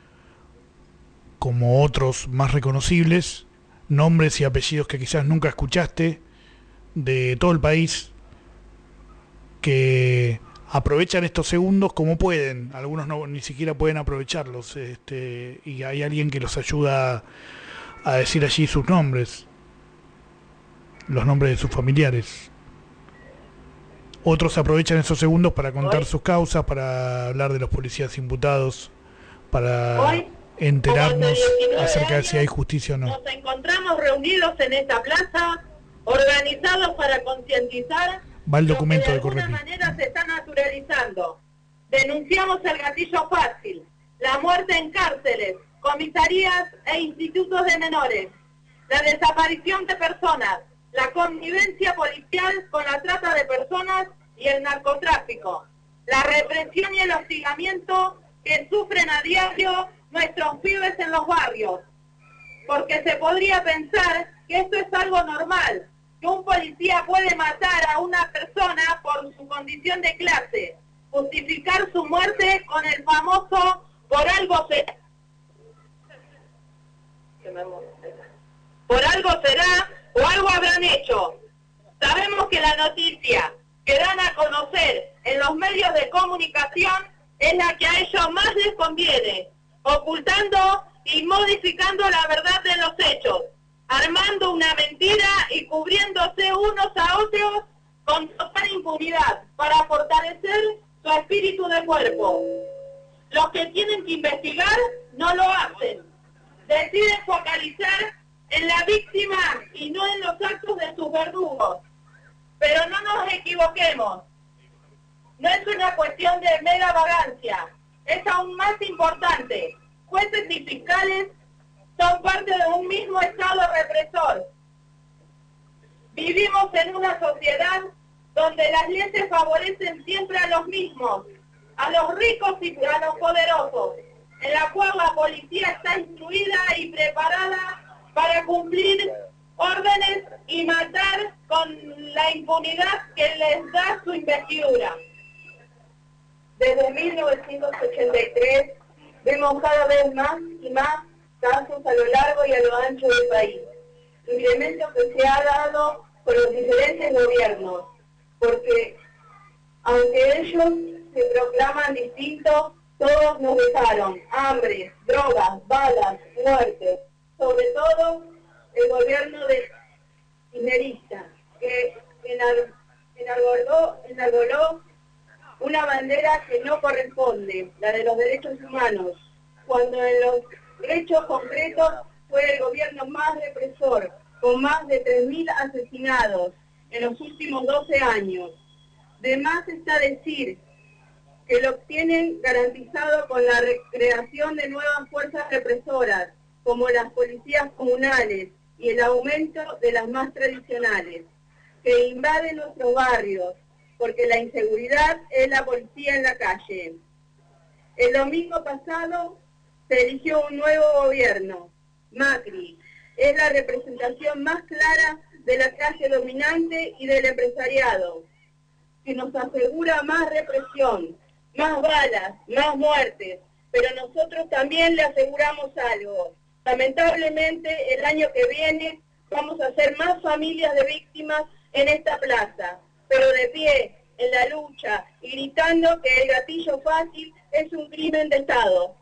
como otros más reconocibles, nombres y apellidos que quizás nunca escuchaste de todo el país, que aprovechan estos segundos como pueden. Algunos no, ni siquiera pueden aprovecharlos, y hay alguien que los ayuda a decir allí sus nombres, los nombres de sus familiares. Otros aprovechan esos segundos para contar sus causas, para hablar de los policías imputados, para enterarnos acerca de si hay justicia o no.
Nos encontramos reunidos en esta plaza, organizados para concientizar.
Va el documento de
alguna manera se está naturalizando. Denunciamos el gatillo fácil, la muerte en cárceles, comisarías e institutos de menores, la desaparición de personas, la connivencia policial con la trata de personas y el narcotráfico, la represión y el hostigamiento que sufren a diario nuestros pibes en los barrios. Porque se podría pensar que esto es algo normal, que un policía puede matar a una persona por su condición de clase, justificar su muerte con el famoso por algo será o algo habrán hecho. Sabemos que la noticia que dan a conocer en los medios de comunicación es la que a ellos más les conviene, ocultando y modificando la verdad de los hechos, armando una mentira y cubriéndose unos a otros con total impunidad para fortalecer su espíritu de cuerpo. Los que tienen que investigar no lo hacen, deciden focalizar en la víctima y no en los actos de sus verdugos. Pero no nos equivoquemos. No es una cuestión de mera vagancia. Es aún más importante. Jueces y fiscales son parte de un mismo Estado represor. Vivimos en una sociedad donde las leyes favorecen siempre a los mismos, a los ricos y a los poderosos, en la cual la policía está instruida y preparada para cumplir órdenes y matar con la impunidad que les da su investidura.
Desde 1983 vemos cada vez más y más casos a lo largo y a lo ancho del país. Incremento que se ha dado por los diferentes gobiernos, porque aunque ellos se proclaman distintos, todos nos dejaron hambre, drogas, balas, muertes, sobre todo el gobierno de kirchnerista, que enarboló una bandera que no corresponde, la de los derechos humanos, cuando en los hechos concretos fue el gobierno más represor, con más de 3.000 asesinados en los últimos 12 años. De más está decir que lo obtienen garantizado con la creación de nuevas fuerzas represoras, como las policías comunales y el aumento de las más tradicionales, que invaden nuestros barrios, porque la inseguridad es la policía en la calle. El domingo pasado se eligió un nuevo gobierno, Macri. Es la representación más clara de la clase dominante y del empresariado, que nos asegura más represión, más balas, más muertes, pero nosotros también le aseguramos algo. Lamentablemente, el año que viene vamos a ser más familias de víctimas en esta plaza, pero de pie, en la lucha, y gritando que el gatillo fácil es un crimen de Estado.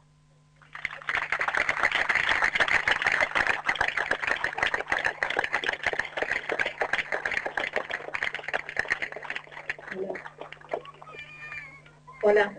Hola.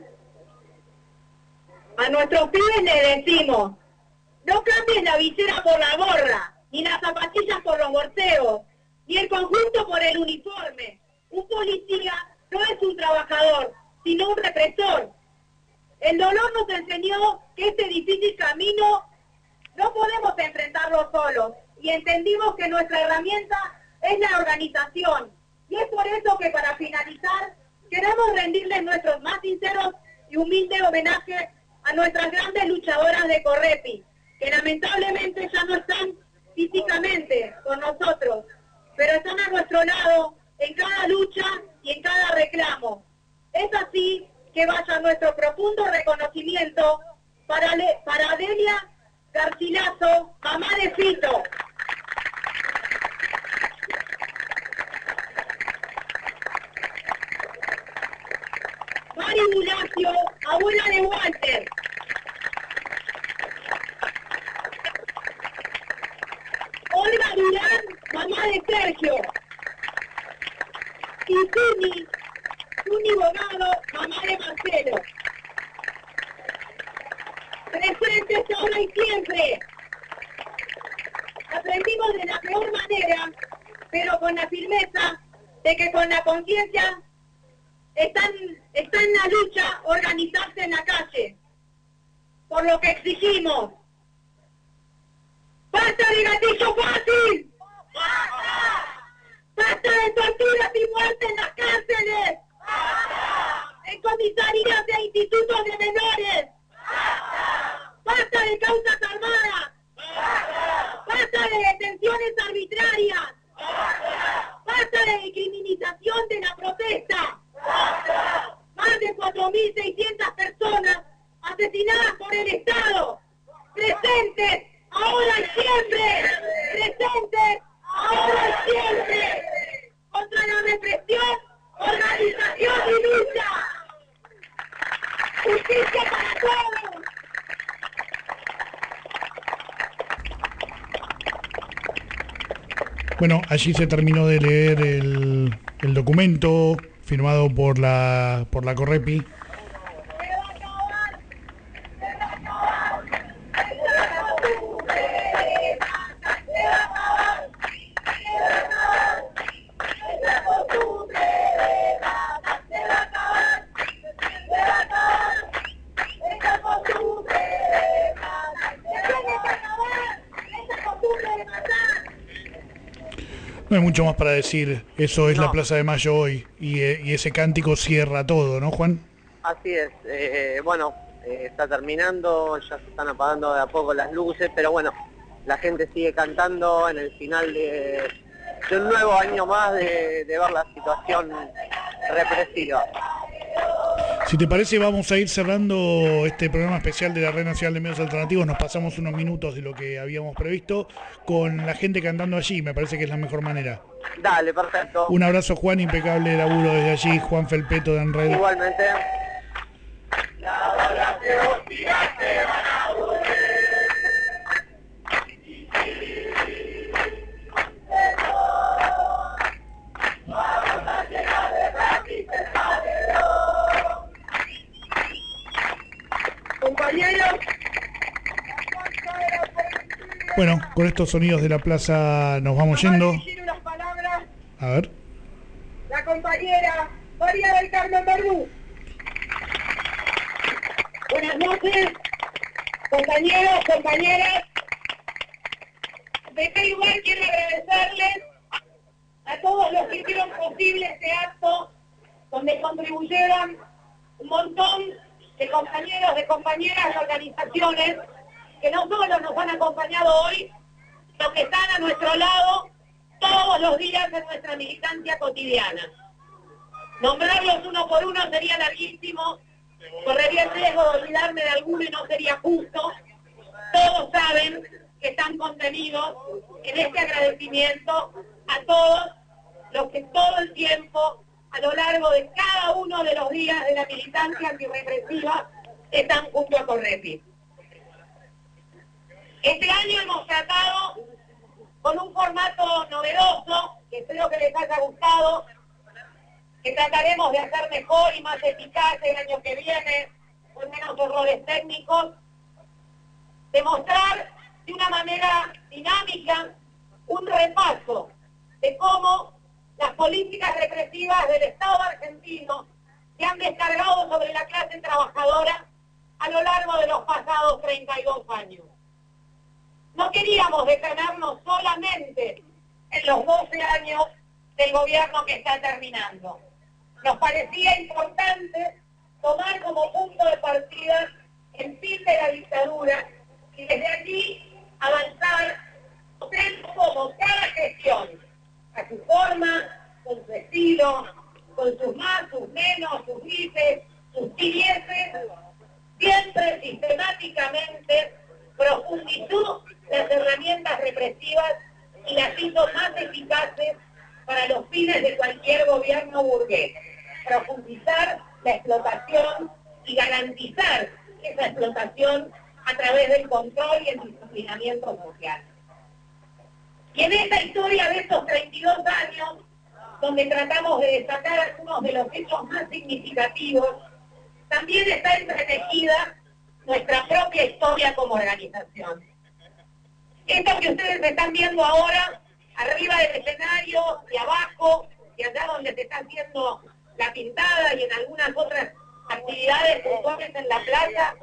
A nuestros pibes les decimos, no cambies la visera por la gorra, ni las zapatillas por los borseos, ni el conjunto por el uniforme. Un policía no es un trabajador, sino un represor. El dolor nos enseñó que este difícil camino no podemos enfrentarlo solos, y entendimos que nuestra herramienta es la organización. Y es por eso que para finalizar, queremos rendirles nuestros más sinceros y humildes homenajes a nuestras grandes luchadoras de Correpi, que lamentablemente ya no están físicamente con nosotros, pero están a nuestro lado en cada lucha y en cada reclamo. Es así que vaya nuestro profundo reconocimiento para Delia Garcilaso, mamá de Fito. Mari Bulacio, abuela de Walter. Olga Durán, mamá de Sergio. Y Suni Bogado, mamá de Marcelo. Presentes ahora y siempre. Aprendimos de la peor manera, pero con la firmeza de que con la conciencia está en la lucha organizarse en la calle. Por lo que exigimos. ¡Basta de gatillo fácil! ¡Basta! ¡Basta de torturas y muertes en las cárceles! ¡Basta! En comisarías e institutos de menores. ¡Basta! ¡Basta de causas armadas! ¡Basta! ¡Basta de detenciones arbitrarias! ¡Basta! ¡Basta de criminalización de la protesta! ¡Basta! Más de 4.600 personas asesinadas por el Estado. Presentes, ahora y siempre. Presentes, ahora y siempre. Contra la represión, organización y lucha. Justicia para todos.
Bueno, allí se terminó de leer el documento firmado por la Correpi. No hay mucho más para decir, eso es la Plaza de Mayo hoy, y ese cántico cierra todo, ¿no, Juan?
Así es, está terminando, ya se están apagando de a poco las luces, pero bueno, la gente sigue cantando en el final de un nuevo año más de ver la situación represiva.
Si te parece, vamos a ir cerrando este programa especial de la Red Nacional de Medios Alternativos. Nos pasamos unos minutos de lo que habíamos previsto con la gente cantando allí, me parece que es la mejor manera.
Dale, perfecto.
Un abrazo, Juan, impecable laburo desde allí, Juan Felpeto de Enred.
Igualmente.
Compañeros.
Bueno, con estos sonidos de la plaza nos vamos yendo. A ver.
La compañera María del Carmen Verdú. Buenas noches, compañeros, compañeras. De este lugar quiero agradecerles a todos los que hicieron posible este acto, donde contribuyeron un montón de compañeros, de compañeras, de organizaciones que no solo nos han acompañado hoy, sino que están a nuestro lado todos los días en nuestra militancia cotidiana. Nombrarlos uno por uno sería larguísimo, correría el riesgo de olvidarme de alguno y no sería justo. Todos saben que están contenidos en este agradecimiento a todos los que todo el tiempo, a lo largo de cada uno de los días de la militancia antirrepresiva, están junto a Correpi. Este año hemos tratado con un formato novedoso, que espero que les haya gustado, que trataremos de hacer mejor y más eficaz el año que viene, con menos errores técnicos, demostrar de una manera dinámica un repaso de cómo las políticas represivas del Estado argentino se han descargado sobre la clase trabajadora a lo largo de los pasados 32 años. No queríamos detenernos solamente en los 12 años del gobierno que está terminando. Nos parecía importante tomar como punto de partida el fin de la dictadura y desde allí avanzar, como cada gestión, a su forma, con su estilo, con sus más, sus menos, sus grises, sus dieces, siempre sistemáticamente profundizó las herramientas represivas y las hizo más eficaces para los fines de cualquier gobierno burgués. Profundizar la explotación y garantizar esa explotación a través del control y el disciplinamiento social. Y en esta historia de estos 32 años, donde tratamos de destacar algunos de los hechos más significativos, también está entretejida nuestra propia historia como organización. Esto que ustedes están viendo ahora, arriba del escenario y abajo, y allá donde se está haciendo la pintada y en algunas otras actividades puntuales en la plaza.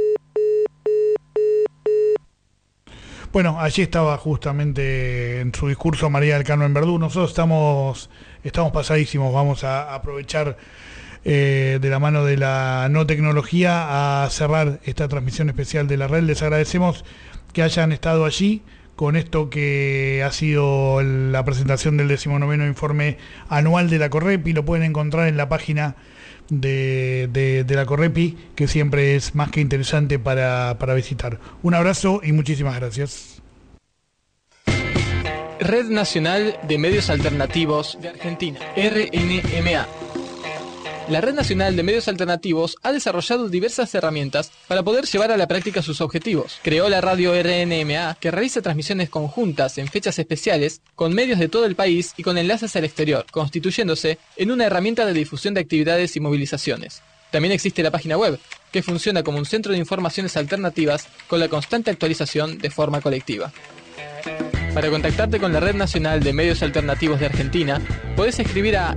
Bueno, allí estaba justamente en su discurso María del Carmen Verdú. Nosotros estamos pasadísimos, vamos a aprovechar de la mano de la no tecnología a cerrar esta transmisión especial de la red. Les agradecemos que hayan estado allí con esto que ha sido la presentación del 19º informe anual de la Correpi. Lo pueden encontrar en la página de la Correpi, que siempre es más que interesante para visitar. Un abrazo y muchísimas gracias.
Red Nacional de Medios Alternativos de Argentina, RNMA. La Red Nacional de Medios Alternativos ha desarrollado diversas herramientas para poder llevar a la práctica sus objetivos. Creó la radio RNMA, que realiza transmisiones conjuntas en fechas especiales con medios de todo el país y con enlaces al exterior, constituyéndose en una herramienta de difusión de actividades y movilizaciones. También existe la página web, que funciona como un centro de informaciones alternativas con la constante actualización de forma colectiva. Para contactarte con la Red Nacional de Medios Alternativos de Argentina, podés escribir a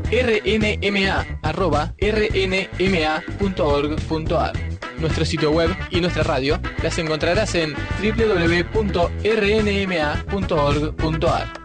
rnma@rnma.org.ar. Nuestro sitio web y nuestra radio las encontrarás en www.rnma.org.ar.